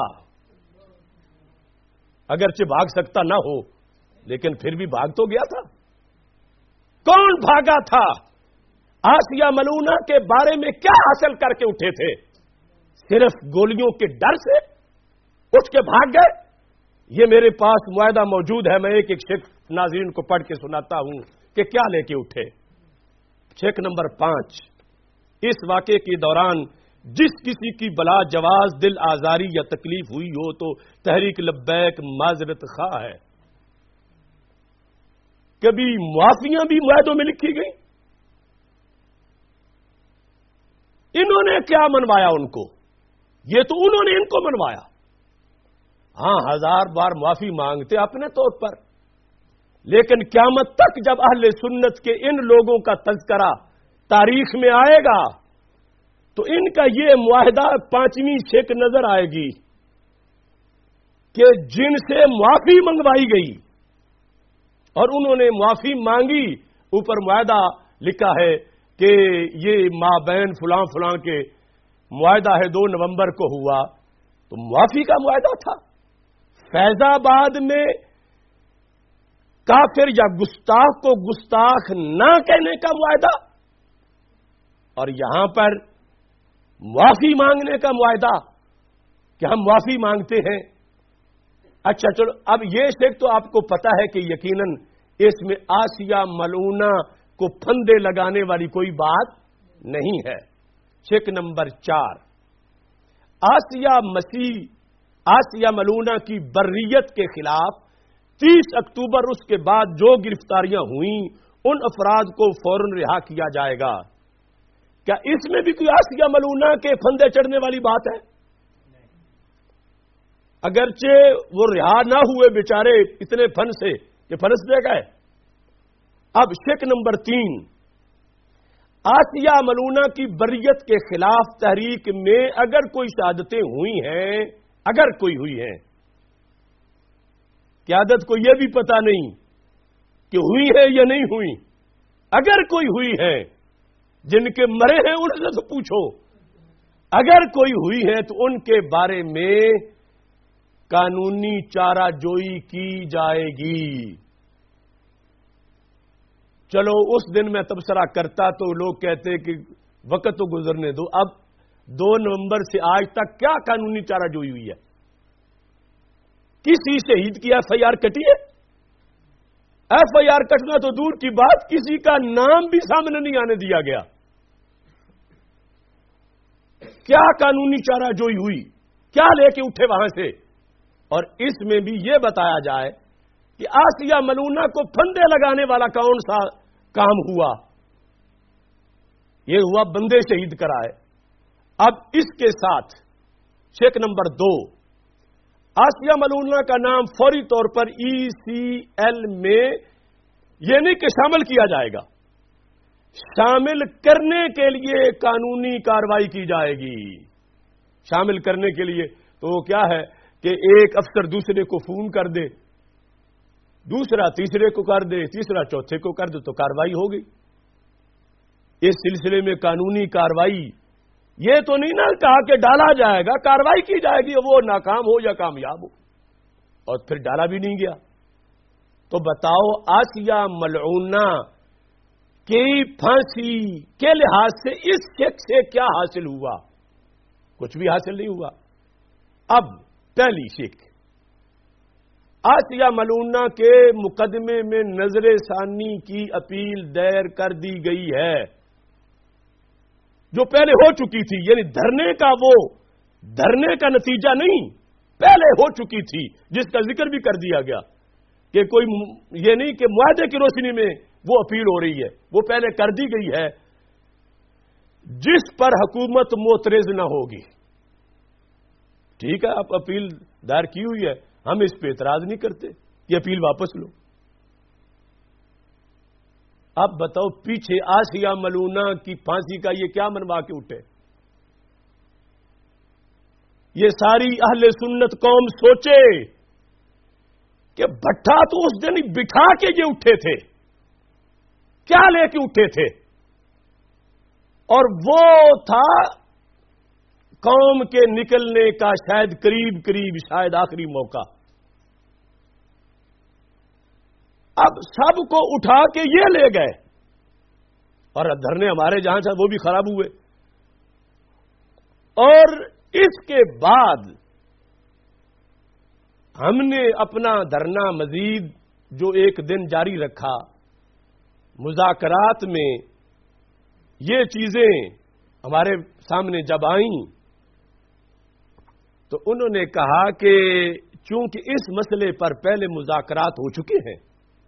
اگرچہ بھاگ سکتا نہ ہو لیکن پھر بھی بھاگ تو گیا تھا. کون بھاگا تھا؟ آسیہ ملونہ کے بارے میں کیا حاصل کر کے اٹھے تھے؟ صرف گولیوں کے ڈر سے اٹھ کے بھاگ گئے. یہ میرے پاس معاہدہ موجود ہے، میں ایک ایک شیخ ناظرین کو پڑھ کے سناتا ہوں کہ کیا لے کے اٹھے. شیخ نمبر 5، اس واقعے کے دوران جس کسی کی بلا جواز دل آزاری یا تکلیف ہوئی ہو تو تحریک لبیک معذرت خواہ ہے. کبھی معافیاں بھی معاہدوں میں لکھی گئی. انہوں نے کیا منوایا ان کو؟ یہ تو انہوں نے ان کو منوایا. ہاں 1000 بار معافی مانگتے اپنے طور پر، لیکن قیامت تک جب اہل سنت کے ان لوگوں کا تذکرہ تاریخ میں آئے گا تو ان کا یہ معاہدہ 5ویں شک نظر آئے گی کہ جن سے معافی منگوائی گئی اور انہوں نے معافی مانگی، اوپر معاہدہ لکھا ہے کہ یہ مابین فلاں فلاں کے معاہدہ ہے 2 نومبر کو ہوا، تو معافی کا معاہدہ تھا. فیض آباد میں کافر یا گستاخ کو گستاخ نہ کہنے کا معاہدہ، اور یہاں پر معافی مانگنے کا معاہدہ کہ ہم معافی مانگتے ہیں. اچھا چلو، اب یہ شیخ تو آپ کو پتا ہے کہ یقیناً اس میں آسیہ ملونہ کو پھندے لگانے والی کوئی بات نہیں ہے. شیخ نمبر 4، آسیہ ملونہ کی بریت کے خلاف 30 اکتوبر اس کے بعد جو گرفتاریاں ہوئیں ان افراد کو فوراً رہا کیا جائے گا. کیا اس میں بھی کوئی آسیہ ملونہ کے پھندے چڑھنے والی بات ہے؟ اگرچہ وہ رہا نہ ہوئے بیچارے اتنے پھن سے کہ پھنس دے گئے. اب شک نمبر 3، آسیہ ملونہ کی بریت کے خلاف تحریک میں اگر کوئی شہادتیں ہوئی ہیں، اگر کوئی ہوئی ہیں، قیادت کو یہ بھی پتا نہیں کہ ہوئی ہے یا نہیں ہوئی، اگر کوئی ہوئی ہے، جن کے مرے ہیں ان سے تو پوچھو، اگر کوئی ہوئی ہے تو ان کے بارے میں قانونی چارہ جوئی کی جائے گی. چلو اس دن میں تبصرہ کرتا تو لوگ کہتے کہ وقت تو گزرنے دو. اب 2 نومبر سے آج تک کیا قانونی چارہ جوئی ہوئی ہے؟ کسی شہید کی ایف آئی آر کٹی ہے؟ ایف آئی آر کٹنا تو دور کی بات، کسی کا نام بھی سامنے نہیں آنے دیا گیا. کیا قانونی چارہ جوئی ہوئی؟ کیا لے کے اٹھے وہاں سے؟ اور اس میں بھی یہ بتایا جائے کہ آسیہ ملونہ کو پھندے لگانے والا کون سا کام ہوا؟ یہ ہوا بندے شہید کرائے. اب اس کے ساتھ شک نمبر 2، آسیہ ملونہ کا نام فوری طور پر ECL میں یہ نہیں کہ شامل کیا جائے گا، شامل کرنے کے لیے قانونی کارروائی کی جائے گی. شامل کرنے کے لیے تو وہ کیا ہے کہ ایک افسر دوسرے کو فون کر دے, دوسرا تیسرے کو کر دے, تیسرا چوتھے کو کر دے تو کارروائی ہوگی. اس سلسلے میں قانونی کارروائی یہ تو نہیں نہ کہا کہ ڈالا جائے گا, کارروائی کی جائے گی, وہ ناکام ہو یا کامیاب ہو. اور پھر ڈالا بھی نہیں گیا تو بتاؤ آسیہ ملعونہ کی پھانسی کے لحاظ سے اس شخص سے کیا حاصل ہوا؟ کچھ بھی حاصل نہیں ہوا. اب پہلی شک, آسیہ ملعونہ کے مقدمے میں نظر ثانی کی اپیل دائر کر دی گئی ہے جو پہلے ہو چکی تھی, یعنی دھرنے کا نتیجہ نہیں, پہلے ہو چکی تھی, جس کا ذکر بھی کر دیا گیا کہ کوئی یہ نہیں کہ معاہدے کی روشنی میں وہ اپیل ہو رہی ہے, وہ پہلے کر دی گئی ہے, جس پر حکومت معترض نہ ہوگی. ٹھیک ہے, آپ اپیل دائر کی ہوئی ہے, ہم اس پہ اعتراض نہیں کرتے, یہ اپیل واپس لو. اب بتاؤ پیچھے آسیہ ملعونہ کی پھانسی کا یہ کیا منوا کے اٹھے؟ یہ ساری اہل سنت قوم سوچے کہ بھٹا تو اس دن بٹھا کے یہ اٹھے تھے, کیا لے کے اٹھے تھے؟ اور وہ تھا قوم کے نکلنے کا شاید قریب شاید آخری موقع. اب سب کو اٹھا کے یہ لے گئے اور دھرنے ہمارے جہاں سے وہ بھی خراب ہوئے. اور اس کے بعد ہم نے اپنا دھرنا مزید جو ایک دن جاری رکھا, مذاکرات میں یہ چیزیں ہمارے سامنے جب آئیں تو انہوں نے کہا کہ چونکہ اس مسئلے پر پہلے مذاکرات ہو چکے ہیں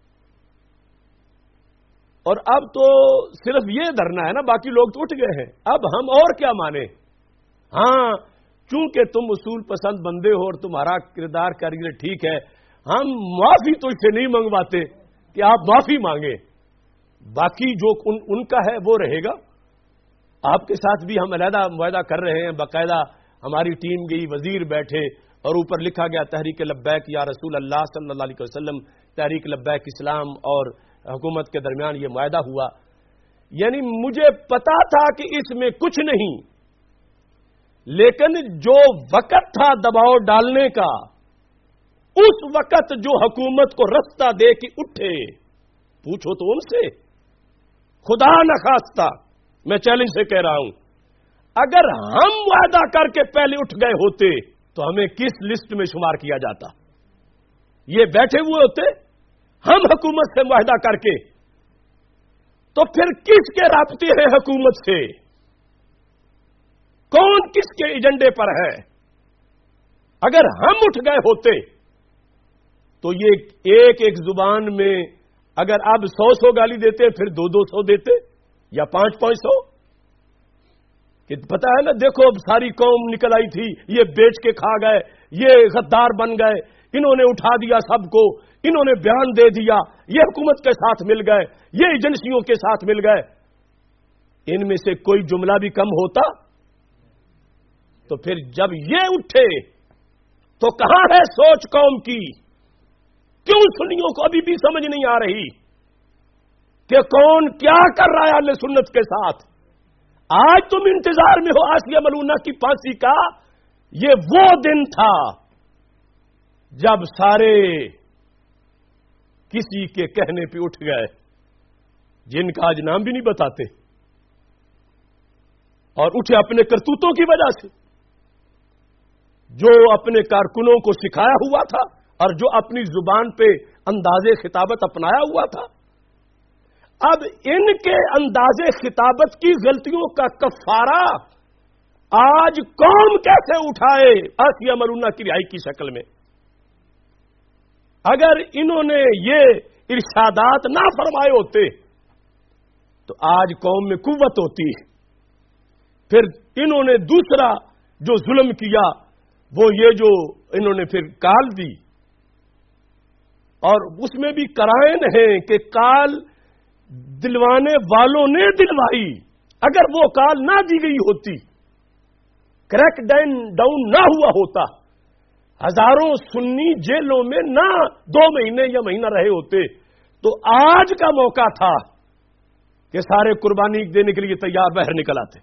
اور اب تو صرف یہ دھرنا ہے نا, باقی لوگ تو اٹھ گئے ہیں, اب ہم اور کیا مانے. ہاں چونکہ تم اصول پسند بندے ہو اور تمہارا کردار کریے ٹھیک ہے, ہم معافی تو اس سے نہیں منگواتے کہ آپ معافی مانگیں, باقی جو ان کا ہے وہ رہے گا. آپ کے ساتھ بھی ہم علیحدہ معاہدہ کر رہے ہیں, باقاعدہ ہماری ٹیم گئی, وزیر بیٹھے اور اوپر لکھا گیا تحریک لبیک یا رسول اللہ صلی اللہ علیہ وسلم, تحریک لبیک اسلام اور حکومت کے درمیان یہ معاہدہ ہوا. یعنی مجھے پتا تھا کہ اس میں کچھ نہیں, لیکن جو وقت تھا دباؤ ڈالنے کا, اس وقت جو حکومت کو رستہ دے کے اٹھے, پوچھو تو ان سے, خدا نخواستہ میں چیلنج سے کہہ رہا ہوں, اگر ہم وعدہ کر کے پہلے اٹھ گئے ہوتے تو ہمیں کس لسٹ میں شمار کیا جاتا؟ یہ بیٹھے ہوئے ہوتے ہم حکومت سے معاہدہ کر کے, تو پھر کس کے رابطے ہیں حکومت سے؟ کون کس کے ایجنڈے پر ہے؟ اگر ہم اٹھ گئے ہوتے تو یہ ایک زبان میں اگر اب 100 گالی دیتے پھر 200 دیتے یا 500. کہ پتا ہے نا, دیکھو اب ساری قوم نکل آئی تھی, یہ بیچ کے کھا گئے, یہ غدار بن گئے, انہوں نے اٹھا دیا سب کو, انہوں نے بیان دے دیا, یہ حکومت کے ساتھ مل گئے, یہ ایجنسیوں کے ساتھ مل گئے. ان میں سے کوئی جملہ بھی کم ہوتا تو پھر جب یہ اٹھے تو کہاں ہے سوچ قوم کی؟ کیوں سنیوں کو ابھی بھی سمجھ نہیں آ رہی کہ کون کیا کر رہا ہے اہل سنت کے ساتھ؟ آج تم انتظار میں ہو آسیہ ملعونہ کی پھانسی کا, یہ وہ دن تھا جب سارے کسی کے کہنے پہ اٹھ گئے, جن کا آج نام بھی نہیں بتاتے, اور اٹھے اپنے کرتوتوں کی وجہ سے, جو اپنے کارکنوں کو سکھایا ہوا تھا اور جو اپنی زبان پہ انداز خطابت اپنایا ہوا تھا. اب ان کے انداز خطابت کی غلطیوں کا کفارہ آج قوم کیسے اٹھائے آسیہ ملعونہ کی رہائی کی شکل میں؟ اگر انہوں نے یہ ارشادات نہ فرمائے ہوتے تو آج قوم میں قوت ہوتی. پھر انہوں نے دوسرا جو ظلم کیا وہ یہ جو انہوں نے پھر کال دی, اور اس میں بھی قرائن ہیں کہ کال دلوانے والوں نے دلوائی. اگر وہ کال نہ دی گئی ہوتی، کریک ڈاؤن نہ ہوا ہوتا، ہزاروں سنی جیلوں میں نہ 2 مہینے یا مہینہ رہے ہوتے، تو آج کا موقع تھا کہ سارے قربانی دینے کے لیے تیار باہر نکل آتے.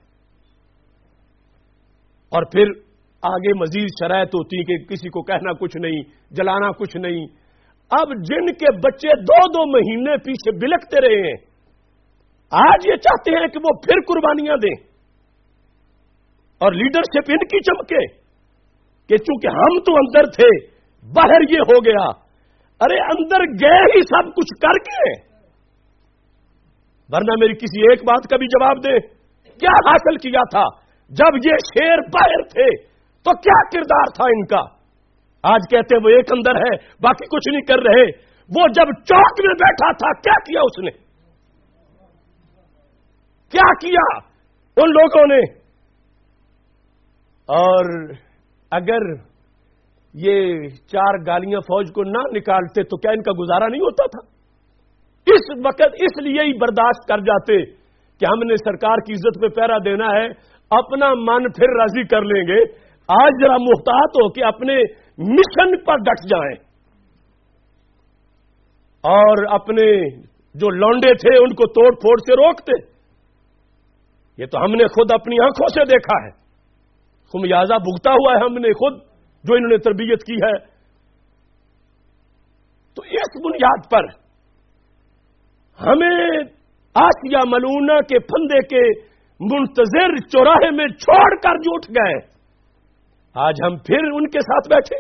اور پھر آگے مزید شرائط ہوتی کہ کسی کو کہنا کچھ نہیں، جلانا کچھ نہیں. اب جن کے بچے 2 مہینے پیچھے بلکتے رہے ہیں، آج یہ چاہتے ہیں کہ وہ پھر قربانیاں دیں اور لیڈرشپ ان کی چمکے کہ چونکہ ہم تو اندر تھے، باہر یہ ہو گیا. ارے اندر گئے ہی سب کچھ کر کے، ورنہ میری کسی ایک بات کا بھی جواب دیں. کیا حاصل کیا تھا جب یہ شیر باہر تھے؟ تو کیا کردار تھا ان کا؟ آج کہتے وہ ایک اندر ہے، باقی کچھ نہیں کر رہے. وہ جب چوک میں بیٹھا تھا کیا کیا اس نے؟ کیا کیا ان لوگوں نے؟ اور اگر یہ 4 گالیاں فوج کو نہ نکالتے تو کیا ان کا گزارا نہیں ہوتا تھا؟ اس وقت اس لیے ہی برداشت کر جاتے کہ ہم نے سرکار کی عزت پہ پہرا دینا ہے، اپنا من پھر راضی کر لیں گے. آج ذرا محتاط ہو کہ اپنے مشن پر ڈٹ جائیں اور اپنے جو لونڈے تھے ان کو توڑ پھوڑ سے روکتے. یہ تو ہم نے خود اپنی آنکھوں سے دیکھا ہے، خمیازہ بھگتا ہوا ہے ہم نے خود، جو انہوں نے تربیت کی ہے. تو اس بنیاد پر ہمیں آسیہ ملونہ کے پھندے کے منتظر چوراہے میں چھوڑ کر جو اٹھ گئے، آج ہم پھر ان کے ساتھ بیٹھے.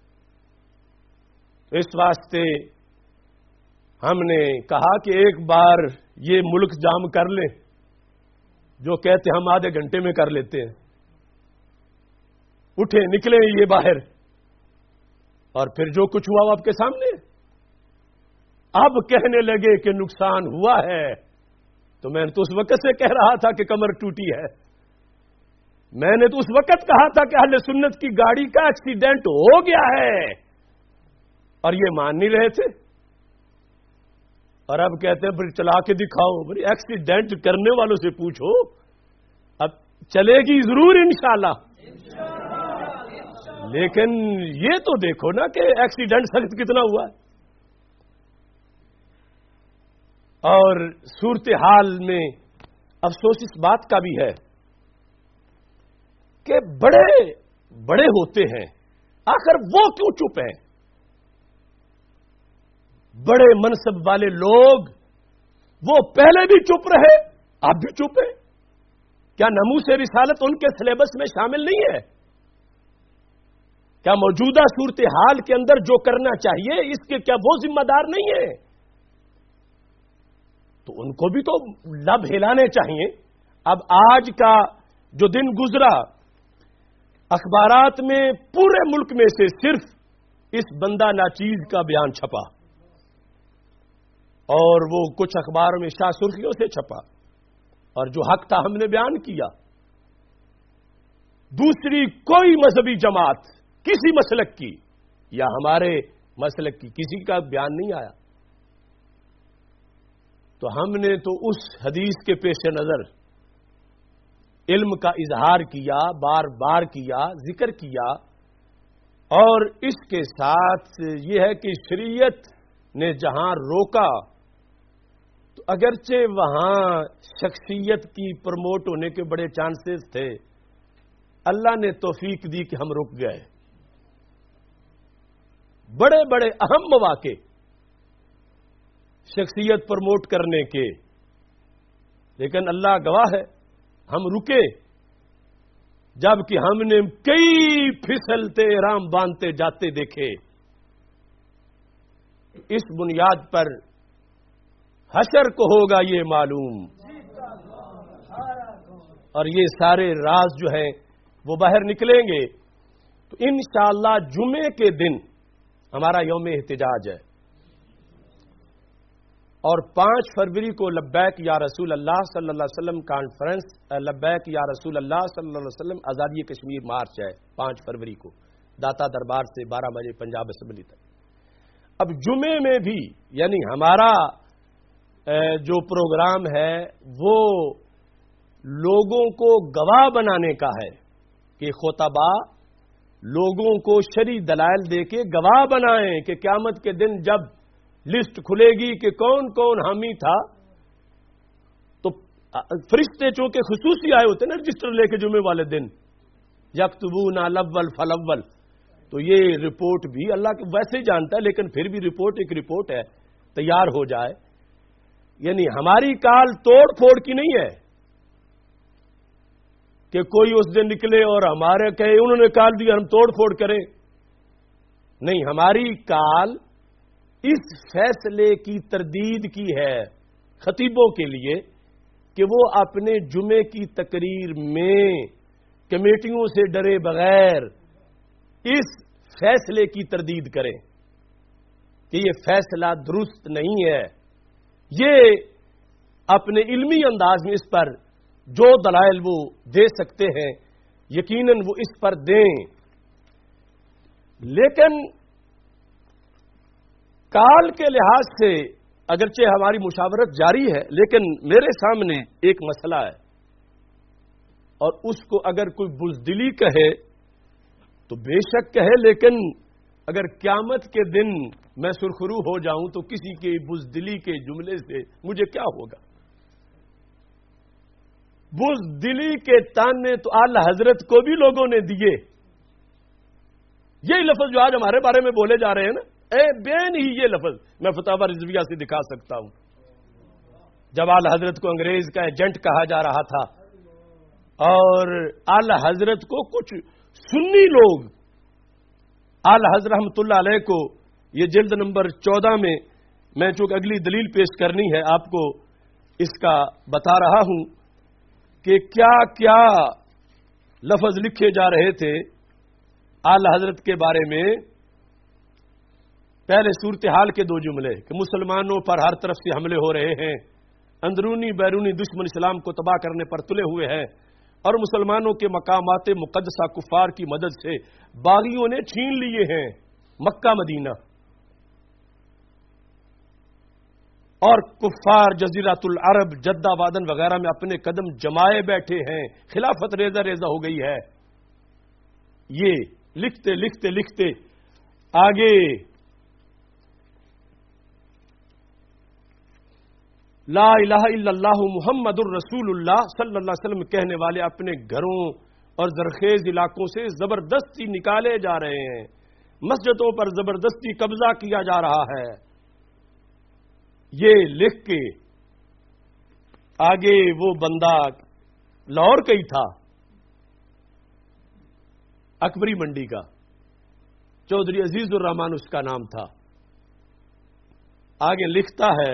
تو اس واسطے ہم نے کہا کہ ایک بار یہ ملک جام کر لیں، جو کہتے ہم آدھے گھنٹے میں کر لیتے ہیں. اٹھے نکلے یہ باہر، اور پھر جو کچھ ہوا وہ آپ کے سامنے. اب کہنے لگے کہ نقصان ہوا ہے، تو میں نے تو اس وقت سے کہہ رہا تھا کہ کمر ٹوٹی ہے. میں نے تو اس وقت کہا تھا کہ اہل سنت کی گاڑی کا ایکسیڈنٹ ہو گیا ہے، اور یہ مان نہیں رہے تھے. اور اب کہتے ہیں پھر چلا کے دکھاؤ. بھائی ایکسیڈنٹ کرنے والوں سے پوچھو، اب چلے گی ضرور انشاءاللہ، لیکن یہ تو دیکھو نا کہ ایکسیڈنٹ سخت کتنا ہوا ہے. اور صورتحال میں افسوس اس بات کا بھی ہے کہ بڑے بڑے ہوتے ہیں، آخر وہ کیوں چپ ہیں؟ بڑے منصب والے لوگ وہ پہلے بھی چپ رہے، اب بھی چپ ہیں. کیا ناموس رسالت ان کے سلیبس میں شامل نہیں ہے؟ کیا موجودہ صورتحال کے اندر جو کرنا چاہیے اس کے کیا وہ ذمہ دار نہیں ہے؟ تو ان کو بھی تو لب ہلانے چاہیے. اب آج کا جو دن گزرا، اخبارات میں پورے ملک میں سے صرف اس بندہ ناچیز کا بیان چھپا، اور وہ کچھ اخباروں میں شاہ سرخیوں سے چھپا، اور جو حق تھا ہم نے بیان کیا. دوسری کوئی مذہبی جماعت کسی مسلک کی یا ہمارے مسلک کی کسی کا بیان نہیں آیا. تو ہم نے تو اس حدیث کے پیش نظر علم کا اظہار کیا، بار بار کیا، ذکر کیا، اور اس کے ساتھ یہ ہے کہ شریعت نے جہاں روکا تو اگرچہ وہاں شخصیت کی پروموٹ ہونے کے بڑے چانسز تھے، اللہ نے توفیق دی کہ ہم رک گئے. بڑے بڑے اہم مواقع شخصیت پروموٹ کرنے کے، لیکن اللہ گواہ ہے ہم رکے، جبکہ ہم نے کئی پھسلتے رام باندھتے جاتے دیکھے. اس بنیاد پر حشر کو ہوگا یہ معلوم، اور یہ سارے راز جو ہیں وہ باہر نکلیں گے. تو انشاءاللہ جمعے کے دن ہمارا یوم احتجاج ہے، اور 5 فروری کو لبیک یا رسول اللہ صلی اللہ علیہ وسلم کانفرنس، لبیک یا رسول اللہ صلی اللہ علیہ وسلم آزادی کشمیر مارچ ہے 5 فروری کو داتا دربار سے 12 بجے پنجاب اسمبلی تک. اب جمعے میں بھی یعنی ہمارا جو پروگرام ہے وہ لوگوں کو گواہ بنانے کا ہے کہ خطبہ لوگوں کو شرعی دلائل دے کے گواہ بنائیں کہ قیامت کے دن جب لسٹ کھلے گی کہ کون کون حامی تھا، تو فرشتے چونکہ خصوصی آئے ہوتے ہیں نا رجسٹر لے کے جمعے والے دن، یکتبون الاول فالاول، تو یہ رپورٹ بھی اللہ کے ویسے ہی جانتا ہے، لیکن پھر بھی رپورٹ ایک رپورٹ ہے، تیار ہو جائے. یعنی ہماری کال توڑ پھوڑ کی نہیں ہے کہ کوئی اس دن نکلے اور ہمارے کہے انہوں نے کال دیا ہم توڑ پھوڑ کریں. نہیں، ہماری کال اس فیصلے کی تردید کی ہے خطیبوں کے لیے کہ وہ اپنے جمعے کی تقریر میں کمیٹیوں سے ڈرے بغیر اس فیصلے کی تردید کریں کہ یہ فیصلہ درست نہیں ہے. یہ اپنے علمی انداز میں اس پر جو دلائل وہ دے سکتے ہیں یقیناً وہ اس پر دیں، لیکن کال کے لحاظ سے اگرچہ ہماری مشاورت جاری ہے، لیکن میرے سامنے ایک مسئلہ ہے، اور اس کو اگر کوئی بزدلی کہے تو بے شک کہے، لیکن اگر قیامت کے دن میں سرخرو ہو جاؤں تو کسی کے بزدلی کے جملے سے مجھے کیا ہوگا؟ بزدلی کے تانے تو اعلی حضرت کو بھی لوگوں نے دیے. یہی لفظ جو آج ہمارے بارے میں بولے جا رہے ہیں نا، بین ہی یہ لفظ میں فتاوی رضویہ سے دکھا سکتا ہوں. جب اعلی حضرت کو انگریز کا ایجنٹ کہا جا رہا تھا اور اعلی حضرت کو کچھ سنی لوگ، اعلی حضرت رحمۃ اللہ علیہ کو یہ جلد نمبر 14 میں چونکہ اگلی دلیل پیش کرنی ہے آپ کو اس کا بتا رہا ہوں کہ کیا کیا لفظ لکھے جا رہے تھے اعلی حضرت کے بارے میں. پہلے صورتحال کے 2 جملے کہ مسلمانوں پر ہر طرف سے حملے ہو رہے ہیں، اندرونی بیرونی دشمن اسلام کو تباہ کرنے پر تلے ہوئے ہیں، اور مسلمانوں کے مقامات مقدسہ کفار کی مدد سے باغیوں نے چھین لیے ہیں مکہ مدینہ، اور کفار جزیرۃ العرب جدہ وادن وغیرہ میں اپنے قدم جمائے بیٹھے ہیں، خلافت ریزہ ریزہ ہو گئی ہے. یہ لکھتے لکھتے لکھتے آگے لا الہ الا اللہ محمد الرسول اللہ صلی اللہ علیہ وسلم کہنے والے اپنے گھروں اور زرخیز علاقوں سے زبردستی نکالے جا رہے ہیں، مسجدوں پر زبردستی قبضہ کیا جا رہا ہے. یہ لکھ کے آگے وہ بندہ لاہور کا ہی تھا، اکبری منڈی کا، چودھری عزیز الرحمان اس کا نام تھا. آگے لکھتا ہے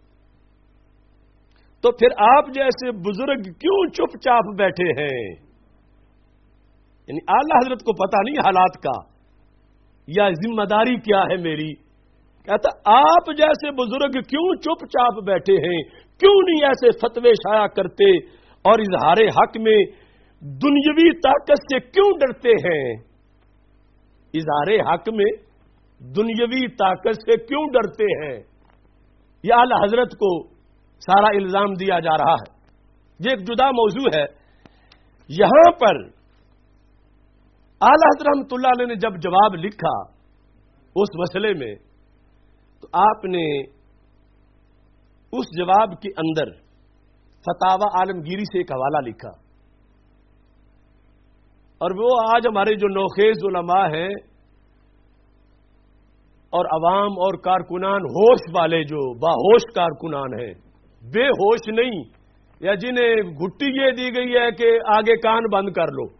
تو پھر آپ جیسے بزرگ کیوں چپ چاپ بیٹھے ہیں؟ یعنی اعلی حضرت کو پتہ نہیں حالات کا یا ذمہ داری کیا ہے میری. کہتا آپ جیسے بزرگ کیوں چپ چاپ بیٹھے ہیں، کیوں نہیں ایسے فتوے شائع کرتے اور اظہار حق میں دنیاوی طاقت سے کیوں ڈرتے ہیں؟ اظہار حق میں دنیاوی طاقت سے کیوں ڈرتے ہیں؟ یہ اعلی حضرت کو سارا الزام دیا جا رہا ہے. یہ ایک جدا موضوع ہے. یہاں پر اعلی حضرت رحمۃ اللہ علیہ نے جب جواب لکھا اس مسئلے میں تو آپ نے اس جواب کے اندر فتاوی عالمگیری سے ایک حوالہ لکھا، اور وہ آج ہمارے جو نوخیز علماء ہیں اور عوام اور کارکنان ہوش والے جو باہوش کارکنان ہیں، بے ہوش نہیں، یا جنہیں گھٹی یہ دی گئی ہے کہ آگے کان بند کر لو،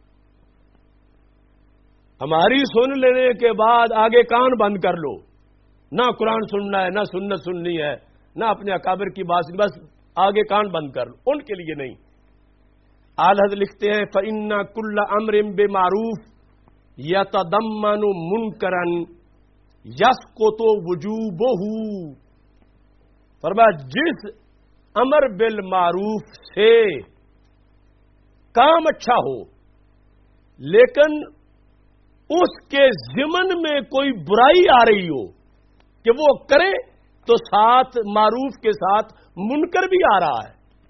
ہماری سن لینے کے بعد آگے کان بند کر لو، نہ قرآن سننا ہے، نہ سنت سننی ہے، نہ اپنے اکابر کی بات، بس آگے کان بند کر لو، ان کے لیے نہیں. اعلی حضرت لکھتے ہیں فَإِنَّ كُلَّ أَمْرٍ بِمَعْرُوفٍ يَتَضَمَّنُ مُنْكَرًا يَسْقُطُ وُجُوبُهُ. فرمایا جس امر بالمعروف سے کام اچھا ہو لیکن اس کے ضمن میں کوئی برائی آ رہی ہو کہ وہ کرے، تو ساتھ معروف کے ساتھ منکر بھی آ رہا ہے،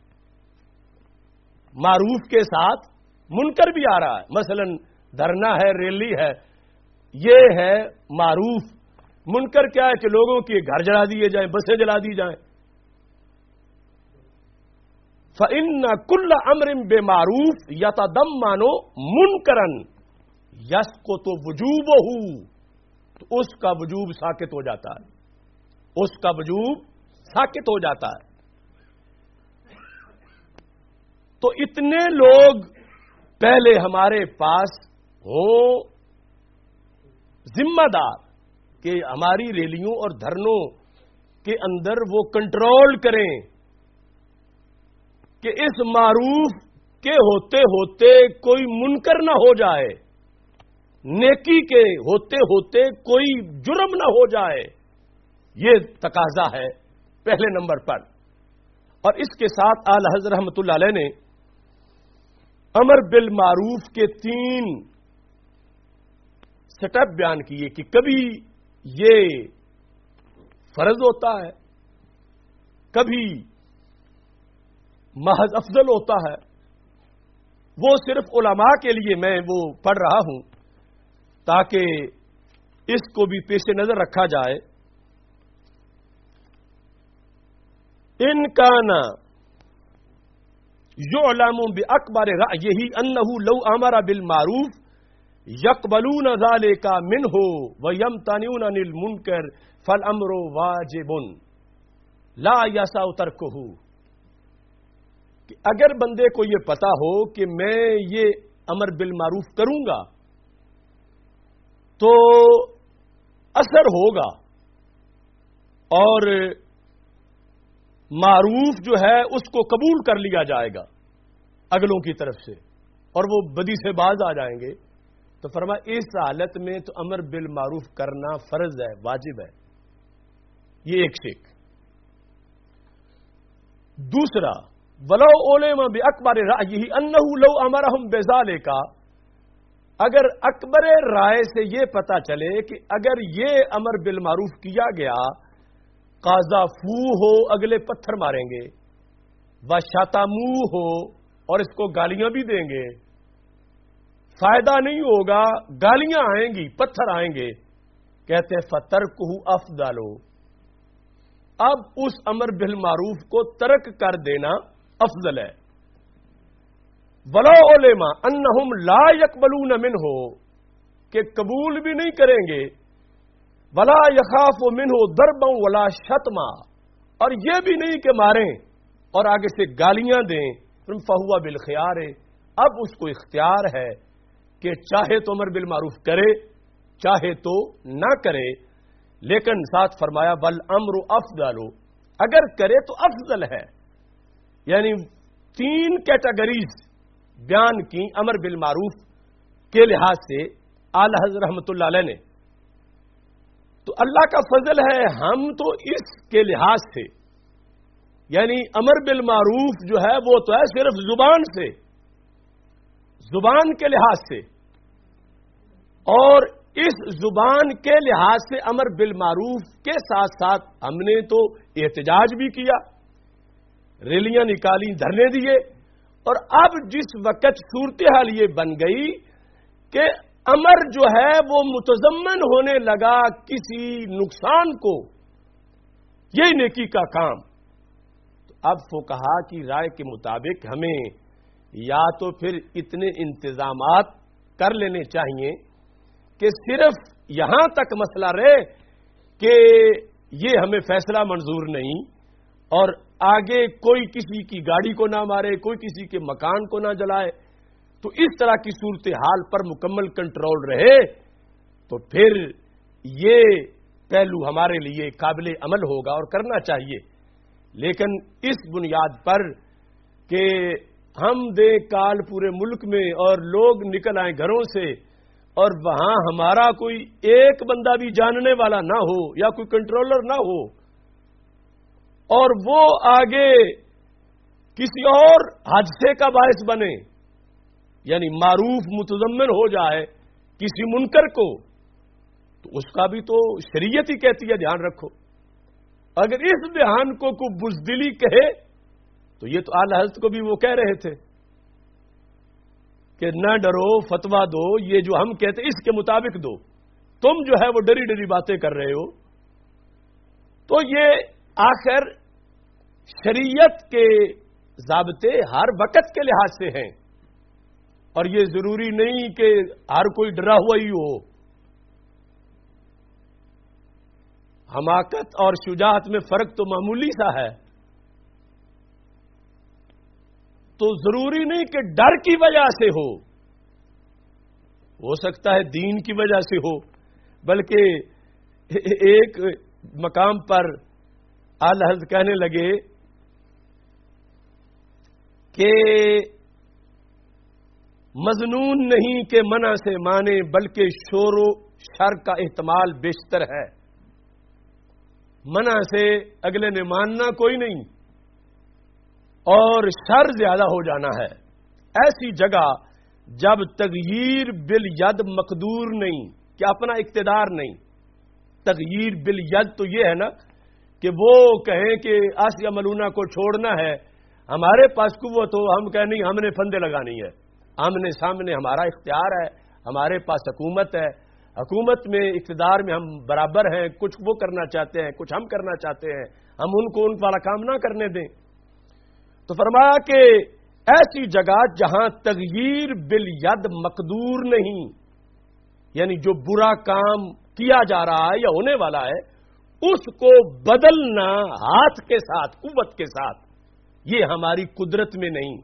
معروف کے ساتھ منکر بھی آ رہا ہے. مثلا دھرنا ہے، ریلی ہے، یہ ہے معروف. منکر کیا ہے کہ لوگوں کے گھر جلا دیے جائیں، بسیں جلا دی جائیں. فَإِنَّ كُلَّ أَمْرٍ بِمَعْرُوفٍ يَتَضَمَّنُ مُنْكَرًا يَسْقُطُ وُجُوبُهُ، تو اس کا وجوب ساقط ہو جاتا ہے، اس کا وجوب ساقط ہو جاتا ہے. تو اتنے لوگ پہلے ہمارے پاس ہوں ذمہ دار کہ ہماری ریلیوں اور دھرنوں کے اندر وہ کنٹرول کریں کہ اس معروف کے ہوتے ہوتے کوئی منکر نہ ہو جائے، نیکی کے ہوتے ہوتے کوئی جرم نہ ہو جائے. یہ تقاضا ہے پہلے نمبر پر. اور اس کے ساتھ اعلی حضرت رحمۃ اللہ علیہ نے امر بالمعروف کے 3 سٹیپ بیان کیے کہ کبھی یہ فرض ہوتا ہے، کبھی محض افضل ہوتا ہے. وہ صرف علماء کے لیے میں وہ پڑھ رہا ہوں تاکہ اس کو بھی پیش نظر رکھا جائے. ان کان یعلم باکبر رأیہ انہ لو امر بالمعروف یقبلون ذلک منہ ویمتنعون عن المنکر فالامر واجب لا یسع ترکہ. کہ اگر بندے کو یہ پتا ہو کہ میں یہ امر بالمعروف کروں گا تو اثر ہوگا اور معروف جو ہے اس کو قبول کر لیا جائے گا اگلوں کی طرف سے اور وہ بدی سے باز آ جائیں گے. تو فرمایا اس حالت میں تو امر بالمعروف کرنا فرض ہے، واجب ہے. یہ ایک شک. دوسرا ولو علم باکبر رأیہ انہ لو امرہم بذالک، اگر اکبر رائے سے یہ پتا چلے کہ اگر یہ امر بالمعروف کیا گیا قاذفو ہو اگلے پتھر ماریں گے، وشتمو ہو اور اس کو گالیاں بھی دیں گے، فائدہ نہیں ہوگا، گالیاں آئیں گی، پتھر آئیں گے. کہتے ہیں فترکہ افضل، اب اس امر بالمعروف کو ترک کر دینا افضل ہے. ولا علما انہم لا یقبلون منہ، کہ قبول بھی نہیں کریں گے، ولا یخاف منہ ضربا ولا شتما، اور یہ بھی نہیں کہ ماریں اور آگے سے گالیاں دیں. فہو بالخیار، اب اس کو اختیار ہے کہ چاہے تو امر بالمعروف کرے چاہے تو نہ کرے. لیکن ساتھ فرمایا والامر افضل، اگر کرے تو افضل ہے. یعنی 3 کیٹیگریز بیان کی امر بالمعروف کے لحاظ سے اعلی حضرت رحمۃ اللہ علیہ نے. تو اللہ کا فضل ہے ہم تو اس کے لحاظ سے، یعنی امر بالمعروف جو ہے وہ تو ہے صرف زبان سے، زبان کے لحاظ سے، اور اس زبان کے لحاظ سے امر بالمعروف کے ساتھ ساتھ ہم نے تو احتجاج بھی کیا، ریلیاں نکالی، دھرنے دیے. اور اب جس وقت صورتحال یہ بن گئی کہ امر جو ہے وہ متضمن ہونے لگا کسی نقصان کو، یہی نیکی کا کام، تو اب فقہا کی رائے کے مطابق ہمیں یا تو پھر اتنے انتظامات کر لینے چاہیے کہ صرف یہاں تک مسئلہ رہے کہ یہ ہمیں فیصلہ منظور نہیں، اور آگے کوئی کسی کی گاڑی کو نہ مارے، کوئی کسی کے مکان کو نہ جلائے. تو اس طرح کی صورتحال پر مکمل کنٹرول رہے تو پھر یہ پہلو ہمارے لیے قابل عمل ہوگا اور کرنا چاہیے. لیکن اس بنیاد پر کہ ہم دیں کال پورے ملک میں اور لوگ نکل آئیں گھروں سے اور وہاں ہمارا کوئی ایک بندہ بھی جاننے والا نہ ہو یا کوئی کنٹرولر نہ ہو، اور وہ آگے کسی اور حادثے کا باعث بنے، یعنی معروف متضمن ہو جائے کسی منکر کو، تو اس کا بھی تو شریعت ہی کہتی ہے دھیان رکھو. اگر اس بیان کو کوئی بزدلی کہے تو یہ تو اعلی حضرت کو بھی وہ کہہ رہے تھے کہ نہ ڈرو، فتویٰ دو، یہ جو ہم کہتے اس کے مطابق دو، تم جو ہے وہ ڈری ڈری باتیں کر رہے ہو۔ تو یہ آخر شریعت کے ضابطے ہر وقت کے لحاظ سے ہیں، اور یہ ضروری نہیں کہ ہر کوئی ڈرا ہوا ہی ہو۔ حماقت اور شجاعت میں فرق تو معمولی سا ہے، تو ضروری نہیں کہ ڈر کی وجہ سے ہو سکتا ہے دین کی وجہ سے ہو۔ بلکہ ایک مقام پر اعلی حضرت کہنے لگے کہ مظنون نہیں کہ منع سے مانے، بلکہ شور و شر کا احتمال بیشتر ہے۔ منع سے اگلے نے ماننا کوئی نہیں اور شر زیادہ ہو جانا ہے۔ ایسی جگہ جب تغییر بالید مقدور نہیں، کہ اپنا اقتدار نہیں، تغییر بالید تو یہ ہے نا کہ وہ کہیں کہ آسیہ ملونہ کو چھوڑنا ہے، ہمارے پاس قوت ہو، ہم کہیں نہیں ہم نے پھندے لگانی ہے، آمنے سامنے ہمارا اختیار ہے، ہمارے پاس حکومت ہے، حکومت میں اقتدار میں ہم برابر ہیں، کچھ وہ کرنا چاہتے ہیں، کچھ ہم کرنا چاہتے ہیں، ہم ان کو ان والا کام نہ کرنے دیں۔ تو فرمایا کہ ایسی جگہ جہاں تغییر بالید مقدور نہیں، یعنی جو برا کام کیا جا رہا ہے یا ہونے والا ہے اس کو بدلنا ہاتھ کے ساتھ، قوت کے ساتھ، یہ ہماری قدرت میں نہیں۔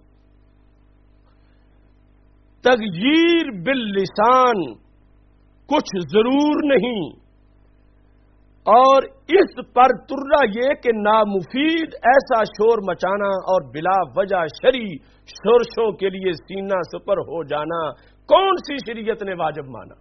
تغییر باللسان کچھ ضرور نہیں، اور اس پر ترا یہ کہ نامفید ایسا شور مچانا اور بلا وجہ شرعی شورشوں کے لیے سینہ سپر ہو جانا کون سی شریعت نے واجب مانا؟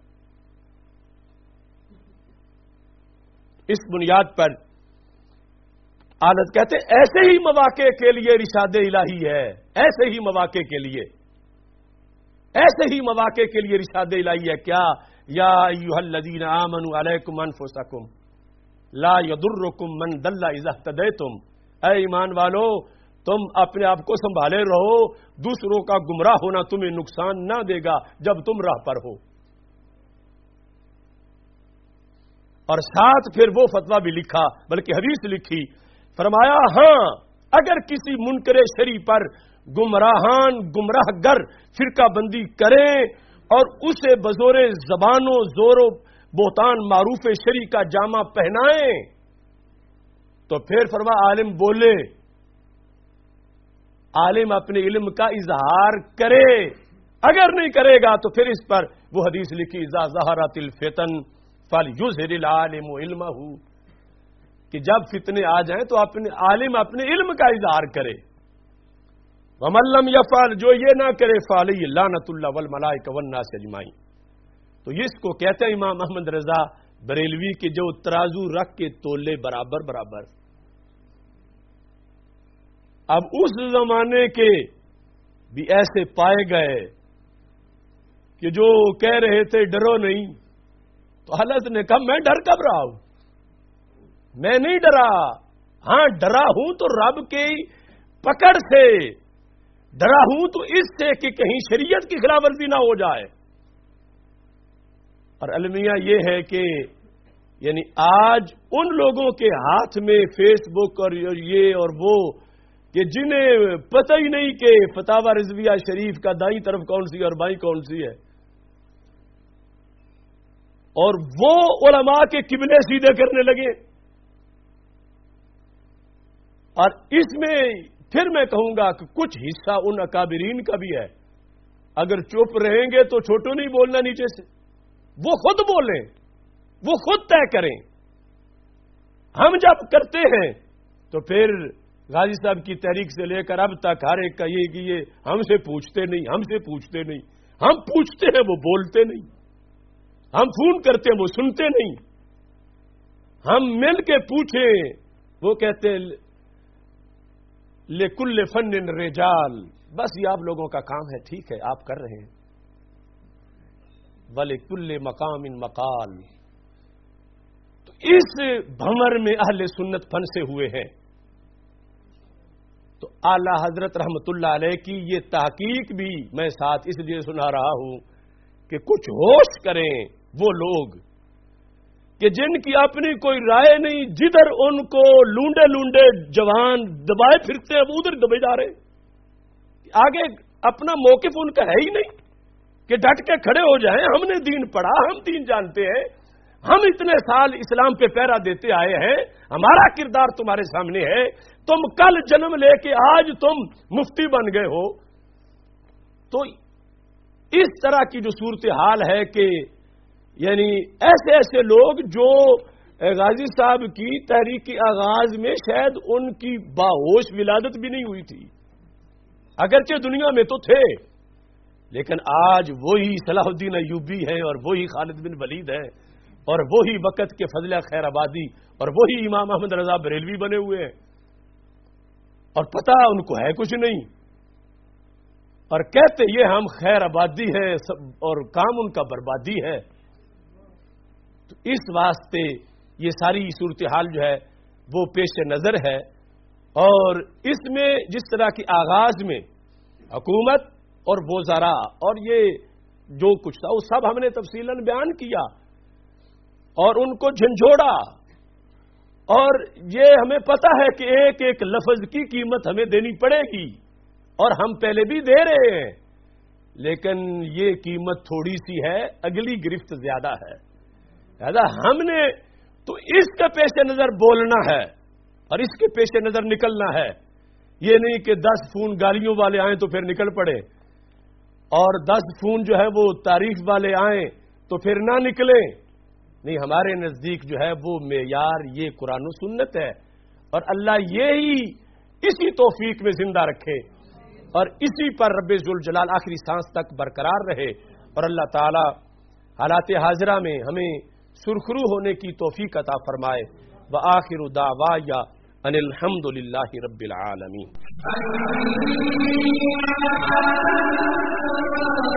اس بنیاد پر عادت کہتے ایسے ہی مواقع کے لیے رشاد الہی ہے، ایسے ہی مواقع کے لیے، ایسے ہی مواقع کے لیے رشاد الہی ہے۔ کیا؟ یا ایھا الذین آمنوا علیکم انفسکم لا یضرکم من ضل اذا اہتدیتم، اے ایمان والو تم اپنے آپ کو سنبھالے رہو، دوسروں کا گمراہ ہونا تمہیں نقصان نہ دے گا جب تم راہ پر ہو۔ اور ساتھ پھر وہ فتویٰ بھی لکھا، بلکہ حدیث لکھی، فرمایا ہاں اگر کسی منکر شرع پر گمراہان گمراہ گر فرقہ بندی کریں اور اسے بزور زبان و زور و بہتان معروف شرع کا جامہ پہنائیں تو پھر فرمایا عالم بولے، عالم اپنے علم کا اظہار کرے، اگر نہیں کرے گا تو پھر اس پر وہ حدیث لکھی اذا ظہرت الفتن فلیظہر العالم علمہ، کہ جب فتنے آ جائیں تو اپنے عالم اپنے علم کا اظہار کرے۔ ومن لم یفعل، جو یہ نہ کرے فعلیہ لعنت اللہ والملائکہ والناس اجمعین۔ تو اس کو کہتے ہیں امام احمد رضا بریلوی کے جو ترازو رکھ کے تولے برابر برابر۔ اب اس زمانے کے بھی ایسے پائے گئے کہ جو کہہ رہے تھے ڈرو نہیں، تو حضرت نے کہا میں ڈر کب رہا ہوں؟ میں نہیں ڈرا، ہاں ڈرا ہوں تو رب کی پکڑ سے، ڈرا ہوں تو اس سے کہ کہیں شریعت کی خلاف ورزی نہ ہو جائے۔ اور المیہ یہ ہے کہ یعنی آج ان لوگوں کے ہاتھ میں فیس بک اور یہ اور وہ کہ جنہیں پتہ ہی نہیں کہ فتاوی رضویہ شریف کا دائیں طرف کون سی اور بائیں کون سی ہے، اور وہ علماء کے قبلے سیدھے کرنے لگے۔ اور اس میں پھر میں کہوں گا کہ کچھ حصہ ان اکابرین کا بھی ہے، اگر چپ رہیں گے تو چھوٹو نہیں بولنا نیچے سے، وہ خود بولیں، وہ خود طے کریں۔ ہم جب کرتے ہیں تو پھر غازی صاحب کی تحریک سے لے کر اب تک ہر ایک کا یہ کہ یہ ہم سے پوچھتے نہیں، ہم سے پوچھتے نہیں، ہم پوچھتے ہیں وہ بولتے نہیں، ہم فون کرتے ہیں وہ سنتے نہیں، ہم مل کے پوچھیں وہ کہتے لِكُلِّ فَنٍ رِجَالٍ، بس یہ آپ لوگوں کا کام ہے، ٹھیک ہے آپ کر رہے ہیں، وَلِكُلِّ مَقَامٍ مَقَالٍ، تو اس بھنور میں اہل سنت پھنسے ہوئے ہیں. تو اعلی حضرت رحمت اللہ علیہ کی یہ تحقیق بھی میں ساتھ اس لیے سنا رہا ہوں کہ کچھ ہوش کریں وہ لوگ کہ جن کی اپنی کوئی رائے نہیں، جدھر ان کو لونڈے لونڈے جوان دبائے پھرتے ہیں وہ ادھر دبے جا رہے. آگے اپنا موقف ان کا ہے ہی نہیں کہ ڈٹ کے کھڑے ہو جائیں. ہم نے دین پڑھا، ہم دین جانتے ہیں، ہم اتنے سال اسلام پہ پہرا دیتے آئے ہیں، ہمارا کردار تمہارے سامنے ہے. تم کل جنم لے کے آج تم مفتی بن گئے ہو. تو اس طرح کی جو صورتحال ہے کہ یعنی ایسے ایسے لوگ جو غازی صاحب کی تحریک کے آغاز میں شاید ان کی باہوش ولادت بھی نہیں ہوئی تھی، اگرچہ دنیا میں تو تھے، لیکن آج وہی صلاح الدین ایوبی ہے اور وہی خالد بن ولید ہے اور وہی وقت کے فضل خیر آبادی اور وہی امام احمد رضا بریلوی بنے ہوئے ہیں، اور پتہ ان کو ہے کچھ نہیں، اور کہتے یہ ہم خیر آبادی ہے اور کام ان کا بربادی ہے. تو اس واسطے یہ ساری صورتحال جو ہے وہ پیش نظر ہے. اور اس میں جس طرح کی آغاز میں حکومت اور وزراء اور یہ جو کچھ تھا وہ سب ہم نے تفصیلاً بیان کیا اور ان کو جھنجھوڑا، اور یہ ہمیں پتہ ہے کہ ایک ایک لفظ کی قیمت ہمیں دینی پڑے گی اور ہم پہلے بھی دے رہے ہیں، لیکن یہ قیمت تھوڑی سی ہے، اگلی گرفت زیادہ ہے. لہذا ہم نے تو اس کے پیش نظر بولنا ہے اور اس کے پیش نظر نکلنا ہے. یہ نہیں کہ 10 فون گالیوں والے آئیں تو پھر نکل پڑے، اور 10 فون جو ہے وہ تعریف والے آئیں تو پھر نہ نکلیں. نہیں، ہمارے نزدیک جو ہے وہ معیار یہ قرآن و سنت ہے، اور اللہ یہی اسی توفیق میں زندہ رکھے اور اسی پر رب ذوالجلال آخری سانس تک برقرار رہے، اور اللہ تعالی حالات حاضرہ میں ہمیں سرخرو ہونے کی توفیق عطا فرمائے. وآخر دعوایا ان الحمد للہ رب العالمین.